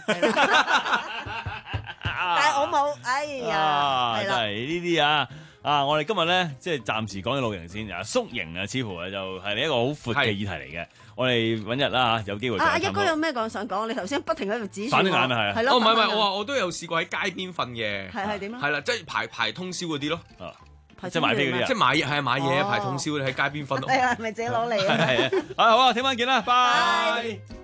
但係我冇，哎呀，係啦。
真係呢啲啊！啊！我哋今日咧，即係暫時講緊露營先啊，宿營啊，似乎啊就係一個好闊嘅議題嚟嘅。我哋揾日啦嚇，有機會。
啊！一哥有咩講想講？你頭先不停喺度指住我。
反眼啊，係啊。
係咯。
哦，唔係唔係，我話我都有試過喺街邊瞓嘅。
係係點啊？
係啦，即係排排通宵嗰啲咯。啊，
即係買飛嗰啲啊。
即係買係啊買嘢啊排通宵，你喺街邊瞓。
係啊，咪自己攞嚟啊。
係啊。啊好啊，聽晚見啦，拜。